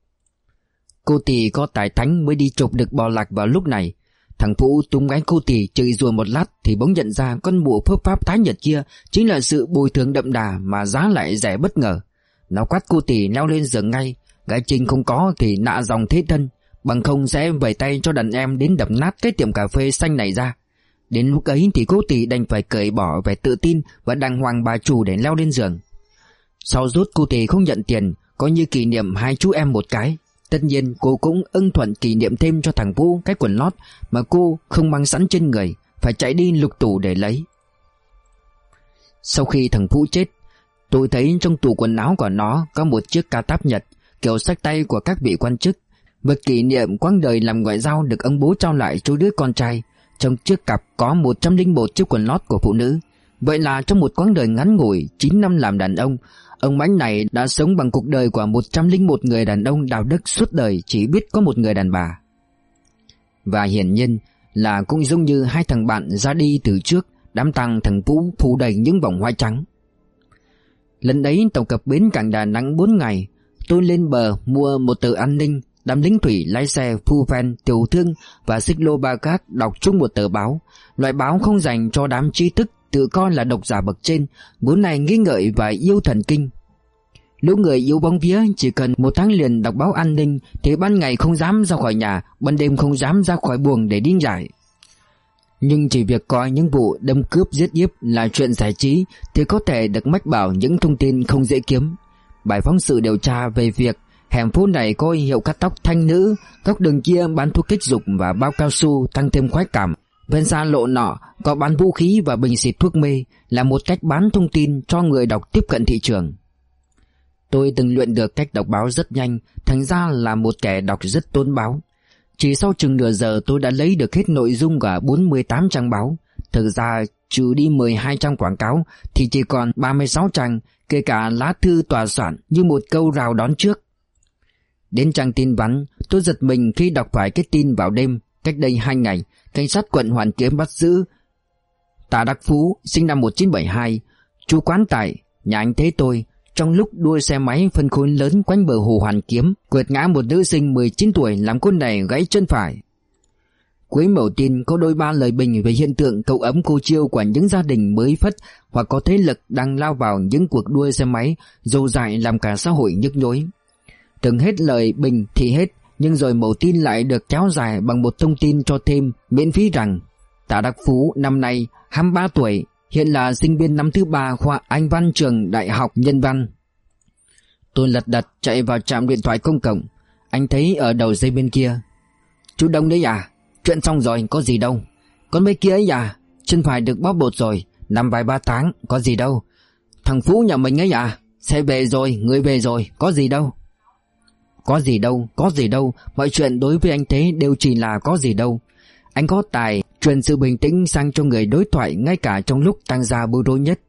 Cô Tì có tài thánh mới đi chụp được bò lạc vào lúc này. Thằng Phú túm gáy cô Tì chửi rủa một lát thì bỗng nhận ra con mụ phớp pháp thái nhật kia chính là sự bồi thường đậm đà mà giá lại rẻ bất ngờ. Nó quát cô Tì leo lên giường ngay. Gái Trinh không có thì nạ dòng thế thân, bằng không sẽ vẩy tay cho đàn em đến đập nát cái tiệm cà phê xanh này ra. Đến lúc ấy thì cô Tì đành phải cởi bỏ vẻ tự tin và đàng hoàng bà chủ để leo lên giường. Sau rút cô Tì không nhận tiền, coi như kỷ niệm 2 chú em một cái. Tất nhiên cô cũng ưng thuận kỷ niệm thêm cho thằng Vũ cái quần lót mà cô không mang sẵn trên người, phải chạy đi lục tủ để lấy. Sau khi thằng Vũ chết, tôi thấy trong tủ quần áo của nó có một chiếc ca táp Nhật, kiểu xách tay của các vị quan chức, vật kỷ niệm quãng đời làm ngoại giao được ông bố trao lại cho đứa con trai. Trong chiếc cặp có 101 chiếc quần lót của phụ nữ. Vậy là trong một quãng đời ngắn ngủi 9 năm làm đàn ông Mãnh này đã sống bằng cuộc đời của 101 người đàn ông đạo đức suốt đời chỉ biết có một người đàn bà. Và hiển nhiên là cũng giống như 2 thằng bạn ra đi từ trước, đám tang thằng Vũ phủ đầy những vòng hoa trắng. Lần đấy tàu cập bến cảng Đà Nẵng 4 ngày. Tôi lên bờ mua một tờ An Ninh. Đám lính thủy lái xe phu ven tiểu thương và xích lô ba gác đọc chung một tờ báo. Loại báo không dành cho đám trí thức tự coi là độc giả bậc trên, vốn này nghi ngợi và yêu thần kinh. Lũ người yêu bóng vía chỉ cần 1 tháng liền đọc báo An Ninh thì ban ngày không dám ra khỏi nhà, ban đêm không dám ra khỏi buồng để đi giải. Nhưng chỉ việc coi những vụ đâm cướp giết hiếp là chuyện giải trí thì có thể được mách bảo những thông tin không dễ kiếm. Bài phóng sự điều tra về việc hẻm phố này có hiệu cắt tóc thanh nữ, góc đường kia bán thuốc kích dục và bao cao su tăng thêm khoái cảm, Bên xa lộ nọ có bán vũ khí và bình xịt thuốc mê, là một cách bán thông tin cho người đọc tiếp cận thị trường. Tôi từng luyện được cách đọc báo rất nhanh, thành ra là một kẻ đọc rất tốn báo. Chỉ sau chừng nửa giờ tôi đã lấy được hết nội dung cả 48 trang báo. Thực ra trừ đi 12 trang quảng cáo thì chỉ còn 36 trang, kể cả lá thư tòa soạn như một câu rào đón trước. Đến trang tin vắn, tôi giật mình khi đọc phải cái tin vào đêm. Cách đây 2 ngày, cảnh sát quận Hoàn Kiếm bắt giữ Tạ Đắc Phú, sinh năm 1972, trú quán tại nhà anh Thế Tôi, trong lúc đua xe máy phân khối lớn quanh bờ hồ Hoàn Kiếm, quệt ngã một nữ sinh 19 tuổi làm cô này gãy chân phải. Cuối mẩu tin có đôi ba lời bình về hiện tượng cậu ấm cô chiêu của những gia đình mới phất hoặc có thế lực đang lao vào những cuộc đua xe máy dâu dại làm cả xã hội nhức nhối. Từng hết lời bình thì hết, nhưng rồi mẩu tin lại được kéo dài bằng một thông tin cho thêm miễn phí rằng Tạ Đắc Phú năm nay 23 tuổi, hiện là sinh viên năm thứ 3 khoa Anh văn trường Đại học Nhân văn. Tôi lật đật chạy vào trạm điện thoại công cộng. Anh thấy ở đầu dây bên kia: "Chú Đông đấy à? Chuyện xong rồi, có gì đâu. Con mấy kia ấy à? Chân phải được bóp bột rồi, nằm vài 3 tháng, có gì đâu. Thằng Phú nhà mình ấy à? Xe về rồi, người về rồi, có gì đâu." Có gì đâu, mọi chuyện đối với anh Thế đều chỉ là có gì đâu. Anh có tài truyền sự bình tĩnh sang cho người đối thoại ngay cả trong lúc tăng ra bối rối nhất.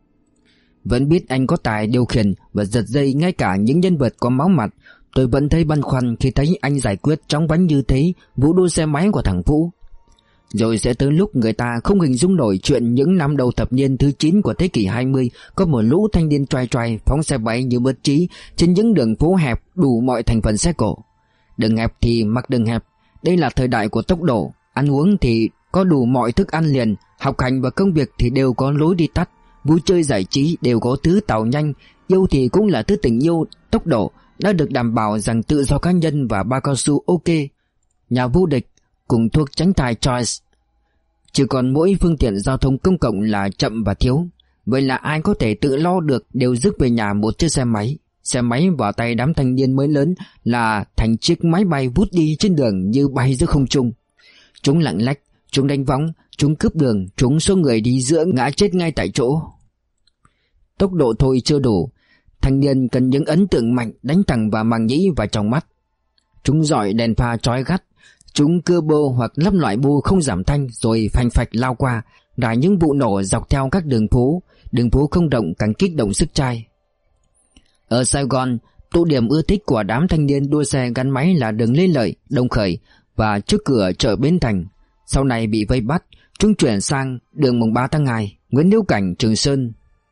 Vẫn biết anh có tài điều khiển và giật dây ngay cả những nhân vật có máu mặt, tôi vẫn thấy băn khoăn khi thấy anh giải quyết chóng vánh như thế vụ đua xe máy của thằng Phú. Rồi sẽ tới lúc người ta không hình dung nổi chuyện những năm đầu thập niên thứ 9 của thế kỷ 20 có một lũ thanh niên choai choai phóng xe máy như bất trí trên những đường phố hẹp đủ mọi thành phần xe cộ. Đường hẹp thì mặc đường hẹp, đây là thời đại của tốc độ. Ăn uống thì có đủ mọi thức ăn liền, học hành và công việc thì đều có lối đi tắt, vui chơi giải trí đều có thứ tàu nhanh, yêu thì cũng là thứ tình yêu tốc độ, đã được đảm bảo rằng tự do cá nhân và bao cao su ok. Nhà vô địch cùng thuốc tránh thai Choice. Chỉ còn mỗi phương tiện giao thông công cộng là chậm và thiếu. Vậy là ai có thể tự lo được đều rước về nhà một chiếc xe máy. Xe máy vào tay đám thanh niên mới lớn là thành chiếc máy bay vút đi trên đường như bay giữa không trung. Chúng lạng lách, chúng đánh võng, chúng cướp đường, chúng số người đi giữa ngã chết ngay tại chỗ. Tốc độ thôi chưa đủ, thanh niên cần những ấn tượng mạnh đánh thẳng vào màng nhĩ và trong mắt. Chúng dọi đèn pha chói gắt, chúng cưa bô hoặc lắp loại bô không giảm thanh rồi phanh phạch lao qua, rải những vụ nổ dọc theo các đường phố không rộng càng kích động sức trai. Ở Sài Gòn, tụ điểm ưa thích của đám thanh niên đua xe gắn máy là đường Lê Lợi, Đồng Khởi và trước cửa chợ Bến Thành. Sau này bị vây bắt, chúng chuyển sang đường mùng 3 tháng 2, Nguyễn Hữu Cảnh, Trường Sơn.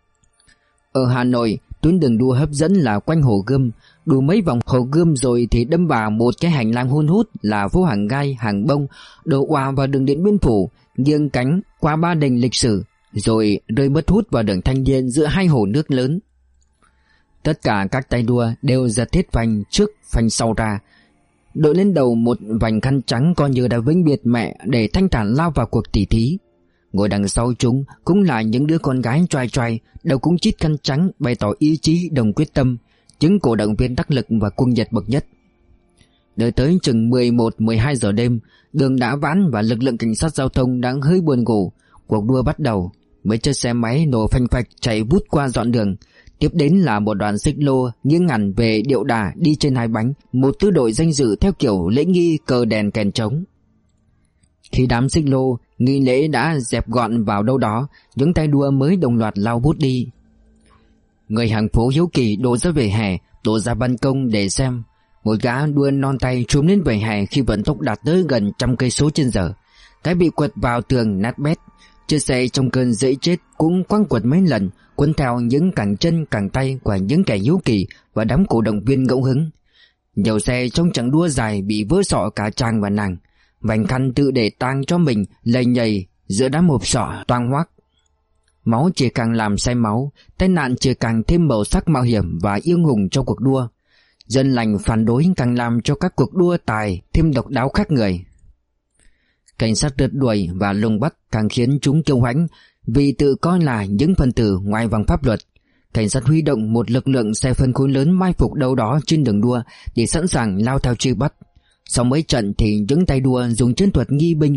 Ở Hà Nội, tuyến đường đua hấp dẫn là quanh Hồ Gươm, đua mấy vòng Hồ Gươm rồi thì đâm vào một cái hành lang hun hút là phố Hàng Gai, Hàng Bông, đổ òa vào đường Điện Biên Phủ, nghiêng cánh qua ba đình lịch sử, rồi rơi mất hút vào đường Thanh Niên giữa hai hồ nước lớn. Tất cả các tay đua đều giật hết phanh trước phanh sau ra, đội lên đầu một vành khăn trắng coi như đã vĩnh biệt mẹ để thanh thản lao vào cuộc tỉ thí. Ngồi đằng sau chúng cũng là những đứa con gái choai choai, đầu cũng chít khăn trắng bày tỏ ý chí đồng quyết tâm, những cổ động viên đắc lực và cuồng nhiệt bậc nhất. Đợi tới chừng 11-12 giờ đêm, đường đã vãn và lực lượng cảnh sát giao thông đang hơi buồn ngủ. Cuộc đua bắt đầu, mấy chiếc xe máy nổ phanh phạch chạy vút qua dọn đường. Tiếp đến là một đoàn xích lô nghiêng hẳn về điệu đà đi trên hai bánh, một tư đội danh dự theo kiểu lễ nghi cờ đèn kèn trống. Khi đám xích lô nghi lễ đã dẹp gọn vào đâu đó, những tay đua mới đồng loạt lao vút đi. Người hàng phố hiếu kỳ đổ ra vỉa hè, đổ ra ban công để xem. Một gã đua non tay trốn lên vỉa hè khi vận tốc đạt tới gần 100 cây số trên giờ. Cái bị quật vào tường nát bét. Chiếc xe trong cơn dễ chết cũng quăng quật mấy lần, cuốn theo những cẳng chân cẳng tay của những kẻ hiếu kỳ và đám cổ động viên ngẫu hứng. Nhiều xe trong chặng đua dài bị vỡ sọ cả tràng và nàng. Vành khăn tự để tang cho mình lầy nhầy giữa đám hộp sọ toang hoác. Máu chỉ càng làm say máu, tai nạn chỉ càng thêm màu sắc mạo hiểm và yêu hùng cho cuộc đua. Dân lành phản đối càng làm cho các cuộc đua tài thêm độc đáo khác người. Cảnh sát rượt đuổi và lùng bắt càng khiến chúng kiêu hãnh vì tự coi là những phần tử ngoài vòng pháp luật. Cảnh sát huy động một lực lượng xe phân khối lớn mai phục đâu đó trên đường đua để sẵn sàng lao theo truy bắt. Sau mấy trận thì những tay đua dùng chiến thuật nghi binh,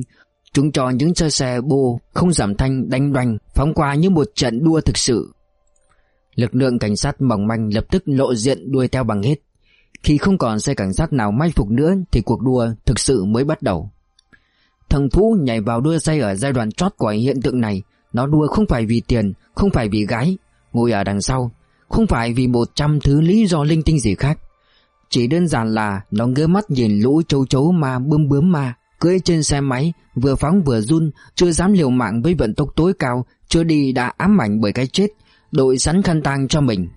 chúng cho những chiếc xe bô không giảm thanh đánh đoành phóng qua như một trận đua thực sự. Lực lượng cảnh sát mỏng manh lập tức lộ diện đuổi theo bằng hết. Khi không còn xe cảnh sát nào mai phục nữa thì cuộc đua thực sự mới bắt đầu. Thằng Phú nhảy vào đua xe ở giai đoạn chót của hiện tượng này. Nó đua không phải vì tiền, không phải vì gái ngồi ở đằng sau, không phải vì 100 thứ lý do linh tinh gì khác. Chỉ đơn giản là nó ngơ mắt nhìn lũ châu chấu ma bướm ma cưỡi trên xe máy, vừa phóng vừa run, chưa dám liều mạng với vận tốc tối cao, chưa đi đã ám ảnh bởi cái chết, đội sẵn khăn tang cho mình.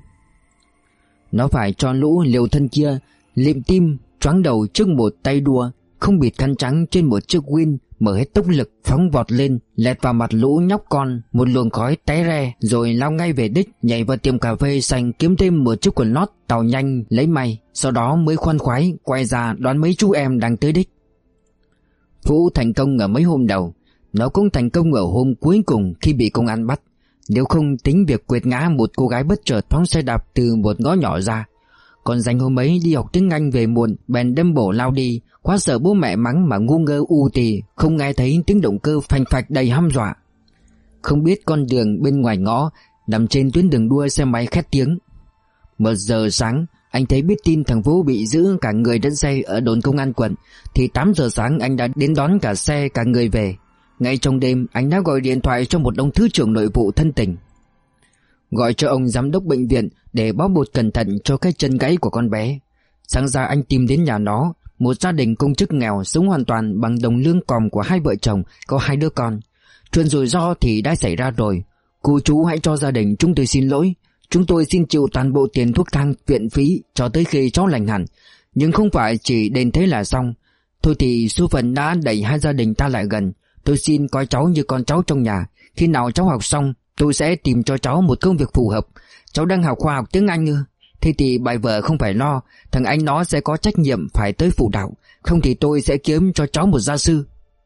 Nó phải cho lũ liều thân kia liệm tim choáng đầu trước một tay đua không bịt khăn trắng trên một chiếc Win, mở hết tốc lực phóng vọt lên, lẹt vào mặt lũ nhóc con một luồng khói té re, rồi lao ngay về đích, nhảy vào tiệm cà phê xanh kiếm thêm một chiếc quần lót tàu nhanh lấy may, sau đó mới khoan khoái quay ra đón mấy chú em đang tới đích. Phú thành công ở mấy hôm đầu, nó cũng thành công ở hôm cuối cùng khi bị công an bắt, nếu không tính việc quệt ngã một cô gái bất chợt phóng xe đạp từ một ngõ nhỏ ra. Còn dành hôm ấy đi học tiếng Anh về muộn, bèn đâm bổ lao đi, quá sợ bố mẹ mắng mà ngu ngơ u tì, không nghe thấy tiếng động cơ phanh phạch đầy hăm dọa. Không biết con đường bên ngoài ngõ, nằm trên tuyến đường đua xe máy khét tiếng. 1 giờ sáng, anh thấy biết tin thằng Vũ bị giữ cả người lẫn xe ở đồn công an quận, thì 8 giờ sáng anh đã đến đón cả xe cả người về. Ngay trong đêm, anh đã gọi điện thoại cho một ông thứ trưởng nội vụ thân tình, gọi cho ông giám đốc bệnh viện để bó bột cẩn thận cho cái chân gãy của con bé. Sáng ra anh tìm đến nhà nó, một gia đình công chức nghèo sống hoàn toàn bằng đồng lương còm của hai vợ chồng, có 2 đứa con. Chuyện rủi ro thì đã xảy ra rồi. Cô chú hãy cho gia đình chúng tôi xin lỗi. Chúng tôi xin chịu toàn bộ tiền thuốc thang viện phí cho tới khi cháu lành hẳn. Nhưng không phải chỉ đến thế là xong. Thôi thì số phận đã đẩy hai gia đình ta lại gần. Tôi xin coi cháu như con cháu trong nhà. Khi nào cháu học xong, tôi sẽ tìm cho cháu một công việc phù hợp. Cháu đang học khoa học tiếng Anh ư? Thế thì bài vở không phải lo, thằng anh nó sẽ có trách nhiệm phải tới phụ đạo. Không thì tôi sẽ kiếm cho cháu một gia sư.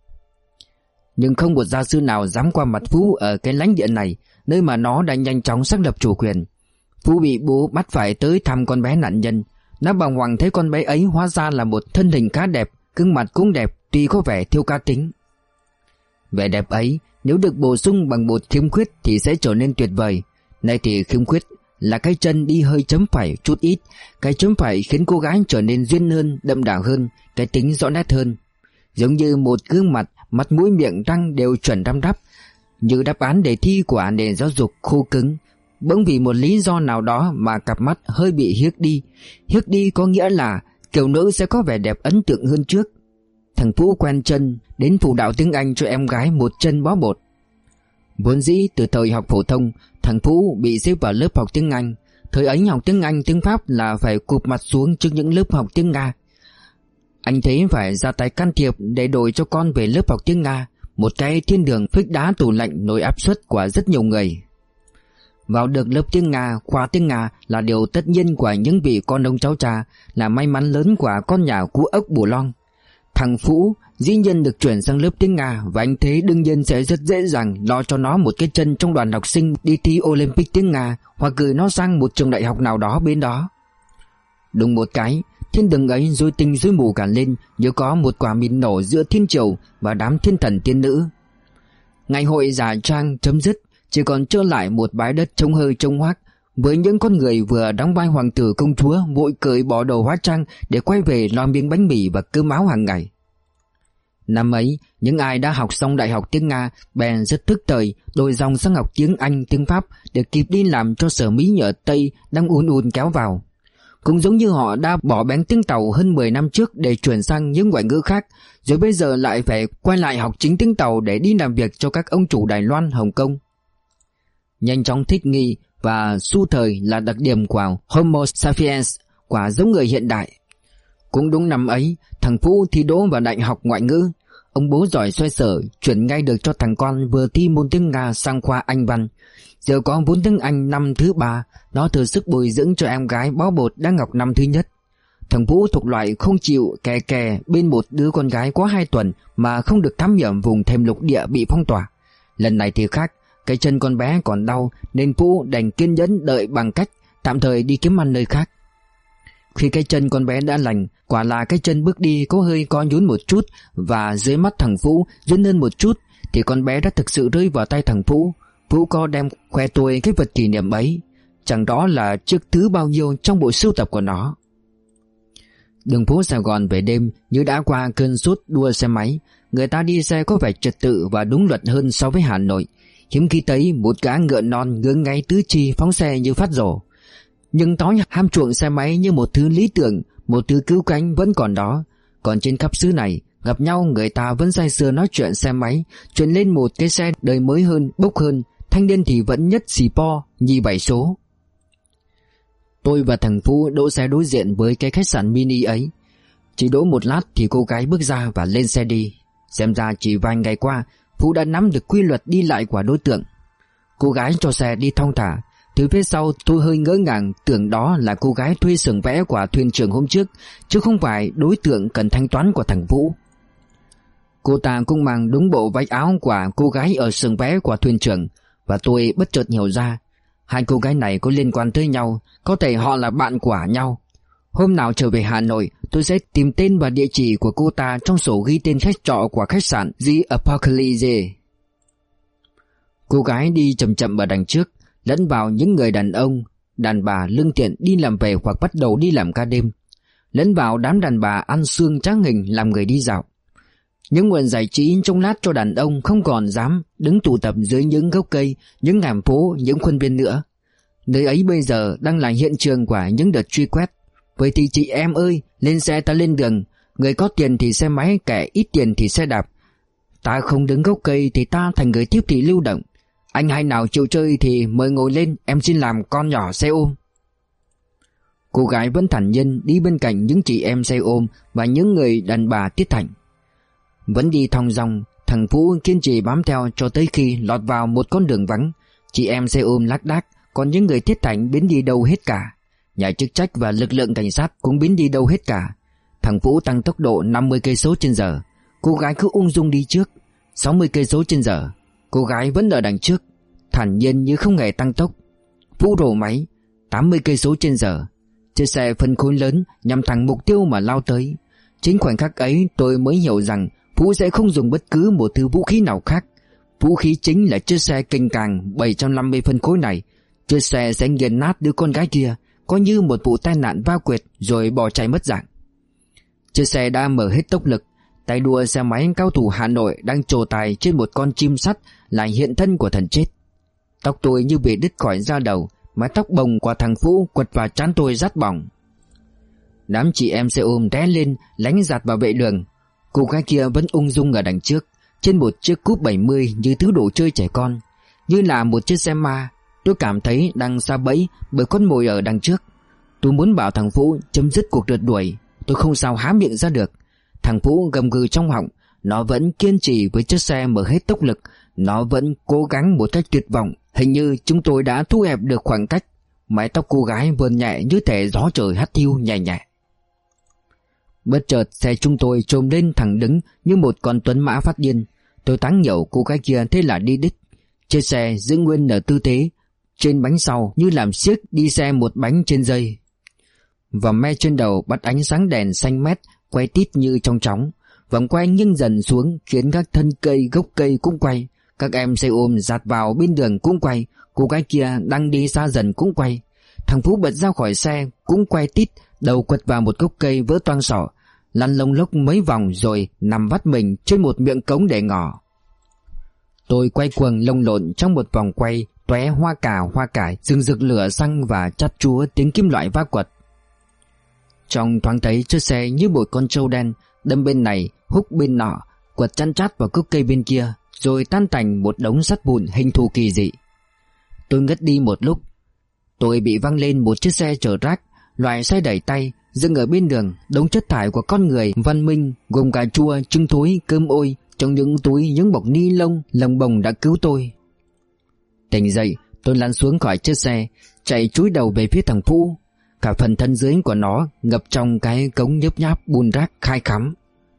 Nhưng không một gia sư nào dám qua mặt Phú ở cái lãnh địa này, nơi mà nó đã nhanh chóng xác lập chủ quyền. Phú bị bố bắt phải tới thăm con bé nạn nhân. Nó bàng hoàng thấy con bé ấy hóa ra là một thân hình khá đẹp, gương mặt cũng đẹp, tuy có vẻ thiếu cá tính. Vẻ đẹp ấy nếu được bổ sung bằng một khiếm khuyết thì sẽ trở nên tuyệt vời. Nay thì khiếm khuyết là cái chân đi hơi chấm phải chút ít. Cái chấm phải khiến cô gái trở nên duyên hơn, đậm đà hơn, cái tính rõ nét hơn. Giống như một gương mặt, mặt mũi miệng răng đều chuẩn răm rắp, như đáp án đề thi của nền giáo dục khô cứng. Bỗng vì một lý do nào đó mà cặp mắt hơi bị hiếc đi. Hiếc đi có nghĩa là kiểu nữ sẽ có vẻ đẹp ấn tượng hơn trước. Thằng Phú quen chân đến phụ đạo tiếng Anh cho em gái một chân bó bột. Vốn dĩ từ thời học phổ thông, thằng Phú bị xếp vào lớp học tiếng Anh. Thời ấy học tiếng Anh tiếng Pháp là phải cụp mặt xuống trước những lớp học tiếng Nga. Anh thấy phải ra tay can thiệp để đổi cho con về lớp học tiếng Nga, một cái thiên đường phích đá tủ lạnh nổi áp suất của rất nhiều người. Vào được lớp tiếng Nga, khoa tiếng Nga là điều tất nhiên của những vị con ông cháu cha, là may mắn lớn của con nhà cú ốc Bù Long. Thằng Phú dĩ nhiên được chuyển sang lớp tiếng Nga, và anh thấy đương nhiên sẽ rất dễ dàng lo cho nó một cái chân trong đoàn học sinh đi thi Olympic tiếng Nga, hoặc gửi nó sang một trường đại học nào đó bên đó. Đúng một cái, thiên đường ấy rối tinh rối mù cả lên, như có một quả mìn nổ giữa thiên triều và đám thiên thần tiên nữ. Ngày hội giả trang chấm dứt, chỉ còn trơ lại một bãi đất trông hơi trông hoác, với những con người vừa đóng vai hoàng tử công chúa vội cởi bỏ đồ hóa trang để quay về lo miếng bánh mì và cơm áo hàng ngày. Năm ấy, những ai đã học xong đại học tiếng Nga bèn rất thức thời đổi dòng sang học tiếng Anh, tiếng Pháp để kịp đi làm cho sở Mỹ ở Tây đang ùn ùn kéo vào. Cũng giống như họ đã bỏ bén tiếng Tàu hơn 10 năm trước để chuyển sang những ngoại ngữ khác, rồi bây giờ lại phải quay lại học chính tiếng Tàu để đi làm việc cho các ông chủ Đài Loan, Hồng Kông. Nhanh chóng thích nghi và xu thời là đặc điểm của Homo sapiens, quả giống người hiện đại. Cũng đúng năm ấy, thằng Phú thi đỗ vào đại học ngoại ngữ. Ông bố giỏi xoay sở, chuyển ngay được cho thằng con vừa thi môn tiếng Nga sang khoa Anh văn. Giờ có vốn tiếng Anh năm thứ 3, nó thừa sức bồi dưỡng cho em gái bó bột đang học năm thứ nhất. Thằng Vũ thuộc loại không chịu kè kè bên một đứa con gái quá 2 tuần mà không được thám hiểm vùng thềm lục địa bị phong tỏa. Lần này thì khác, cái chân con bé còn đau nên Vũ đành kiên nhẫn đợi bằng cách tạm thời đi kiếm ăn nơi khác. Khi cái chân con bé đã lành, quả là cái chân bước đi có hơi co nhún một chút, và dưới mắt thằng Vũ duyên hơn một chút, thì con bé đã thực sự rơi vào tay thằng Vũ. Vũ có đem khoe tôi cái vật kỷ niệm ấy, chẳng đó là chiếc thứ bao nhiêu trong bộ sưu tập của nó. Đường phố Sài Gòn về đêm như đã qua cơn sốt đua xe máy. Người ta đi xe có vẻ trật tự và đúng luật hơn so với Hà Nội. Hiếm khi thấy một gã ngựa non ngưỡng ngáy tứ chi phóng xe như phát rổ. Nhưng tối ham chuộng xe máy như một thứ lý tưởng, một thứ cứu cánh vẫn còn đó. Còn trên khắp xứ này, gặp nhau người ta vẫn say sưa nói chuyện xe máy, chuyện lên một cái xe đời mới hơn, bốc hơn. Thanh niên thì vẫn nhất xì po, nhì 7 số. Tôi và thằng Phú đỗ xe đối diện với cái khách sạn mini ấy. Chỉ đỗ một lát thì cô gái bước ra và lên xe đi. Xem ra chỉ vài ngày qua, Phú đã nắm được quy luật đi lại của đối tượng. Cô gái cho xe đi thong thả. Từ phía sau tôi hơi ngỡ ngàng, tưởng đó là cô gái thuê xưởng vẽ của thuyền trưởng hôm trước, chứ không phải đối tượng cần thanh toán của thằng Vũ. Cô ta cũng mang đúng bộ váy áo của cô gái ở xưởng vẽ của thuyền trưởng, và tôi bất chợt hiểu ra hai cô gái này có liên quan tới nhau, có thể họ là bạn của nhau. Hôm nào trở về Hà Nội, tôi sẽ tìm tên và địa chỉ của cô ta trong sổ ghi tên khách trọ của khách sạn The Apocalypse. Cô gái đi chậm chậm ở đằng trước, lẫn vào những người đàn ông, đàn bà lương thiện đi làm về hoặc bắt đầu đi làm ca đêm, lẫn vào đám đàn bà ăn xương tráng hình làm người đi dạo. Những nguồn giải trí trong lát cho đàn ông không còn dám đứng tụ tập dưới những gốc cây, những ngảm phố, những khuôn viên nữa. Nơi ấy bây giờ đang là hiện trường của những đợt truy quét. Vậy thì chị em ơi, lên xe ta lên đường. Người có tiền thì xe máy, kẻ ít tiền thì xe đạp. Ta không đứng gốc cây thì ta thành người tiếp thị lưu động. Anh hay nào chịu chơi thì mời ngồi lên, em xin làm con nhỏ xe ôm. Cô gái vẫn thản nhiên đi bên cạnh những chị em xe ôm và những người đàn bà tiết thành. Vẫn đi thong dong, thằng Vũ kiên trì bám theo cho tới khi lọt vào một con đường vắng. Chị em xe ôm lác đác, còn những người tiết thành biến đi đâu hết cả. Nhà chức trách và lực lượng cảnh sát cũng biến đi đâu hết cả. Thằng Vũ tăng tốc độ 50 cây số trên giờ, cô gái cứ ung dung đi trước. 60 cây số trên giờ, cô gái vẫn ở đằng trước, thản nhiên như không hề tăng tốc. Vũ rồ máy, 80 cây số trên giờ. Chiếc xe phân khối lớn nhằm thẳng mục tiêu mà lao tới. Chính khoảnh khắc ấy tôi mới hiểu rằng Vũ sẽ không dùng bất cứ một thứ vũ khí nào khác. Vũ khí chính là chiếc xe kình càng 750 phân khối này. Chiếc xe sẽ nghiền nát đứa con gái kia, coi như một vụ tai nạn va quệt rồi bỏ chạy mất dạng. Chiếc xe đã mở hết tốc lực. Tay đua xe máy cao thủ Hà Nội đang trổ tài trên một con chim sắt là hiện thân của thần chết. Tóc tôi như bị đứt khỏi da đầu, mái tóc bồng của thằng Vũ quật vào trán tôi rát bỏng. Đám chị em xe ôm té lên lánh giạt vào vệ đường. Cô gái kia vẫn ung dung ở đằng trước, trên một chiếc Cúp 70 như thứ đồ chơi trẻ con, như là một chiếc xe ma. Tôi cảm thấy đang sa bẫy bởi con mồi ở đằng trước. Tôi muốn bảo thằng Vũ chấm dứt cuộc rượt đuổi, tôi không sao há miệng ra được. Thằng Vũ gầm gừ trong họng, nó vẫn kiên trì với chiếc xe mở hết tốc lực, nó vẫn cố gắng một cách tuyệt vọng. Hình như chúng tôi đã thu hẹp được khoảng cách. Mái tóc cô gái vươn nhẹ như thể gió trời hắt hiu nhẹ nhẹ. Bất chợt xe chúng tôi trồm lên thẳng đứng như một con tuấn mã phát điên. Tôi táng nhểu cô gái kia thế là đi đích. Chiếc xe giữ nguyên ở tư thế trên bánh sau như làm xiếc đi xe một bánh trên dây. Vòng me trên đầu bắt ánh sáng đèn xanh mét quay tít như trong chóng. Vòng quay nghiêng dần xuống khiến các thân cây gốc cây cũng quay. Các em xe ôm dạt vào bên đường cũng quay. Cô gái kia đang đi xa dần cũng quay. Thằng Phú bật ra khỏi xe cũng quay tít, đầu quật vào một gốc cây vỡ toang sọ, lăn lông lốc mấy vòng rồi nằm vắt mình trên một miệng cống để ngỏ. Tôi quay cuồng lông lộn trong một vòng quay tóe hoa cải, rừng rực lửa xăng và chát chúa tiếng kim loại va quật. Trong thoáng thấy chiếc xe như một con trâu đen, đâm bên này húc bên nọ, quật chăn chát vào gốc cây bên kia, rồi tan tành một đống sắt vụn hình thù kỳ dị. Tôi ngất đi một lúc. Tôi bị văng lên một chiếc xe chở rác, loại xe đẩy tay, dừng ở bên đường. Đống chất thải của con người văn minh gồm cà chua, trứng thối, cơm ôi trong những túi, những bọc ni lông lồng bồng đã cứu tôi. Tỉnh dậy, tôi lăn xuống khỏi chiếc xe, chạy chúi đầu về phía thằng Phú. Cả phần thân dưới của nó ngập trong cái cống nhớp nháp bùn rác khai khắm.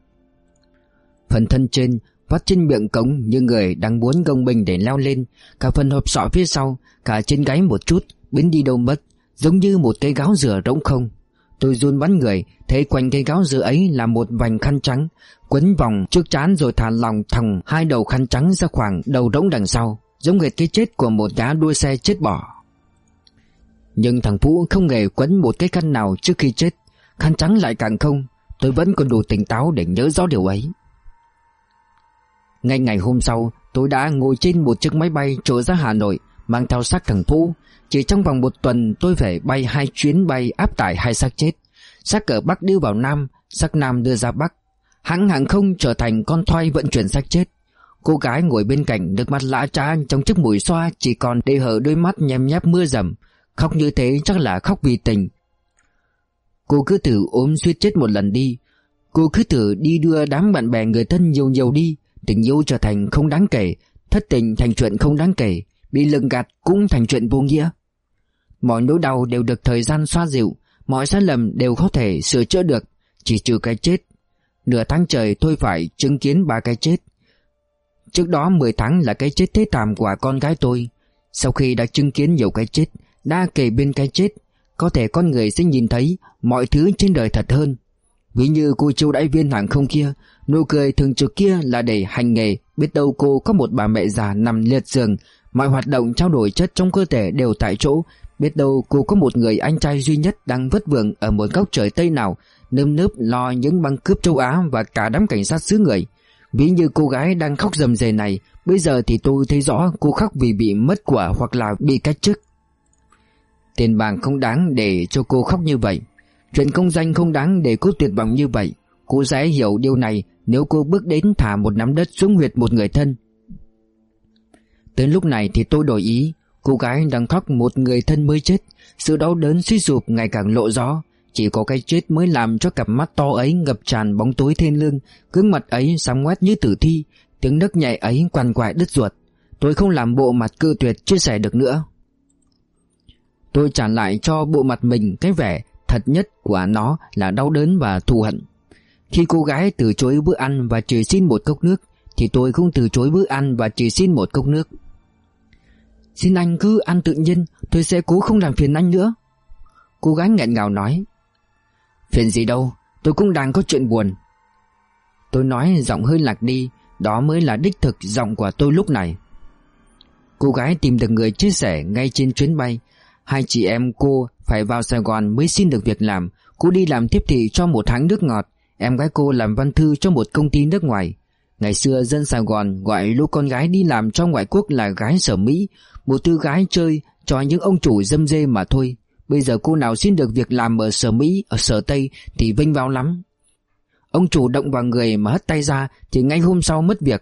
Phần thân trên vắt trên miệng cống như người đang muốn gồng mình để leo lên. Cả phần hộp sọ phía sau, cả trên gáy một chút, biến đi đâu mất, giống như một cái gáo dừa rỗng không. Tôi run bắn người, thấy quanh cây gáo dừa ấy là một vành khăn trắng quấn vòng trước trán, rồi thả lỏng thòng hai đầu khăn trắng ra khoảng đầu rỗng đằng sau, giống hệt cái chết của một gã đua xe chết bỏ. Nhưng thằng Phú không hề quấn một cái khăn nào trước khi chết, khăn trắng lại càng không. Tôi vẫn còn đủ tỉnh táo để nhớ rõ điều ấy. Ngay ngày hôm sau, tôi đã ngồi trên một chiếc máy bay trở ra Hà Nội, mang theo xác thằng Phú. Chỉ trong vòng 1 tuần tôi phải bay 2 chuyến bay áp tải 2 xác chết. Xác ở Bắc đưa vào Nam, xác Nam đưa ra Bắc. Hãng hàng không trở thành con thoi vận chuyển xác chết. Cô gái ngồi bên cạnh, nước mắt lã trá trong chiếc mùi xoa chỉ còn để hở đôi mắt nhem nháp mưa dầm. Khóc như thế chắc là khóc vì tình. Cô cứ thử ốm suýt chết một lần đi. Cô cứ thử đi đưa đám bạn bè người thân nhiều nhiều đi. Tình yêu trở thành không đáng kể, thất tình thành chuyện không đáng kể, bị lường gạt cũng thành chuyện vô nghĩa. Mọi nỗi đau đều được thời gian xoa dịu, mọi sai lầm đều có thể sửa chữa được, chỉ trừ cái chết. Nửa tháng trời tôi phải chứng kiến 3 cái chết. Trước đó 10 tháng là cái chết thê thảm của con gái tôi. Sau khi đã chứng kiến nhiều cái chết, đã kề bên cái chết, có thể con người sẽ nhìn thấy mọi thứ trên đời thật hơn. Ví như cô chiêu đãi viên hàng không kia, nụ cười thường trực kia là để hành nghề. Biết đâu cô có một bà mẹ già nằm liệt giường, mọi hoạt động trao đổi chất trong cơ thể đều tại chỗ. Biết đâu cô có một người anh trai duy nhất đang vất vưởng ở một góc trời Tây nào, nơm nớp lo những băng cướp châu Á và cả đám cảnh sát xứ người. Ví như cô gái đang khóc rầm rề này, bây giờ thì tôi thấy rõ cô khóc vì bị mất của hoặc là bị cách chức. Tiền bạc không đáng để cho cô khóc như vậy, chuyện công danh không đáng để cô tuyệt vọng như vậy. Cô sẽ hiểu điều này nếu cô bước đến thả một nắm đất xuống huyệt một người thân. Tới lúc này thì tôi đổi ý. Cô gái đang khóc một người thân mới chết, sự đau đớn suy sụp ngày càng lộ rõ. Chỉ có cái chết mới làm cho cặp mắt to ấy ngập tràn bóng tối thê lương, gương mặt ấy xám ngoét như tử thi, tiếng nấc nhẹ ấy quằn quại đứt ruột. Tôi không làm bộ mặt cự tuyệt chia sẻ được nữa. Tôi trả lại cho bộ mặt mình cái vẻ thật nhất của nó là đau đớn và thù hận. Khi cô gái từ chối bữa ăn và chỉ xin một cốc nước, thì tôi không từ chối bữa ăn và chỉ xin một cốc nước. Xin anh cứ ăn tự nhiên, tôi sẽ cố không làm phiền anh nữa. Cô gái nghẹn ngào nói. Phiền gì đâu, tôi cũng đang có chuyện buồn. Tôi nói giọng hơi lạc đi, đó mới là đích thực giọng của tôi lúc này. Cô gái tìm được người chia sẻ ngay trên chuyến bay. 2 chị em cô phải vào Sài Gòn mới xin được việc làm. Cô đi làm tiếp thị cho một hãng nước ngọt, em gái cô làm văn thư cho một công ty nước ngoài. Ngày xưa dân Sài Gòn gọi lũ con gái đi làm cho ngoại quốc là gái sở Mỹ, một thứ gái chơi cho những ông chủ dâm dê mà thôi. Bây giờ cô nào xin được việc làm ở sở Mỹ, ở sở Tây thì vinh váo lắm. Ông chủ động vào người mà hất tay ra thì ngay hôm sau mất việc.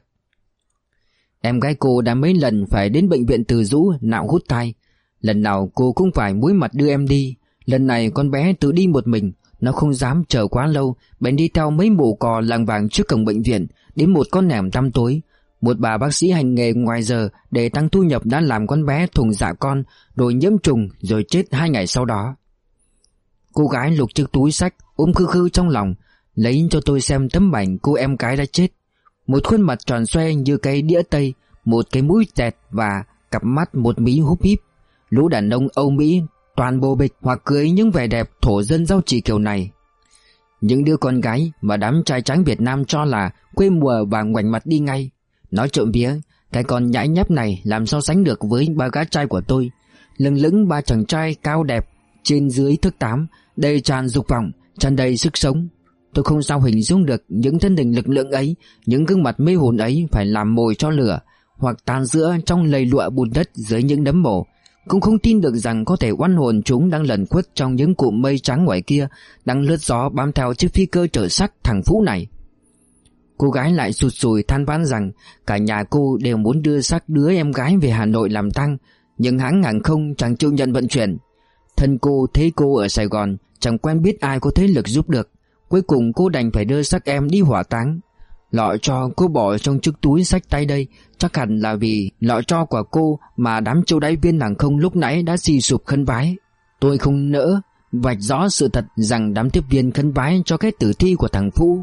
Em gái cô đã mấy lần phải đến bệnh viện Từ Dũ nạo hút thai. Lần nào cô cũng phải muối mặt đưa em đi. Lần này con bé tự đi một mình. Nó không dám chờ quá lâu, bèn đi theo mấy mụ cò làng vàng trước cổng bệnh viện, đến một con hẻm tăm tối. Một bà bác sĩ hành nghề ngoài giờ để tăng thu nhập đã làm con bé thùng dạ con, rồi nhiễm trùng, rồi chết 2 ngày sau đó. Cô gái lục chiếc túi xách ôm khư khư trong lòng, lấy cho tôi xem tấm ảnh cô em gái đã chết. Một khuôn mặt tròn xoe như cái đĩa Tây, một cái mũi tẹt và cặp mắt một mí húp híp. Lũ đàn ông Âu Mỹ toàn bồ bịch hoặc cưới những vẻ đẹp thổ dân giao chỉ kiểu này. Những đứa con gái mà đám trai tráng Việt Nam cho là quê mùa và ngoảnh mặt đi ngay. Nói trộm vía, cái con nhãi nhép này làm so sánh được với 3 gã trai của tôi. Lừng lững 3 chàng trai cao đẹp, trên dưới thước 8, đầy tràn dục vọng, tràn đầy sức sống. Tôi không sao hình dung được những thân hình lực lượng ấy, những gương mặt mê hồn ấy phải làm mồi cho lửa, hoặc tàn giữa trong lầy lụa bùn đất dưới những đấm mồ. Cũng không tin được rằng có thể oan hồn chúng đang lẩn khuất trong những cụm mây trắng ngoài kia, đang lướt gió bám theo chiếc phi cơ chở xác thằng Phú này. Cô gái lại sụt sùi than vãn rằng cả nhà cô đều muốn đưa xác đứa em gái về Hà Nội làm tang, nhưng hãng hàng không chẳng chịu nhận vận chuyển. Thân cô thấy cô ở Sài Gòn chẳng quen biết ai có thế lực giúp được. Cuối cùng cô đành phải đưa xác em đi hỏa táng. Lọ tro cô bỏ trong chiếc túi xách tay đây chắc hẳn là vì lọ tro của cô mà đám châu đái viên hàng không lúc nãy đã xì sụp khấn vái. Tôi không nỡ vạch rõ sự thật rằng đám tiếp viên khấn vái cho cái tử thi của thằng Phú.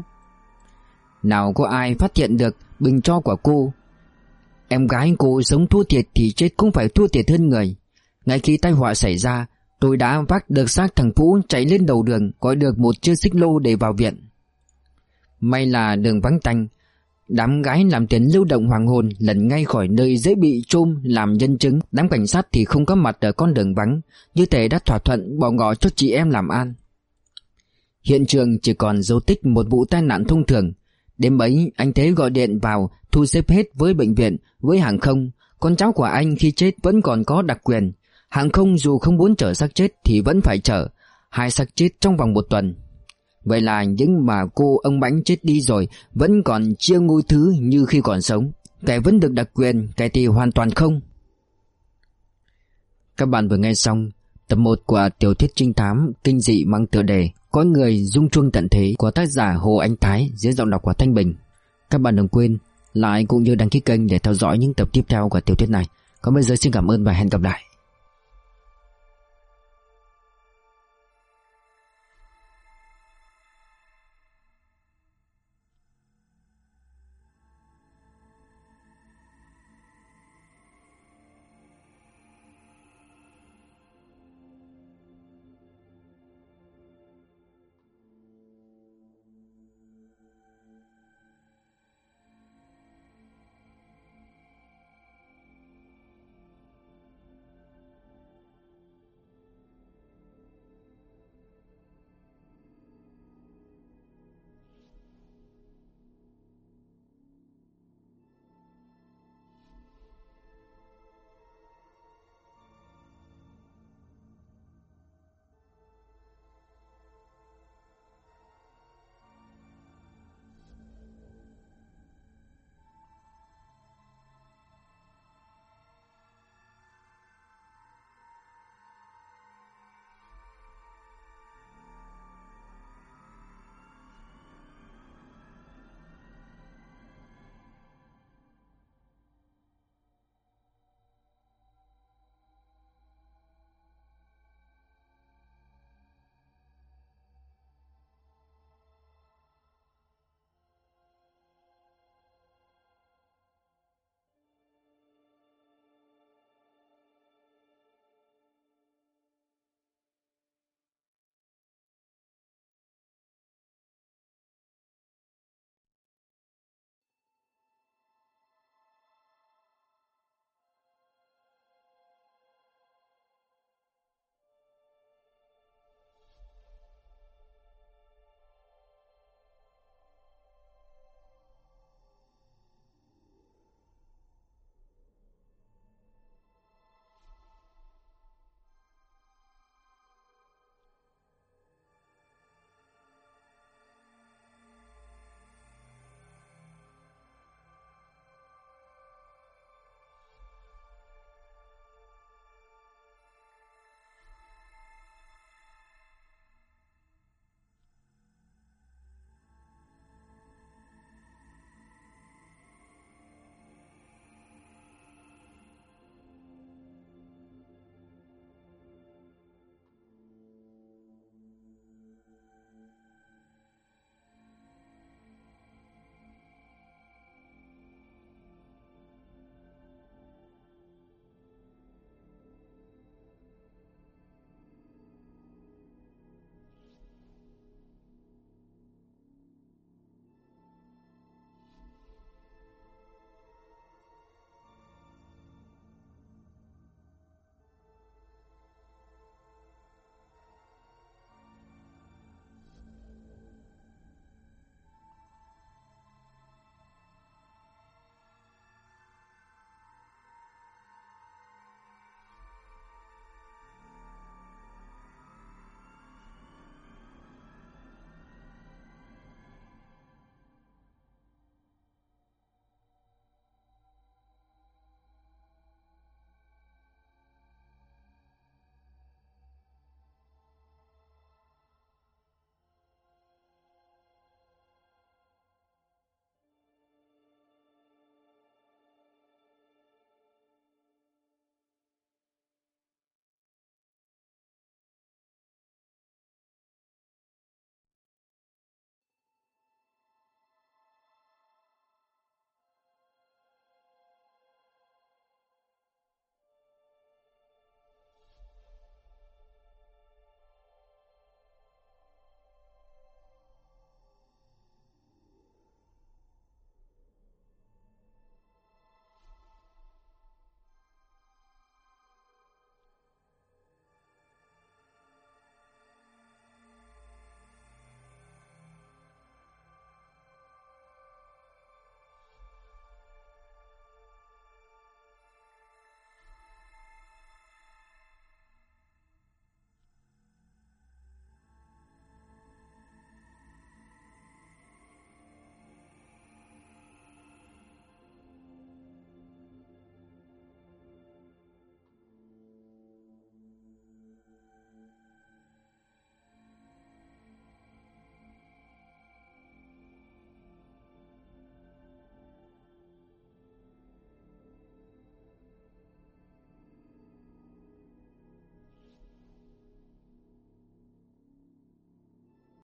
Nào có ai phát hiện được bình tro của cô. Em gái cô sống thua thiệt thì chết cũng phải thua thiệt hơn người. Ngay khi tai họa xảy ra, Tôi đã vác được xác thằng Phú chạy lên đầu đường, gọi được một chiếc xích lô để vào viện. May là đường vắng tanh. Đám gái làm tiền lưu động hoàng hôn lẩn ngay khỏi nơi dễ bị trôm làm nhân chứng. Đám cảnh sát thì không có mặt ở con đường vắng, như thể đã thỏa thuận bỏ ngỏ cho chị em làm ăn. Hiện trường chỉ còn dấu tích một vụ tai nạn thông thường. Đêm ấy anh Thế gọi điện vào thu xếp hết với bệnh viện, với hàng không. Con cháu của anh khi chết vẫn còn có đặc quyền. Hàng không dù không muốn chở xác chết thì vẫn phải chở 2 xác chết trong vòng 1 tuần. Vậy là những mà cô ông Bánh chết đi rồi vẫn còn chia ngôi thứ như khi còn sống. Kẻ vẫn được đặc quyền, kẻ thì hoàn toàn không. Các bạn vừa nghe xong tập 1 của tiểu thuyết trinh thám kinh dị mang tựa đề Có Người Rung Chuông Tận Thế của tác giả Hồ Anh Thái dưới giọng đọc của Thanh Bình. Các bạn đừng quên like cũng như đăng ký kênh để theo dõi những tập tiếp theo của tiểu thuyết này. Còn bây giờ xin cảm ơn và hẹn gặp lại.